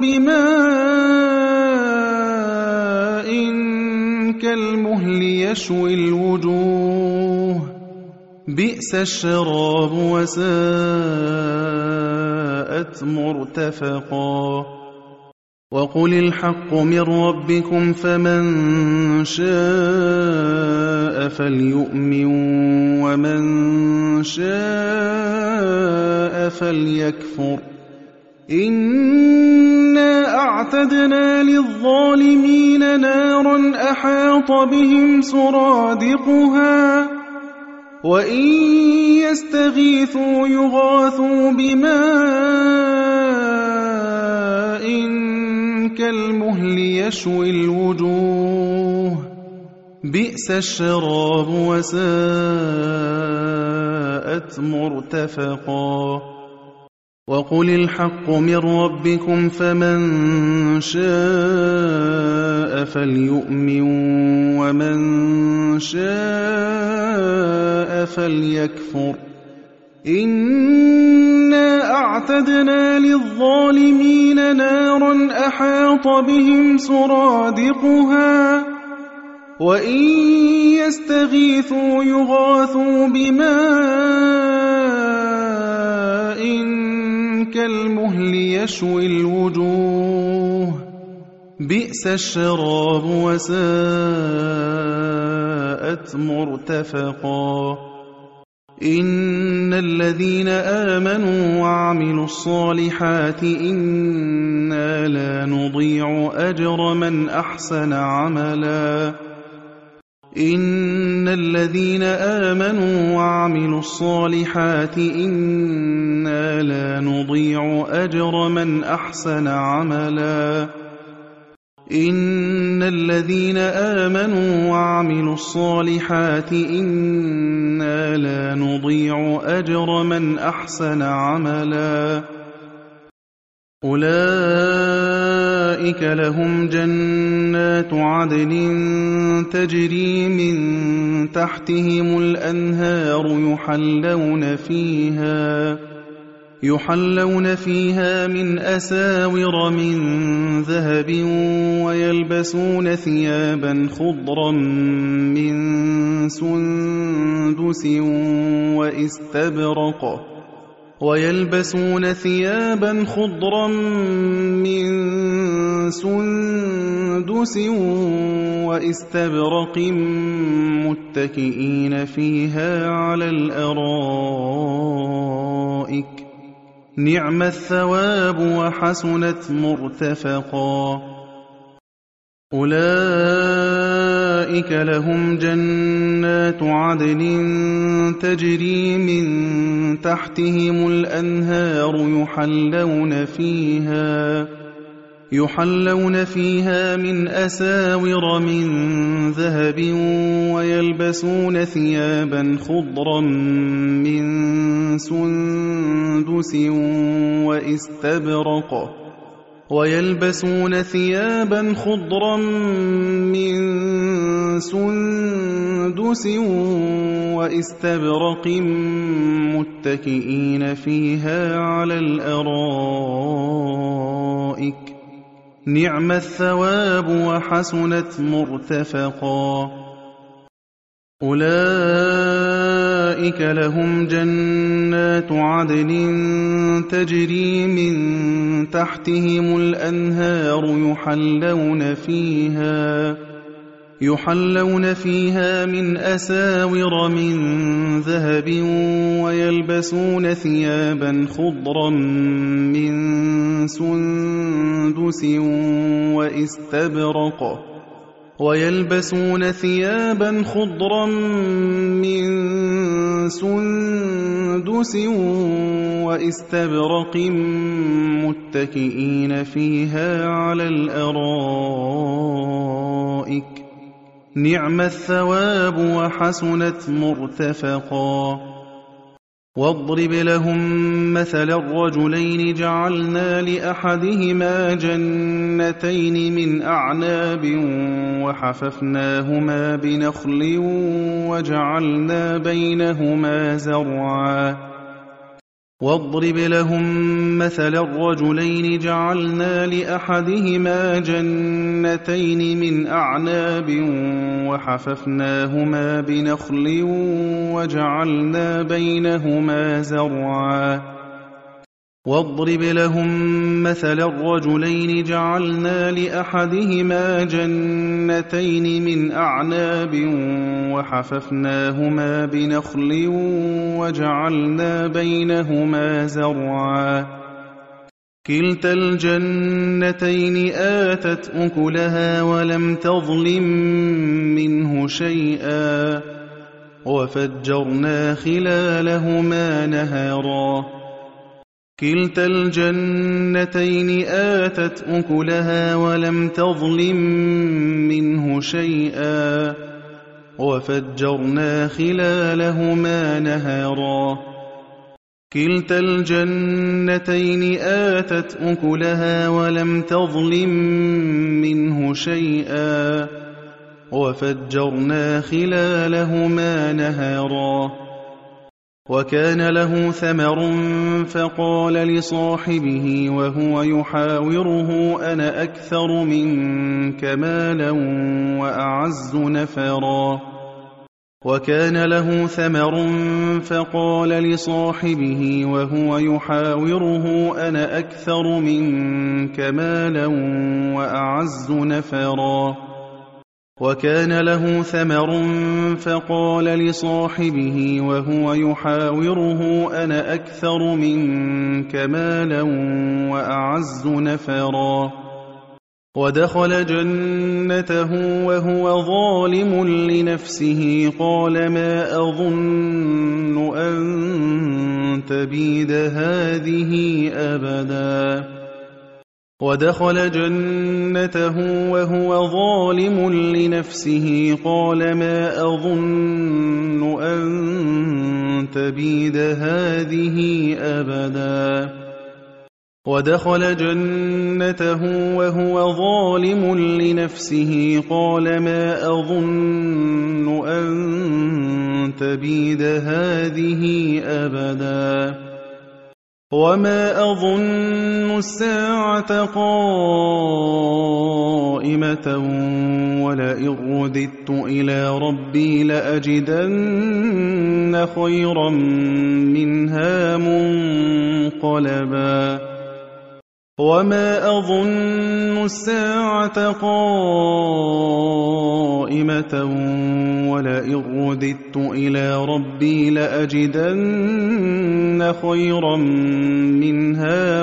Speaker 1: بِمَاءٍ كَالْمُهْلِ يَشْوِي الْوُجُوهَ بِئْسَ الشَّرَابُ وَسَاءَتْ مُرْتَفَقًا وَقُلِ الْحَقُّ مِن رَّبِّكُمْ فَمَن شَاءَ فَلْيُؤْمِن وَمَن شَاءَ فَلْيَكْفُرْ إِنَّا أَعْتَدْنَا لِلظَّالِمِينَ نَارًا أَحَاطَ بِهِمْ سُرَادِقُهَا وَإِن يَسْتَغِيثُوا يُغَاثُوا بِمَاءٍ كَالْمُهْلِ يَشْوِي الْوُجُوهَ بِئْسَ الشَّرَابُ وَسَاءَتْ مُرْتَفَقًا وَقُلِ الْحَقُّ مِن رَّبِّكُمْ فَمَن شَاءَ فَلْيُؤْمِن وَمَن شَاءَ فَلْيَكْفُرْ إِنَّا وَأَعْتَدْنَا لِلظَّالِمِينَ نَارًا أَحَاطَ بِهِمْ سُرَادِقُهَا وَإِن يَسْتَغِيثُوا يُغَاثُوا بِمَاءٍ كَالْمُهْلِ يَشْوِي الْوُجُوهَ بِئْسَ الشَّرَابُ وَسَاءَتْ مُرْتَفَقًا إِنَّ الَّذِينَ آمَنُوا وَعَمِلُوا الصَّالِحَاتِ إِنَّا لَا نُضِيعُ أَجْرَ مَنْ أَحْسَنَ عَمَلًا إِنَّ الَّذِينَ آمَنُوا وَعَمِلُوا الصَّالِحَاتِ إِنَّا لَا نُضِيعُ أَجْرَ مَنْ أَحْسَنَ عَمَلًا إِنَّ الَّذِينَ آمَنُوا وَعَمِلُوا الصَّالِحَاتِ إِنَّا لَا نُضِيعُ أَجْرَ مَنْ أَحْسَنَ عَمَلًا أُولَئِكَ لَهُمْ جَنَّاتُ عَدْنٍ تَجْرِي مِن تَحْتِهِمُ الْأَنْهَارُ يُحَلَّوْنَ فِيهَا مِنْ أَسَاوِرَ مِن ذَهَبٍ وَيَلْبَسُونَ ثِيَابًا خُضْرًا مِّن سُندُسٍ وَإِسْتَبْرَقٍ مُّتَّكِئِينَ فِيهَا عَلَى الْأَرَائِكِ نِعْمَ الثَّوَابُ وَحَسُنَتْ مُرْتَفَقًا أُولَئِكَ لَهُمْ جَنَّاتُ عَدْنٍ تَجْرِي مِن تَحْتِهِمُ الْأَنْهَارُ يُحَلَّوْنَ فِيهَا مِنْ أَسَاوِرَ مِن ذَهَبٍ وَيَلْبَسُونَ ثِيَابًا خُضْرًا مِّن سُندُسٍ وَإِسْتَبْرَقٍ مُّتَّكِئِينَ فِيهَا عَلَى الْأَرَائِكِ نِعْمَ الثَّوَابُ وَحَسُنَتْ مُرْتَفَقًا أُولَئِكَ لَهُمْ جَنَّاتُ عَدْنٍ تَجْرِي مِن تَحْتِهِمُ الْأَنْهَارُ يُحَلَّوْنَ فِيهَا مِنْ أَسَاوِرَ مِن ذَهَبٍ وَيَلْبَسُونَ ثِيَابًا خُضْرًا مِّن سُندُسٍ وَإِسْتَبْرَقٍ مُّتَّكِئِينَ فِيهَا عَلَى الْأَرَائِكِ نِعْمَ الثَّوَابُ وَحَسُنَتْ مُرْتَفَقًا وَاضْرِبْ لَهُم مَّثَلًا رَّجُلَيْنِ جَعَلْنَا لِأَحَدِهِمَا جَنَّتَيْنِ مِنْ أَعْنَابٍ وَحَفَفْنَاهُمَا بِنَخْلٍ وَجَعَلْنَا بَيْنَهُمَا زَرْعًا وَاضْرِبْ لَهُم مَّثَلًا رَّجُلَيْنِ جَعَلْنَا لِأَحَدِهِمَا جَنَّتَيْنِ مِنْ أَعْنَابٍ وَحَفَفْنَاهُمَا بِنَخْلٍ وَجَعَلْنَا بَيْنَهُمَا زَرْعًا وَاضْرِبْ لَهُم مَّثَلًا رَّجُلَيْنِ جَعَلْنَا لِأَحَدِهِمَا جَنَّتَيْنِ مِنْ أَعْنَابٍ وَحَفَفْنَاهُمَا بِنَخْلٍ وَجَعَلْنَا بَيْنَهُمَا زَرْعًا كِلْتَا الْجَنَّتَيْنِ آتَتْ أُكُلَهَا وَلَمْ تَظْلِم مِّنْهُ شَيْئًا وَفَجَّرْنَا خِلَالَهُمَا نَهَرًا كِلْتَا الْجَنَّتَيْنِ آتَتْ أُكُلَهَا وَلَمْ تَظْلِم مِّنْهُ شَيْئًا وَفَجَّرْنَا خِلَالَهُمَا نَهَرًا كِلْتَا الْجَنَّتَيْنِ آتَتْ أُكُلَهَا وَلَمْ تَظْلِم مِّنْهُ شَيْئًا وَفَجَّرْنَا خِلَالَهُمَا نَهَرًا وكان له ثمر فقال لصاحبه وهو يحاوره أنا أكثر منك مالا وأعز نفرا وكان له ثمر فقال لصاحبه وهو يحاوره أنا أكثر منك مالا وأعز نفرا وكان له ثمر فقال لصاحبه وهو يحاوره أنا أكثر منك مالا وأعز نفرا ودخل جنته وهو ظالم لنفسه قال ما أظن أن تبيد هذه أبدا ودخل جنته وهو ظالم لنفسه قال ما أظن أن تبيد هذه أبدا ودخل جنته وهو ظالم لنفسه قال ما أظن أن تبيد هذه أبدا وما أظن الساعة قائمة ولئن رددت إلى ربي لأجدن خيرا منها منقلبا وما أظن الساعة قائمة ولئن رددت إلى ربي لأجدن خيرا منها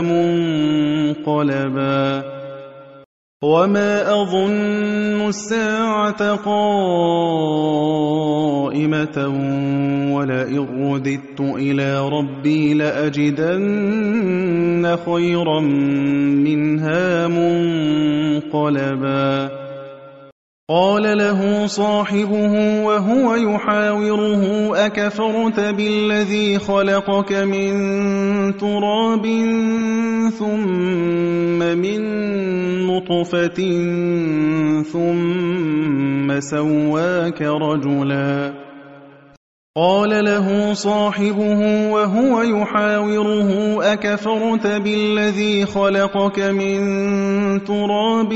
Speaker 1: منقلبا وما أظن الساعة قائمة ولئن رددت إلى ربي لأجدن خيرا منها منقلبا قال له صاحبه وهو يحاوره أكفرت بالذي خلقك من تراب ثم من نطفة ثم سواك رجلا قال له صاحبه وهو يحاوره أكفرت بالذي خلقك من تراب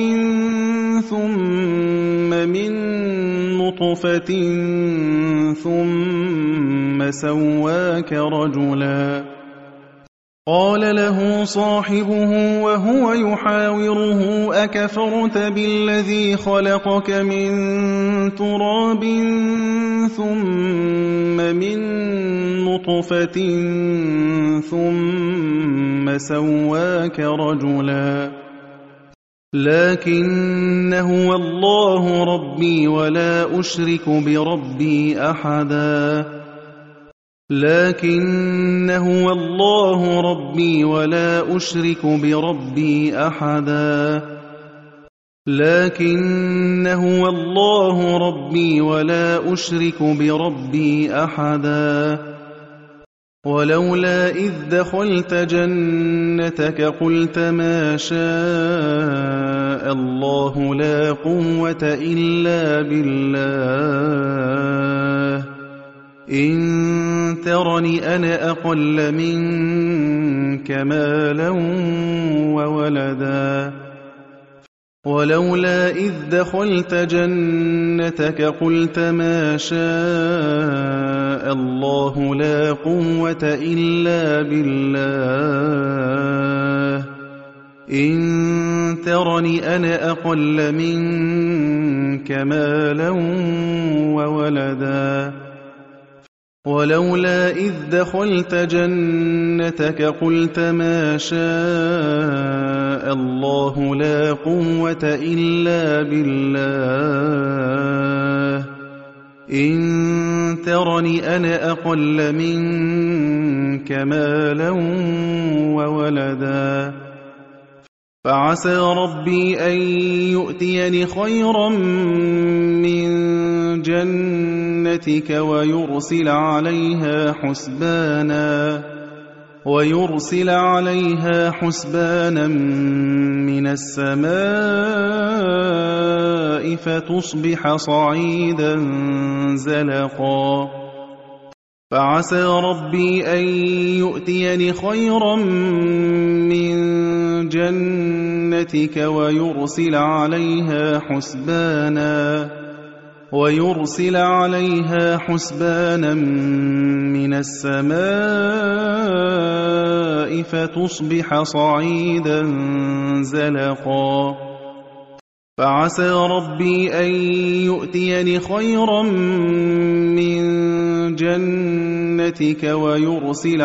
Speaker 1: ثم من نطفة ثم سواك رجلا قال له صاحبه وهو يحاوره أكفرت بالذي خلقك من تراب ثم من نطفة ثم سواك رجلا لكن هو الله ربي ولا أشرك بربي أحدا لكن هو الله ربي ولا أشرك بربي أحدا لكن هو الله ربي ولا أشرك بربي أحدا ولولا إذ دخلت جنتك قلت ما شاء الله لا قوة إلا بالله إن ترني أنا أقل منك مالا وولدا ولولا إذ دخلت جنتك قلت ما شاء الله لا قوة إلا بالله إن ترني أنا أقل منك مالا وولدا ولولا إذ دخلت جنتك قلت ما شاء الله لا قوة إلا بالله إن ترني أنا أقل منك مالا وولدا فعسى ربي أن يؤتيني خيرا من جنتك ويرسل عليها حسبانا من السماء فتصبح صعيدا زلقا فعسى ربي أن يؤتيني خيرا من جنتك ويرسل عليها حسبانا من السماء فتصبح صعيدا زلقا فعسى ربي أن يؤتيني خيرا من جنتك ويرسل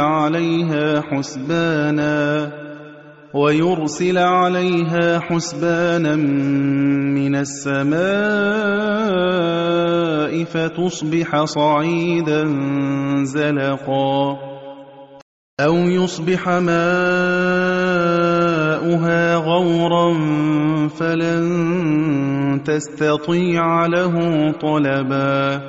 Speaker 1: عليها حسبانا من السماء فتصبح صعيدا زلقا أو يصبح ماؤها غورا فلن تستطيع له طلبا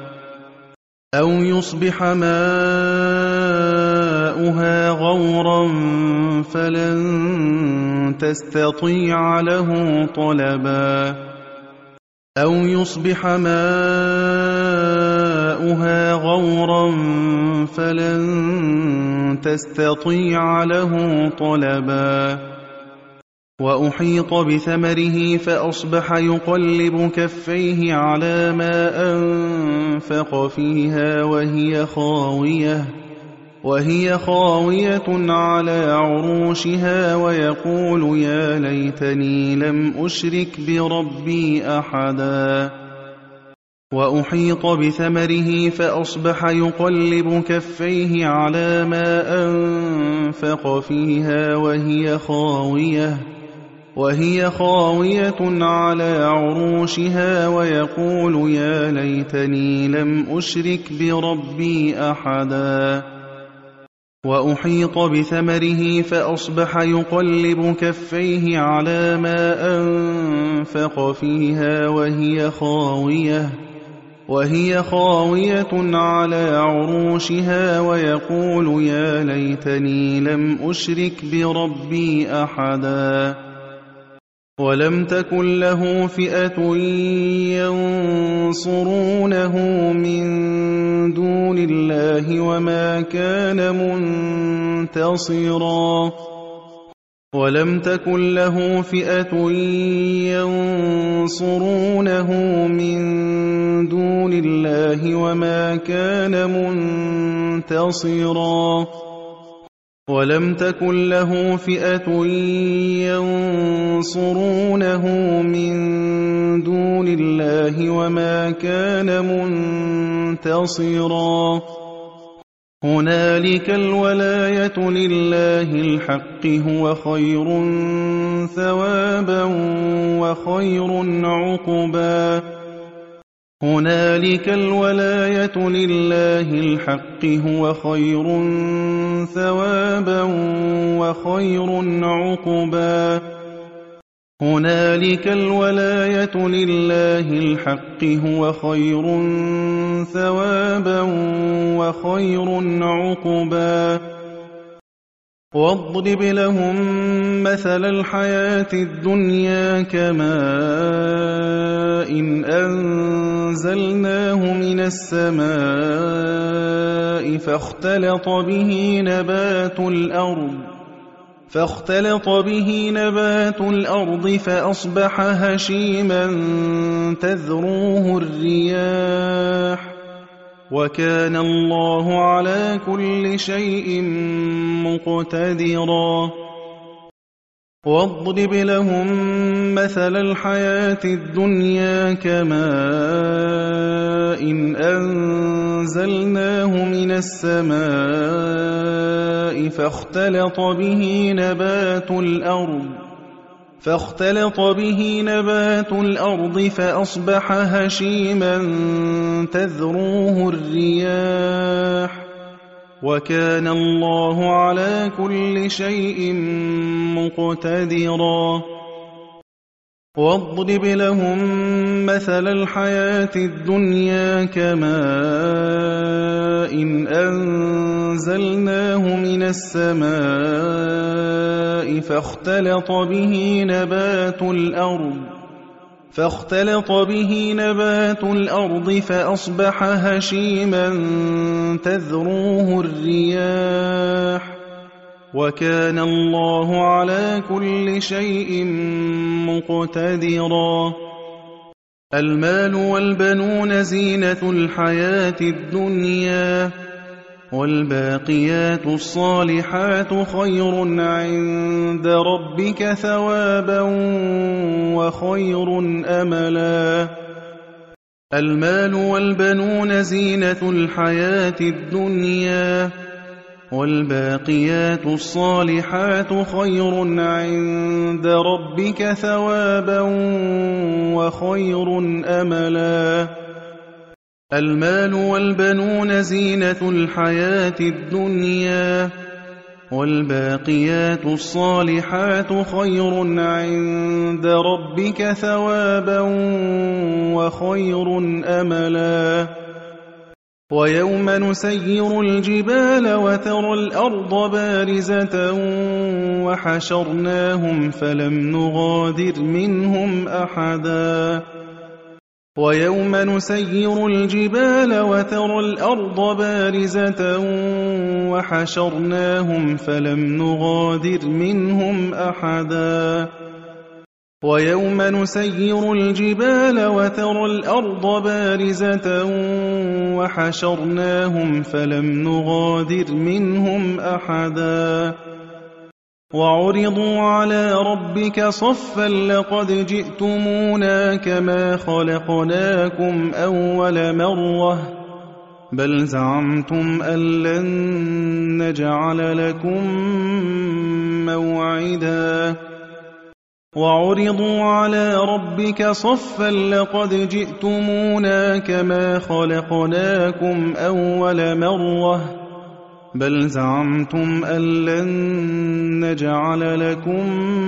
Speaker 1: وأحيط بثمره فأصبح يقلب كفيه على ما أنفق فيها وهي خاوية على عروشها ويقول يا ليتني لم أشرك بربي أحدا وأحيط بثمره فأصبح يقلب كفيه على ما أنفق فيها وهي خاوية على عروشها ويقول يا ليتني لم أشرك بربي أحدا وأحيط بثمره فأصبح يقلب كفيه على ما أنفق فيها وهي خاوية على عروشها ويقول يا ليتني لم أشرك بربي أحدا ولم تكن له فئة ينصرونه من دون الله وما كان منتصرا هنالك الولاية لله الحق هو خير ثوابا وخير عقبا هنالك الولاية لله الحق هو خير ثوابا وخير عقبا هنالك الولاية لله الحق هو خير ثوابا وخير عقبا واضرب لهم مثل الحياة الدنيا كماء أنزلناه من السماء فاختلط به نبات الأرض فأصبح هشيما تذروه الرياح وكان الله على كل شيء مقتدرا واضرب لهم مثل الحياة الدنيا كماء أنزلناه من السماء فاختلط به نبات الأرض فأصبح هشيما تذروه الرياح وكان الله على كل شيء مقتدرا واضرب لهم مثل الحياة الدنيا كماء أنزلناه من السماء فاختلط به فاختلط به نبات الأرض فأصبح هشيما تذروه الرياح وكان الله على كل شيء مقتدرا المال والبنون زينة الحياة الدنيا والباقيات الصالحات خير عند ربك ثوابا وخير أملا المال والبنون زينة الحياة الدنيا والباقيات الصالحات خير عند ربك ثوابا وخير أملا المال والبنون زينة الحياة الدنيا والباقيات الصالحات خير عند ربك ثوابا وخير أملا ويوم نسير الجبال وترى الأرض بارزة وحشرناهم فلم نغادر منهم أحدا ويوم نسير الجبال وترى الأرض بارزة وحشرناهم فلم نغادر منهم أحدا ويوم نسير الجبال وترى الأرض بارزة وحشرناهم فلم نغادر منهم أحدا وعرضوا على ربك صفا لقد جئتمونا كما خلقناكم أول مرة بل زعمتم أن لن نجعل لكم موعدا وعرضوا على ربك صفا لقد جئتمونا كما خلقناكم أول مرة بل زعمتم أن لن نجعل لكم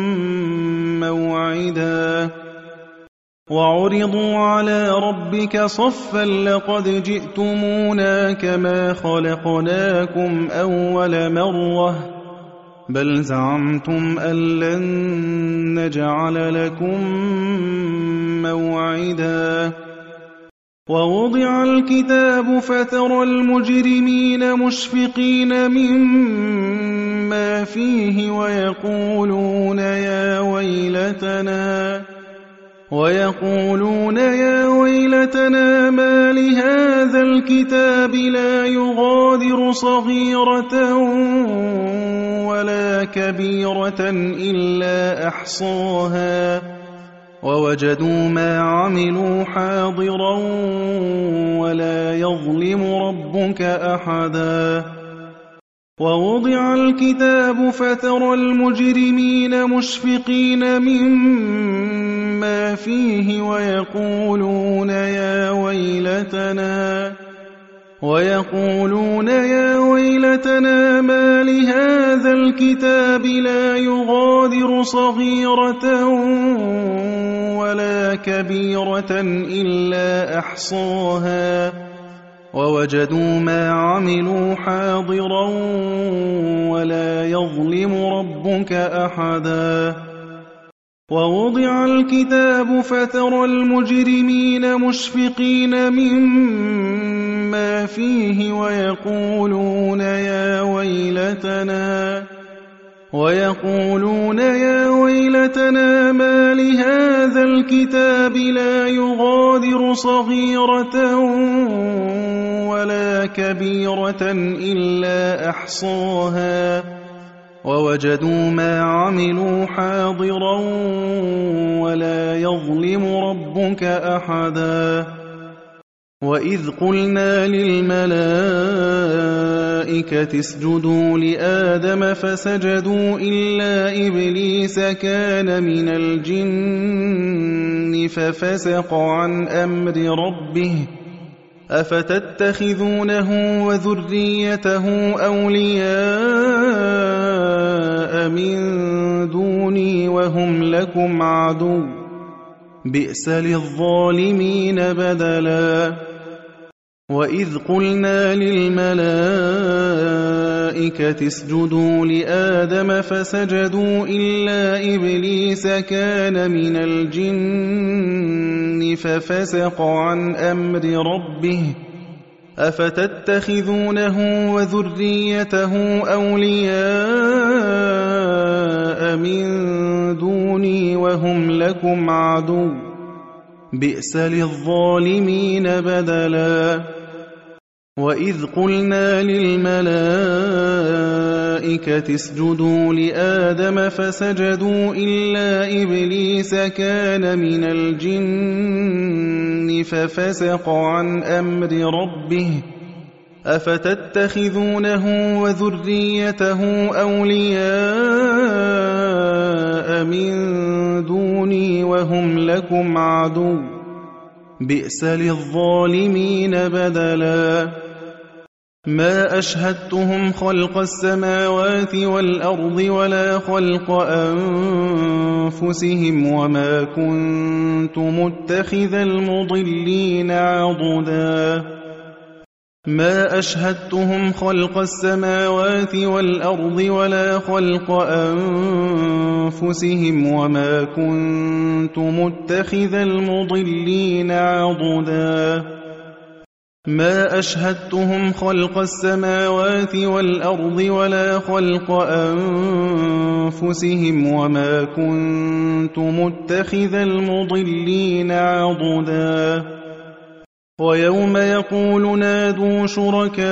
Speaker 1: موعدا وعرضوا على ربك صفا لقد جئتمونا كما خلقناكم أول مرة بل زعمتم أن لن نجعل لكم موعدا ووضع الكتاب فترى المجرمين مشفقين مما فيه ويقولون يا ويلتنا ما لهذا الكتاب لا يغادر صغيرة ولا كبيرة إلا أحصاها ووجدوا ما عملوا حاضرا ولا يظلم ربك أحدا ووضع الكتاب فترى المجرمين مشفقين مما فيه ويقولون يا ويلتنا ما لهذا الكتاب لا يغادر صغيرة ولا كبيرة إلا أحصاها ووجدوا ما عملوا حاضرا ولا يظلم ربك أحدا ووضع الكتاب فترى المجرمين مشفقين مما فيه ويقولون يا ويلتنا ما لهذا الكتاب لا يغادر صغيرة ولا كبيرة إلا أحصاها ووجدوا ما عملوا حاضرا ولا يظلم ربك أحدا وإذ قلنا للملائكة اسجدوا لآدم فسجدوا إلا إبليس كان من الجن ففسق عن أمر ربه أفتتخذونه وذريته أولياء من دوني وهم لكم عدو بئس للظالمين بدلا وإذ قلنا للملائكة الْمَلَائِكَةِ اسْجُدُوا لِآدَمَ فَسَجَدُوا إِلَّا إِبْلِيسَ كَانَ مِنَ الْجِنِّ فَفَسَقَ عَنْ أَمْرِ رَبِّهِ أَفَتَتَّخِذُونَهُ وَذُرِّيَّتَهُ أَوْلِيَاءَ مِن دُونِي وَهُمْ لَكُمْ عَدُوٌّ ۚ بِئْسَ لِلظَّالِمِينَ بَدَلًا وَإِذْ قُلْنَا لِلْمَلَائِكَةِ اسْجُدُوا لِآدَمَ فَسَجَدُوا إِلَّا إِبْلِيسَ كَانَ مِنَ الْجِنِّ فَفَسَقَ عَنْ أَمْرِ رَبِّهِ أَفَتَتَّخِذُونَهُ وَذُرِّيَّتَهُ أَوْلِيَاءَ مِن دُونِي وَهُمْ لَكُمْ عَدُوٌّ ۚ بِئْسَ لِلظَّالِمِينَ بَدَلًا مَا أَشْهَدتُّهُمْ خَلْقَ السَّمَاوَاتِ وَالْأَرْضِ وَلَا خَلْقَ أَنفُسِهِمْ وَمَا كُنتُ مُتَّخِذَ الْمُضِلِّينَ عَضُدًا ما أشهدتهم خلق السماوات والأرض ولا خلق أنفسهم وما كنت متخذ المضلين عضدا ما أشهدتهم خلق السماوات والأرض ولا خلق أنفسهم وما كنت متخذ المضلين عضدا ويوم يقول نادوا شركائي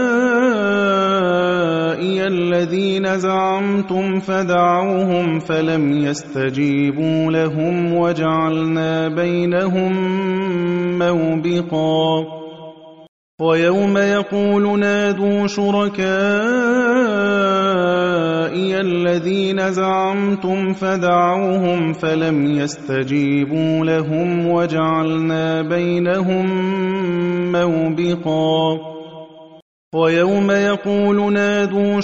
Speaker 1: الذين زعمتم فدعوهم فلم يستجيبوا لهم وجعلنا بينهم موبقا ويوم يقول نادوا شركائي الذين زعمتم فدعوهم فلم يستجيبوا لهم وجعلنا بينهم موبقا ويوم يقول نادوا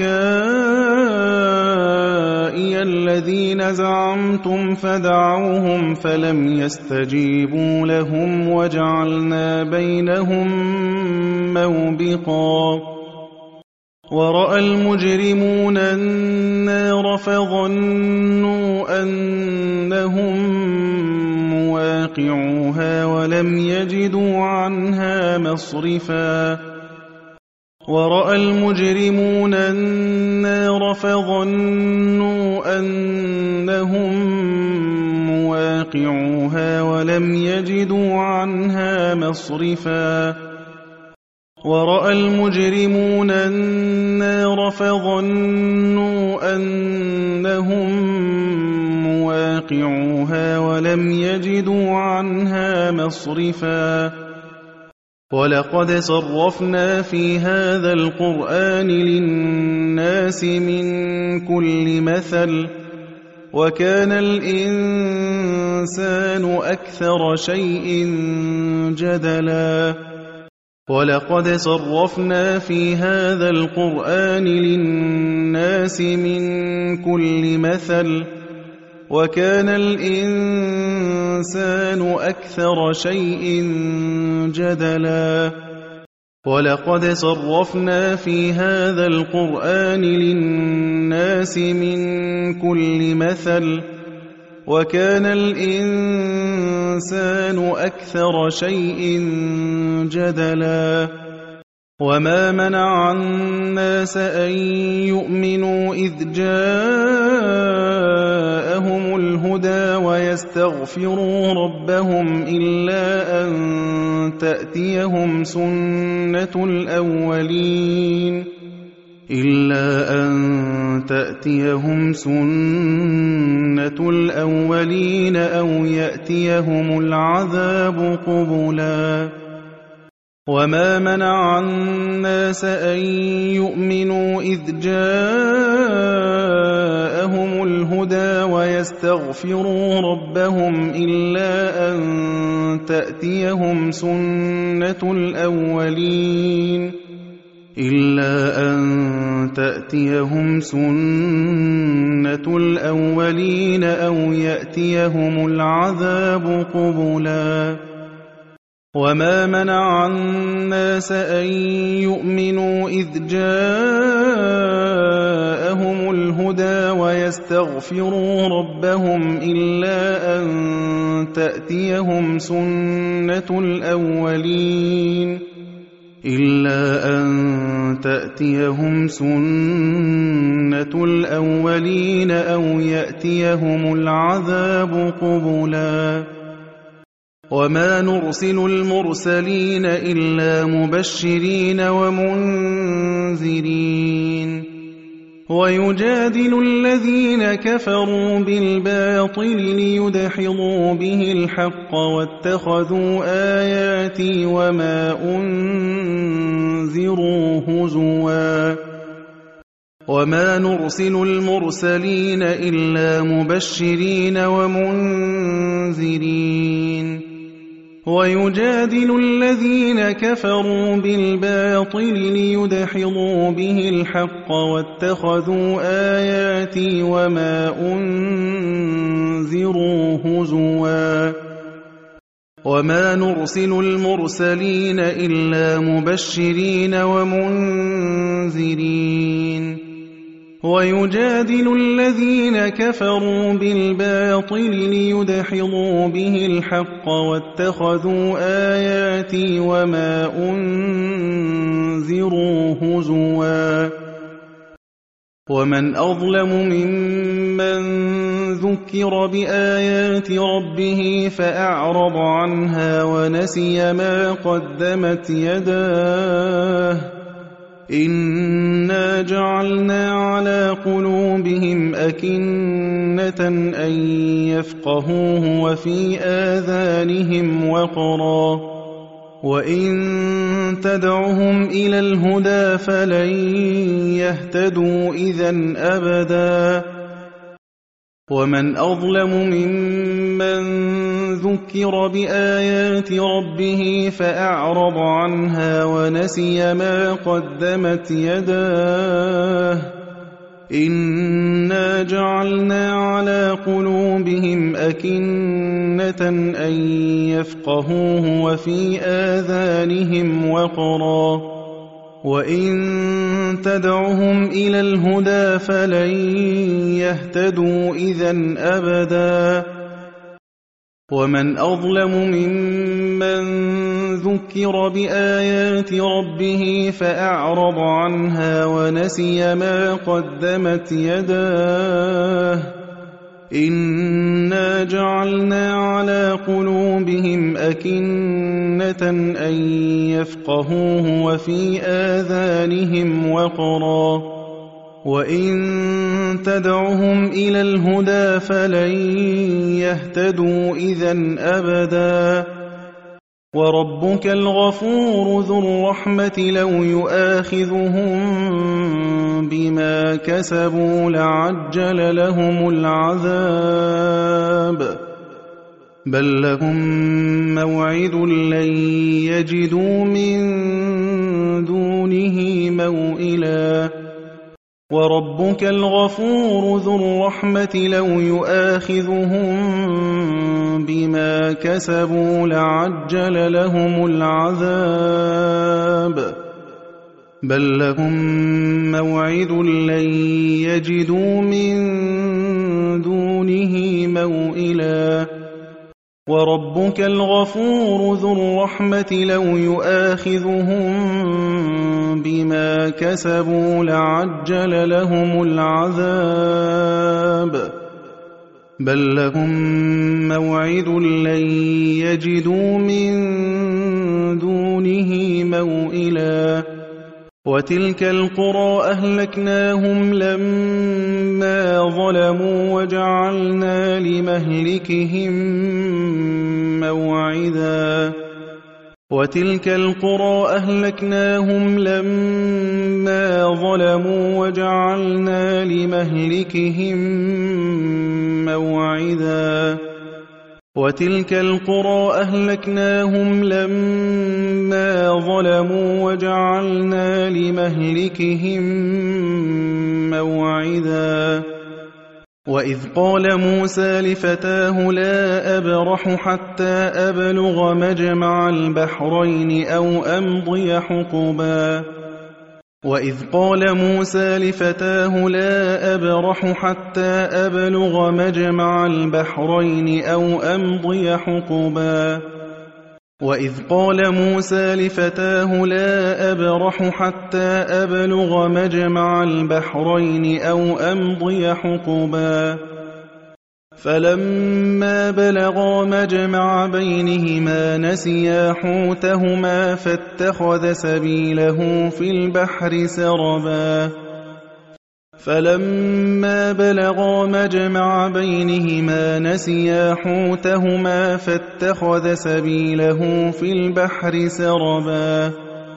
Speaker 1: شركائي الذين زعمتم فدعوهم فلم يستجيبوا لهم وجعلنا بينهم موبقا ورأى المجرمون النار فظنوا أنهم مواقعوها ولم يجدوا عنها مصرفا ورأى المجرمون النار فظنوا أنهم مواقعوها ولم يجدوا عنها مصرفا ورأى المجرمون النار فظنوا أنهم مواقعوها ولم يجدوا عنها مصرفا ولقد صرفنا في هذا القرآن للناس من كل مثل وكان الإنسان أكثر شيء جدلا ولقد صرفنا في هذا القرآن للناس من كل مثل وكان الإنسان أكثر شيء جدلا ولقد صرفنا في هذا القرآن للناس من كل مثل وكان الإنسان أكثر شيء جدلا وما منع الناس أن يؤمنوا إذ جاءهم الهدى ويستغفروا ربهم إلا أن تأتيهم سنة الأولين أو يأتيهم العذاب قبلا وما منع الناس أن يؤمنوا إذ جاءهم الهدى ويستغفروا ربهم إلا أن تأتيهم سنة الأولين أو يأتيهم العذاب قبلا وما منع الناس أن يؤمنوا إذ جاءهم الهدى ويستغفروا ربهم إلا أن تأتيهم سنة الأولين أو يأتيهم العذاب قبلا وما نرسل المرسلين إلا مبشرين ومنذرين ويجادل الذين كفروا بالباطل ليدحضوا به الحق واتخذوا آياتي وما أنذروا هزوا وما نرسل المرسلين إلا مبشرين ومنذرين ويجادل الذين كفروا بالباطل ليدحضوا به الحق واتخذوا آياتي وما أنذروا هزوا وما نرسل المرسلين إلا مبشرين ومنذرين ويجادل الذين كفروا بالباطل ليدحضوا به الحق واتخذوا آياتي وما أنذروا هزوا ومن أظلم ممن ذكر بآيات ربه فأعرض عنها ونسي ما قدمت يداه إنا جعلنا على قلوبهم أكنة أن يفقهوه وفي آذانهم وقرا وإن تدعهم إلى الهدى فلن يهتدوا إذن أبدا ومن أظلم ممن ذكر بآيات ربه فأعرض عنها ونسي ما قدمت يداه إنا جعلنا على قلوبهم أكنة أن يفقهوه وفي آذانهم وقرا وإن تدعهم إلى الهدى فلن يهتدوا إذن أبدا ومن أظلم ممن ذكر بآيات ربه فأعرض عنها ونسي ما قدمت يداه إنا جعلنا على قلوبهم أكنة أن يفقهوه وفي آذانهم وقرا وإن تدعهم إلى الهدى فلن يهتدوا إذن أبدا وربك الغفور ذو الرحمة لو يؤاخذهم بما كسبوا لعجل لهم العذاب بل لهم موعد لن يجدوا من دونه موئلا وربك الغفور ذو الرحمة لو يؤاخذهم بما كسبوا لعجل لهم العذاب بل لهم موعد لن يجدوا من دونه موئلا وربك الغفور ذو الرحمة لو يؤاخذهم بما كسبوا لعجل لهم العذاب بل لهم موعد لن يجدوا من دونه موئلا وتلك القرى أهلكناهم لما ظلموا وجعلنا لمهلكهم موعدا وتلك القرى أهلكناهم لما ظلموا وجعلنا لمهلكهم موعدا وتلك القرى أهلكناهم لما ظلموا وجعلنا لمهلكهم موعدا وإذ قال موسى لفتاه لا أبرح حتى أبلغ مجمع البحرين أو أمضي حقبا وإذ قال موسى لفتاه لا أبرح حتى أبلغ مجمع البحرين أو أمضي حقبا وإذ قال موسى لفتاه لا أبرح حتى أبلغ مجمع البحرين أو أمضي حقبا فلما بلغا مجمع بينهما نسيا حوتهما فاتخذ سبيله في البحر سربا فلما بلغا مجمع بينهما نسيا حوتهما فاتخذ سبيله في البحر سربا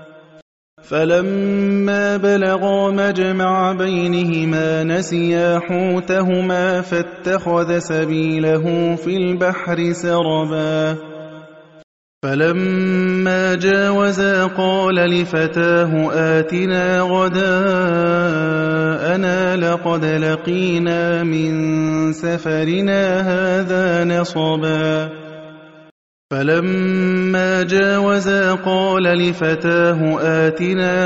Speaker 1: فلما بلغا مجمع بينهما نسيا حوتهما فاتخذ سبيله في البحر سربا فلما جاوزا قال لفتاه آتنا غداءنا لقد لقينا من سفرنا هذا نصبا فلما جاوزا قال لفتاه آتنا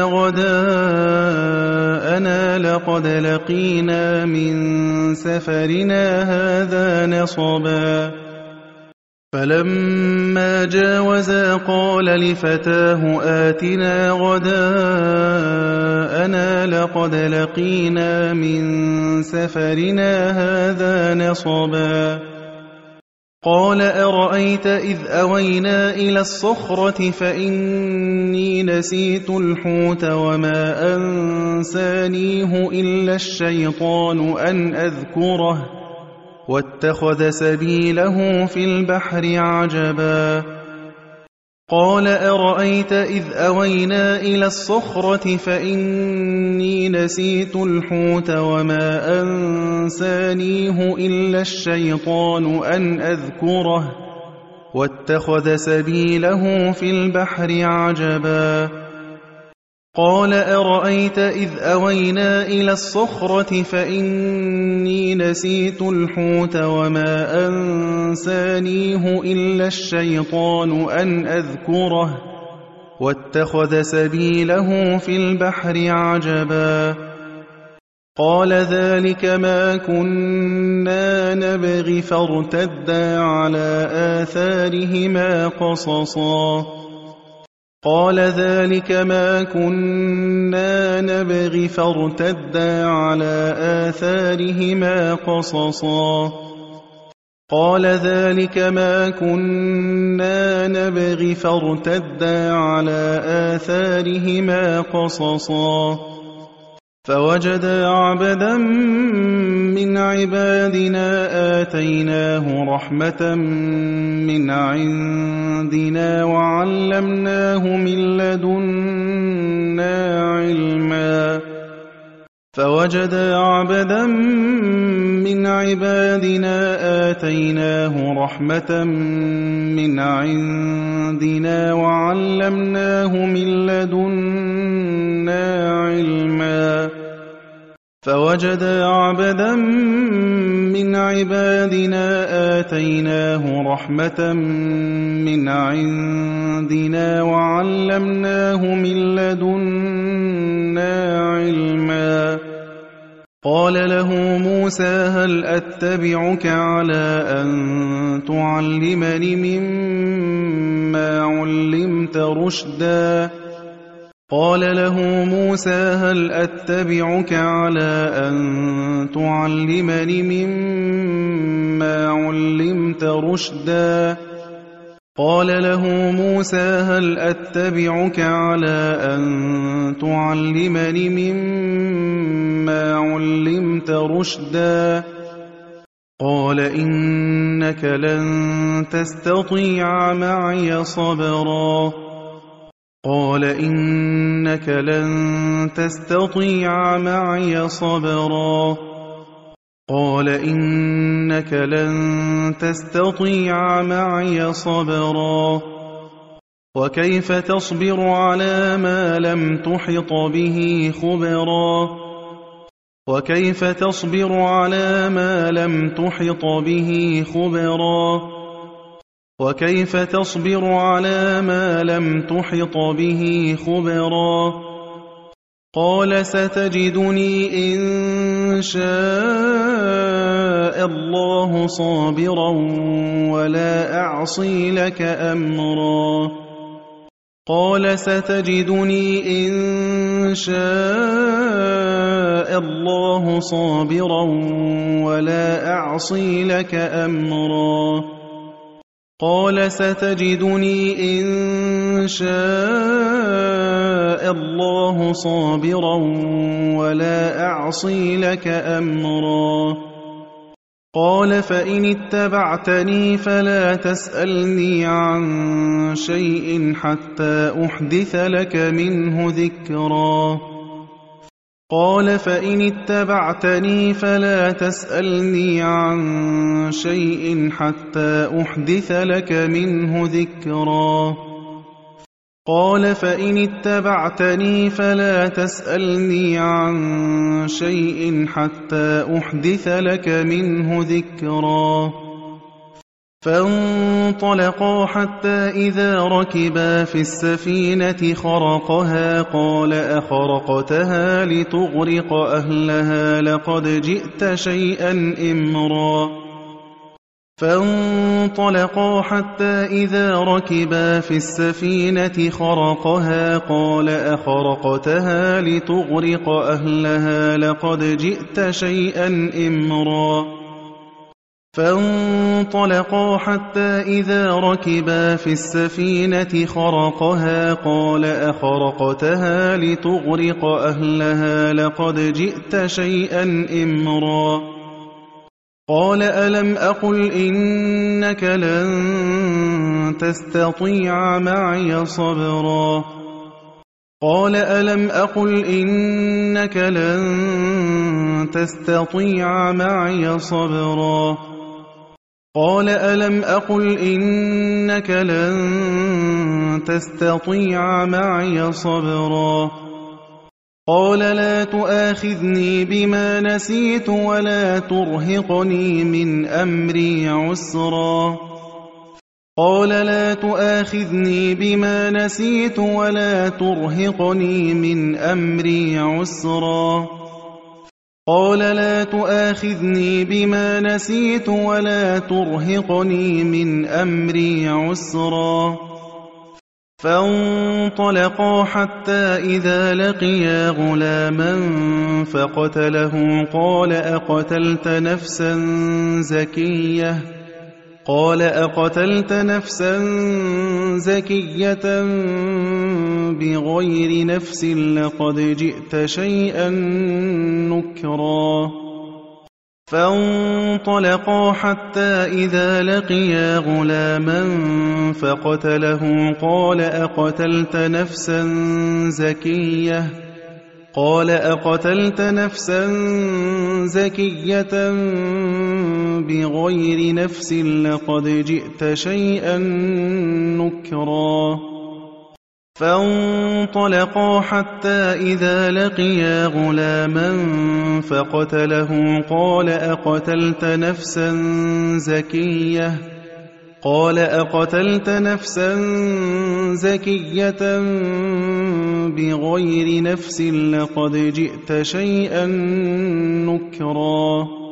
Speaker 1: غداءنا لقد لقينا من سفرنا هذا نصبا فلما جاوزا قال لفتاه آتنا غداءنا لقد لقينا من سفرنا هذا نصبا قال أرأيت إذ أوينا إلى الصخرة فإني نسيت الحوت وما أنسانيه إلا الشيطان أن أذكره واتخذ سبيله في البحر عجبا قال أرأيت إذ أوينا إلى الصخرة فإني نسيت الحوت وما أنسانيه إلا الشيطان أن أذكره واتخذ سبيله في البحر عجبا قال أرأيت إذ أوينا إلى الصخرة فإني نسيت الحوت وما أنسانيه إلا الشيطان أن أذكره واتخذ سبيله في البحر عجبا قال ذلك ما كنا نبغي فارتدا على آثارهما قصصا قال ذلك ما كنا نبغي فارتدا على آثارهما قصصا قال ذلك ما كنا نبغي فارتدا على آثارهما قصصا فوجدا عبدا من عبادنا آتيناه رحمة من عندنا وعلمناه من لدنا علما فوجدا عبدا من عبادنا آتيناه رحمة من عندنا وعلمناه من لدنا علما فوجدا عبدا من عبادنا آتيناه رحمة من عندنا وعلمناه من لدنا علما قال له موسى هل أتبعك على أن تعلمني مما علمت رشدا قال له موسى هل أتبعك على أن تعلمني مما علمت رشدا قال له موسى هل أتبعك على أن تعلمني مما علمت رشدا قال إنك لن تستطيع معي صبرا قال إنك لن تستطيع معي صبرا قال إنك لن تستطيع معي صبرا وكيف تصبر على ما لم تحط به خبرا وكيف تصبر على ما لم تحط به خبرا وكيف تصبر على ما لم تحط به خبرا قال ستجدني إن شاء الله صابرا ولا أعصي لك أمرا قال ستجدني إن شاء الله صابرا ولا أعصي لك أمرا قال ستجدني إن شاء الله صابرا ولا أعصي لك أمرا قال فإن اتبعتني فلا تسألني عن شيء حتى أحدث لك منه ذكرا قال فإن اتبعتني فلا تسألني عن شيء حتى أحدث لك منه ذكرا قال فإن اتبعتني فلا تسألني عن شيء حتى أحدث لك منه ذكرا فانطلقا حتى إذا ركبا في السفينة خرقها قال أخرقتها لتغرق أهلها لقد جئت شيئا إمرا فانطلقا حتى إذا ركبا في السفينة خرقها قال أخرقتها لتغرق أهلها لقد جئت شيئا إمرا فانطلقا حتى إذا ركبا في السفينة خرقها قال أخرقتها لتغرق أهلها لقد جئت شيئا إمرا قال ألم أقل إنك لن تستطيع معي صبرا قال ألم أقل إنك لن تستطيع معي صبرا قال ألم أقل إنك لن تستطيع معي صبرا قال لا تؤاخذني بما نسيت ولا ترهقني من أمري عسرا قال لا تؤاخذني بما نسيت ولا ترهقني من أمري عسرا قال لا تؤاخذني بما نسيت ولا ترهقني من أمري عسرا فانطلقا حتى إذا لقيا غلاما فقتله قال أقتلت نفسا زكية بغير نفس لقد جئت شيئا نكرا فانطلقا حتى إذا لقيا غلاما فقتله قال أقتلت نفسا زكية بغير نفس لقد جئت شيئا نكرا فانطلقا حتى إذا لقيا غلاما فقتله قال أقتلت نفسا زكية بغير نفس لقد جئت شيئا نكرا